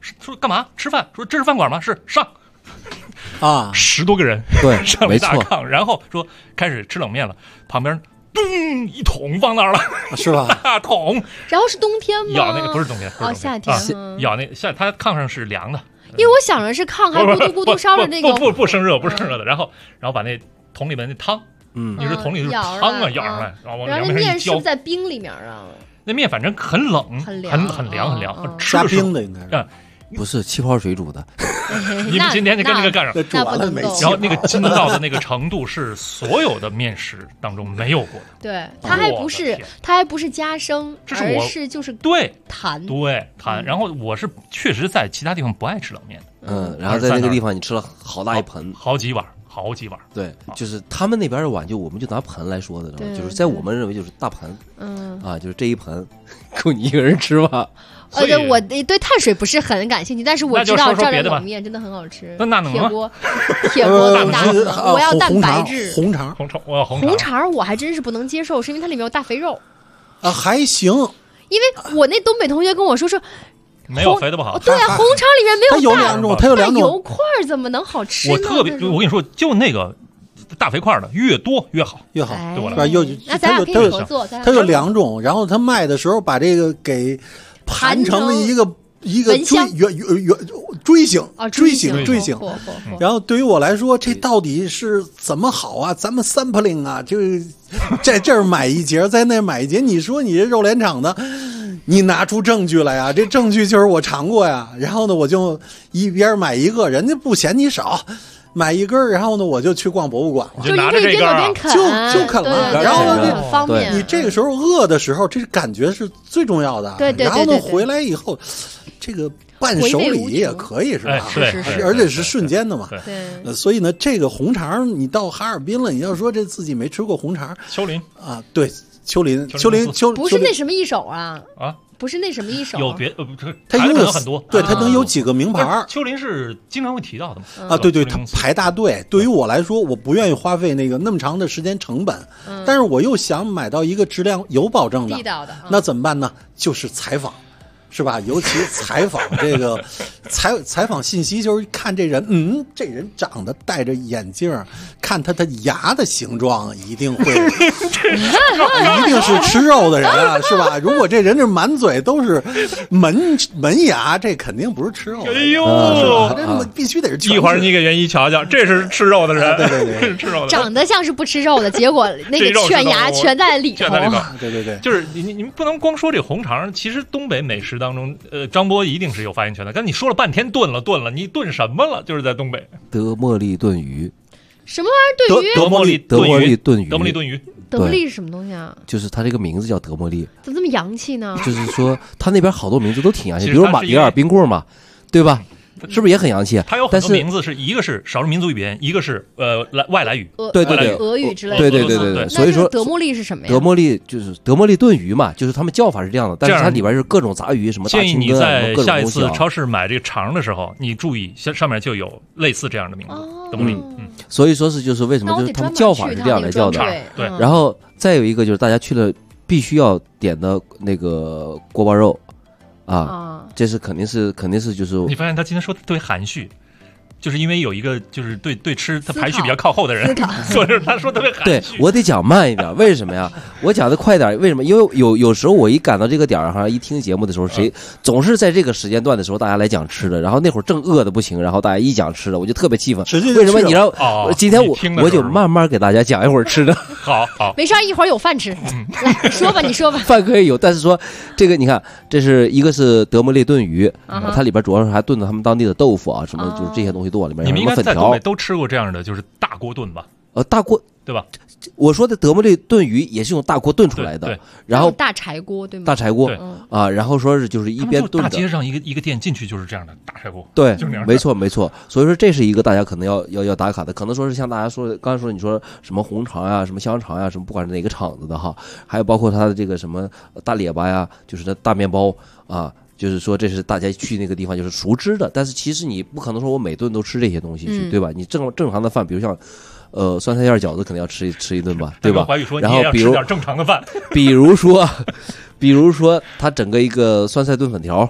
说干嘛？吃饭？说这是饭馆吗？是上。 啊 ，10多个人对上了大炕，然后说开始吃冷面了，旁边咚一桶放那儿了， 是吧？ 大桶。 然后是冬天吗？ 咬那个不是冬天， 哦，夏天。 咬那它炕上是凉的， 因为我想着是炕还咕嘟咕嘟烧着那个， 不生热，不生热的。然后把那桶里面那汤，一直桶里就是汤啊，舀上来，然后往凉面上一浇。 是不是在冰里面啊？ 那面反正很冷，很凉， 加冰的应该是。 不是气泡水煮的， 你们今天就跟这个干上， 煮完了没？ 然后那个筋道的那个程度是所有的面食当中没有过的。 对，它还不是加生，而是就是对弹。 然后我是确实在其他地方不爱吃冷面， 然后在那个地方你吃了好大一盆， 好几碗。 对，就是他们那边的碗，我们就拿盆来说的，就是在我们认为就是大盆，就是这一盆够你一个人吃吧。 对，我对碳水不是很感兴趣，但是我知道这儿的冷面真的很好吃。 那能铁锅大的，我要蛋白质。 红肠， 我要红肠，我还真是不能接受，是因为它里面有大肥肉。 还行， 因为我那东北同学跟我说。 没有肥的不好。 对啊，红肠里面没有它有两种油块，怎么能好吃呢？ 我跟你说，就那个大肥块的越多越好， 对我来说。那咱俩可以合作。 它有2种，然后它卖的时候把这个给盘成了一个锥形。然后对于我来说，这到底是怎么好啊？咱们 sampling 啊，就是在这儿买一节，在那儿买一节。你说你这肉联厂的。你拿出证据来呀！这证据就是我尝过呀。然后呢，我就一边买一个，人家不嫌你少，买一根。然后呢，我就去逛博物馆了， 就拿着这根就啃了。然后呢，很方便。 你这个时候饿的时候，这感觉是最重要的。 对。 然后呢，回来以后，这个伴手礼也可以是吧？ 是， 而且是瞬间的嘛。 对。 所以呢，这个红肠，你到哈尔滨了，你要说这自己没吃过红肠， 丘陵啊，对。丘陵不是那什么一手啊，不是那什么一手， 有别它拥有很多， 对，它能有几个名牌。 丘陵是经常会提到的嘛？对，它排大队。对于我来说，我不愿意花费那么长的时间成本，但是我又想买到一个质量有保证的， 地道的， 那怎么办呢？就是采访。是吧？尤其采访这个采访信息，就是看这人，这人长得戴着眼镜，看他的牙的形状，一定是吃肉的人啊，是吧？如果这人这满嘴都是门牙，这肯定不是吃肉的人。 哎呦， 这必须得是。 一会儿你给袁一瞧瞧，这是吃肉的人， 对， 是吃肉的， 长得像是不吃肉的，结果那个犬牙全在里头。 对， 就是你不能光说这红肠，其实东北美食当中，张波一定是有发言权的。刚才你说了半天炖了，你炖什么了？就是在东北， 德莫利炖鱼。 什么玩意儿炖鱼？ 德莫利炖鱼。 德莫利是什么东西啊？ 就是它这个名字叫德莫利。 怎么这么洋气呢？ 就是说，它那边好多名字都挺洋气，比如马迭尔冰棍嘛，对吧？是不是也很洋气？ 它有很多名字，一个是少数民族语言，一个是外来语， 对， 俄语之类的。 对。所以说德莫利是什么呀？ 德莫利就是德莫利炖鱼嘛，就是他们叫法是这样的，但是它里边是各种杂鱼，什么大青根啊，建议你在下一次超市买这个肠的时候，你注意上面就有类似这样的名字，德莫利。 所以说是就是为什么就是他们叫法是这样来叫的。 对。 然后再有一个就是大家去了必须要点的那个锅包肉。这是肯定是就是你发现他今天说的特别含蓄，就是因为有一个就是对吃他排序比较靠后的人，所以他说特别含蓄。 对，我得讲慢一点，为什么呀？我讲的快点，为什么？因为有时候我一赶到这个点儿上，一听节目的时候，谁总是在这个时间段的时候，大家来讲吃的，然后那会儿正饿的不行，然后大家一讲吃的，我就特别气愤。为什么？你知道，今天我就慢慢给大家讲一会儿吃的。 好， 没事，一会儿有饭吃。来说吧，你说吧。 饭可以有，但是说这个你看，这是一个是德莫利炖鱼，它里边主要是还炖的他们当地的豆腐啊，什么就是这些东西都往里面。 你们应该在东北都吃过这样的，就是大锅炖吧？ 大锅对吧？ 我说的德莫利炖鱼也是用大锅炖出来的，然后大柴锅对吗？ 大柴锅啊，然后说是就是一边炖的。 大街上一个店进去就是这样的大柴锅， 对，没错。所以说这是一个大家可能要打卡的，可能说是像大家说的，刚才说你说什么红肠呀、什么香肠呀、什么，不管是哪个厂子的哈，还有包括它的这个什么大列巴呀，就是那大面包啊。就是说，这是大家去那个地方就是熟知的，但是其实你不可能说我每顿都吃这些东西去，对吧？你正常的饭，比如像酸菜馅饺子，可能要吃一顿吧，对吧？然后比如点正常的饭， 比如说它整个一个酸菜炖粉条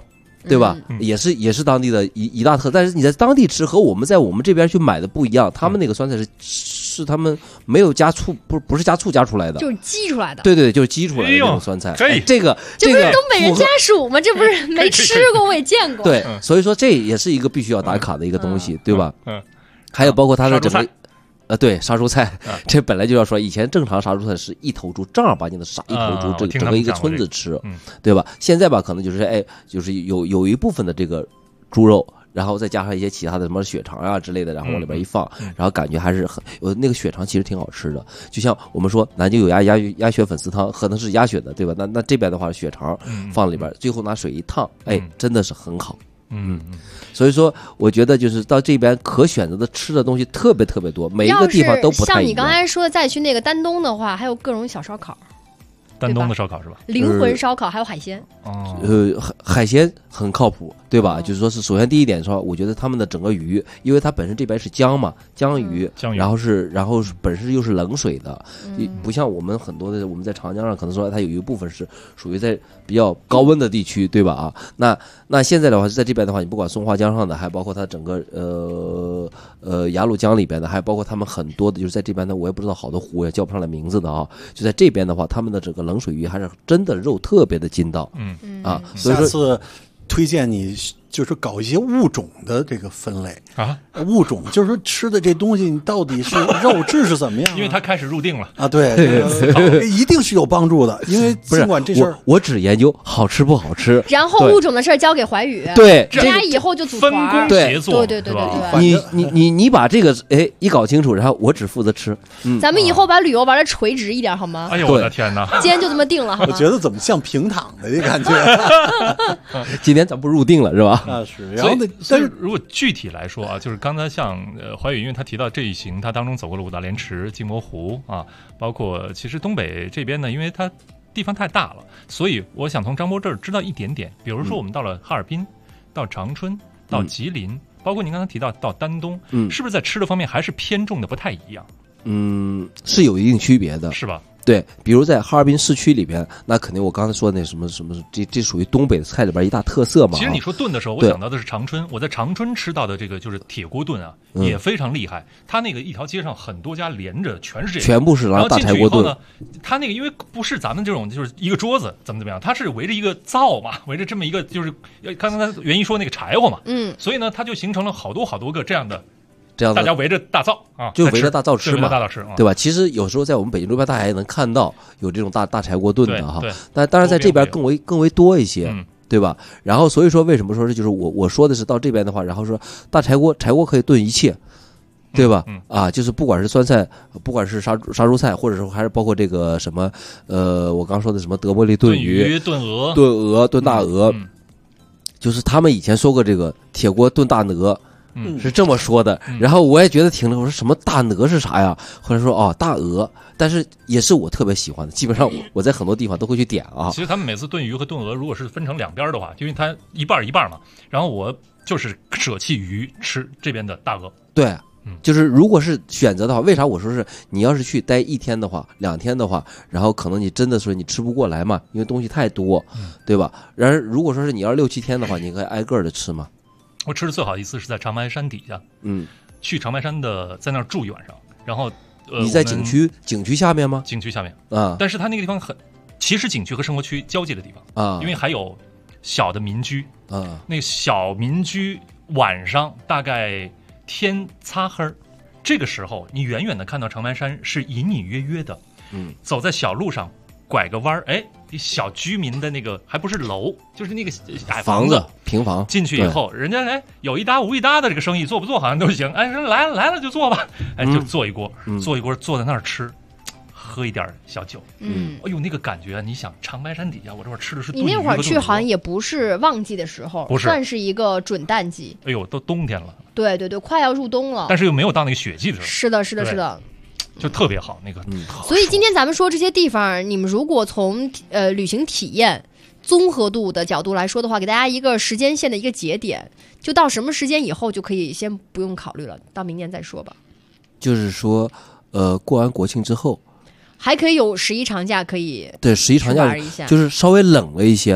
对吧？也是当地的一大特，但是你在当地吃和我们在我们这边去买的不一样，他们那个酸菜是他们没有加醋，不是加醋加出来的， 就是激出来的。 对，就是激出来的那种酸菜。这个这不是东北人家属吗？这不是没吃过，我也见过。 对，所以说这也是一个必须要打卡的一个东西，对吧？还有包括它的整个对杀猪菜，这本来就要说，以前正常杀猪菜是一头猪正儿八经的杀一头猪，整个一个村子吃，对吧？现在吧，可能就是就是有一部分的这个猪肉。然后再加上一些其他的什么血肠啊之类的，然后往里边一放，然后感觉还是那个血肠其实挺好吃的。就像我们说南京有鸭血粉丝汤，可能是鸭血的，对吧？那这边的话血肠放里边，最后拿水一烫，真的是很好。所以说我觉得就是到这边可选择的吃的东西特别特别多，每一个地方都不太一样。 像你刚才说的，再去那个丹东的话，还有各种小烧烤。 丹东的烧烤是吧？ 灵魂烧烤还有海鲜。 海鲜很靠谱，对吧？就是说是首先第一点说，我觉得他们的整个鱼，因为它本身这边是江嘛，江鱼，然后本身又是冷水的，不像我们很多的我们在长江上可能说它有一部分是属于在比较高温的地区，对吧？那现在的话是在这边的话，你不管松花江上的，还包括它整个雅鲁江里边的，还包括他们很多的就是在这边的，我也不知道好多湖也叫不上来名字的啊。就在这边的话，他们的整个冷水鱼还是真的肉特别的筋道，所以说下次推荐你就是搞一些物种的这个分类啊， 物种就是说吃的这东西你到底是肉质是怎么样？ 因为它开始入定了啊，对，一定是有帮助的。因为尽管这事儿我只研究好吃不好吃， 然后物种的事儿交给怀宇， 对， 大家以后就组团分工协作， 对。 你把这个一搞清楚，然后我只负责吃。 咱们以后把旅游玩的垂直一点好吗？ 哎呦我的天哪！ 今天就这么定了，好吗？ 我觉得怎么像平躺的这感觉？ 今天咱不入定了是吧？ 是。然后但是如果具体来说啊，就是刚才像怀宇，因为他提到这一行，他当中走过了五大连池、镜泊湖啊，包括其实东北这边呢，因为它地方太大了，所以我想从张波这儿知道一点点。比如说我们到了哈尔滨、到长春、到吉林，包括您刚才提到丹东，是不是在吃的方面还是偏重的不太一样？ 是有一定区别的， 是吧？ 对，比如在哈尔滨市区里边，那肯定我刚才说的那什么，这属于东北的菜里边一大特色嘛。 其实你说炖的时候，我想到的是长春。我在长春吃到的这个就是铁锅炖啊，也非常厉害。它那个一条街上很多家连着，全是这个， 全部是然后大柴锅炖。 呢，它那个因为不是咱们这种就是一个桌子怎么样，它是围着一个灶嘛，围着这么一个就是刚才袁一说那个柴火嘛，所以呢，它就形成了好多个这样的。大家围着大灶啊， 就围着大灶吃嘛， 对吧？其实有时候在我们北京周边，大家也能看到有这种大柴锅炖的哈。但当然在这边更为多一些，对吧？然后所以说为什么说是就是我说的是到这边的话，然后说柴锅可以炖一切，对吧？就是不管是酸菜，不管是杀猪菜，或者说还是包括这个什么我刚说的什么德莫利炖鱼、 炖鹅、 炖大鹅，就是他们以前说过这个铁锅炖大鹅。是这么说的，然后我也觉得挺了，我说什么大鹅是啥呀？后来说大鹅，但是也是我特别喜欢的，基本上我在很多地方都会去点啊。 其实他们每次炖鱼和炖鹅，如果是分成两边的话，因为它一半嘛，然后我就是舍弃鱼吃这边的大鹅。 对，就是如果是选择的话，为啥我说是你要是去待1天的话、2天的话，然后可能你真的说你吃不过来嘛，因为东西太多，对吧？然而如果说是你要6、7天的话，你可以挨个的吃嘛。 我吃的最好一次是在长白山底下，去长白山的，在那儿住一晚上，然后你在景区下面吗？ 景区下面啊，但是它那个地方其实景区和生活区交界的地方啊，因为还有小的民居啊，那个小民居晚上大概天擦黑，这个时候你远远的看到长白山是隐隐约约的，走在小路上拐个弯小居民的那个还不是楼，就是那个矮房子平房， 进去以后，人家有一搭无一搭的这个生意做不做好像都行，来了就做吧，就做一锅，坐在那儿吃，喝一点小酒，哎呦那个感觉，你想长白山底下，我这会儿吃的是炖鱼和炖鹅。 你那会儿去好像也不是旺季的时候， 不是算是一个准淡季。 哎呦，都冬天了。对， 快要入冬了， 但是又没有到那个雪季的时候。 是的。 就特别好那个， 所以今天咱们说这些地方，你们如果从旅行体验综合度的角度来说的话，给大家一个时间线的一个节点，就到什么时间以后就可以先不用考虑了，到明年再说吧。 就是说，过完国庆之后， 还可以有11长假可以对11长假就是稍微冷了一些了。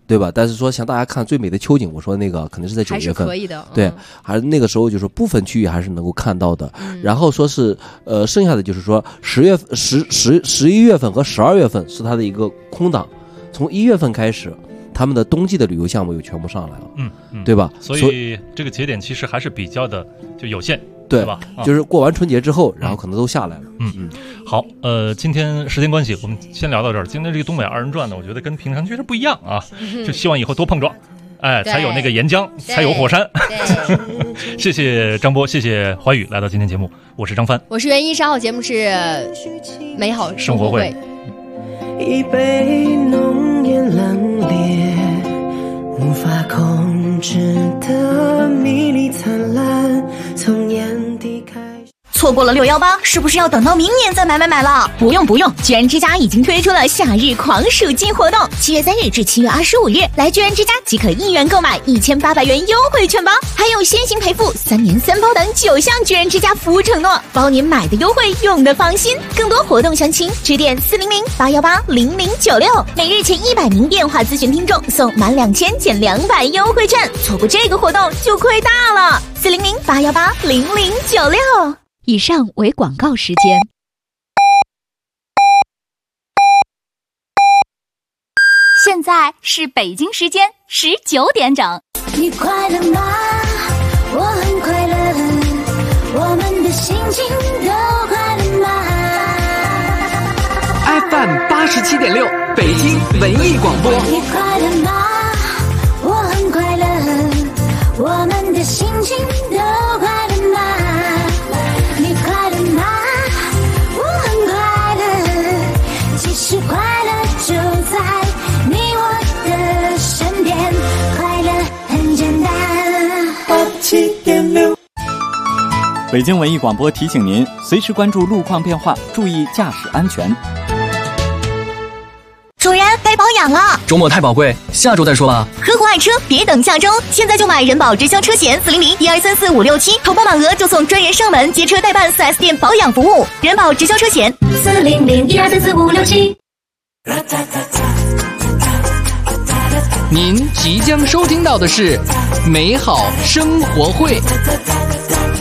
对吧？但是说像大家看最美的秋景，我说那个可能是在9月份， 还是可以的， 对，还是那个时候就是部分区域还是能够看到的。然后说是剩下的就是说11月份和12月份是它的一个空档，从1月份开始，他们的冬季的旅游项目又全部上来了，对吧？ 所以这个节点其实还是比较的就有限。 对吧？ 就是过完春节之后，然后可能都下来了。 好，今天时间关系，我们先聊到这儿。今天这个东北二人转呢，我觉得跟平常确实不一样啊，就希望以后多碰撞，才有那个岩浆，才有火山。谢谢张波，谢谢怀宇来到今天节目，我是张帆， 我是袁一，稍后节目是美好生活会。 一杯浓艳冷冽，无法控制的迷离灿烂，从眼底开。 错过了618，是不是要等到明年再买了？不用，居然之家已经推出了夏日狂暑季活动，7月3日至7月25日，来居然之家即可1元购买1800元优惠券包，还有先行赔付、3年3包等9项居然之家服务承诺，包您买的优惠，用的放心。更多活动详情，致电400-818-0096，每日前100名电话咨询听众送满2000减200优惠券，错过这个活动就亏大了。400-818-0096。 以上为广告时间。 现在是北京时间19点整。 你快乐吗？我很快乐，我们的心情都快乐吗 ？FM 87.6，北京文艺广播。 你快乐吗？我很快乐，我们的心情都快乐吗？你快乐吗？我很快乐，其实快乐就在你我的身边，快乐很简单。87.6， 北京文艺广播提醒您，随时关注路况变化，注意驾驶安全。 主人，该保养了。 周末太宝贵，下周再说吧。 合伙爱车，别等下周，现在就买人保直销车险400-1234-567，投保满额就送专人上门接车代办 4S 店保养服务。人保直销车险400-1234-567。 您即将收听到的是美好生活会。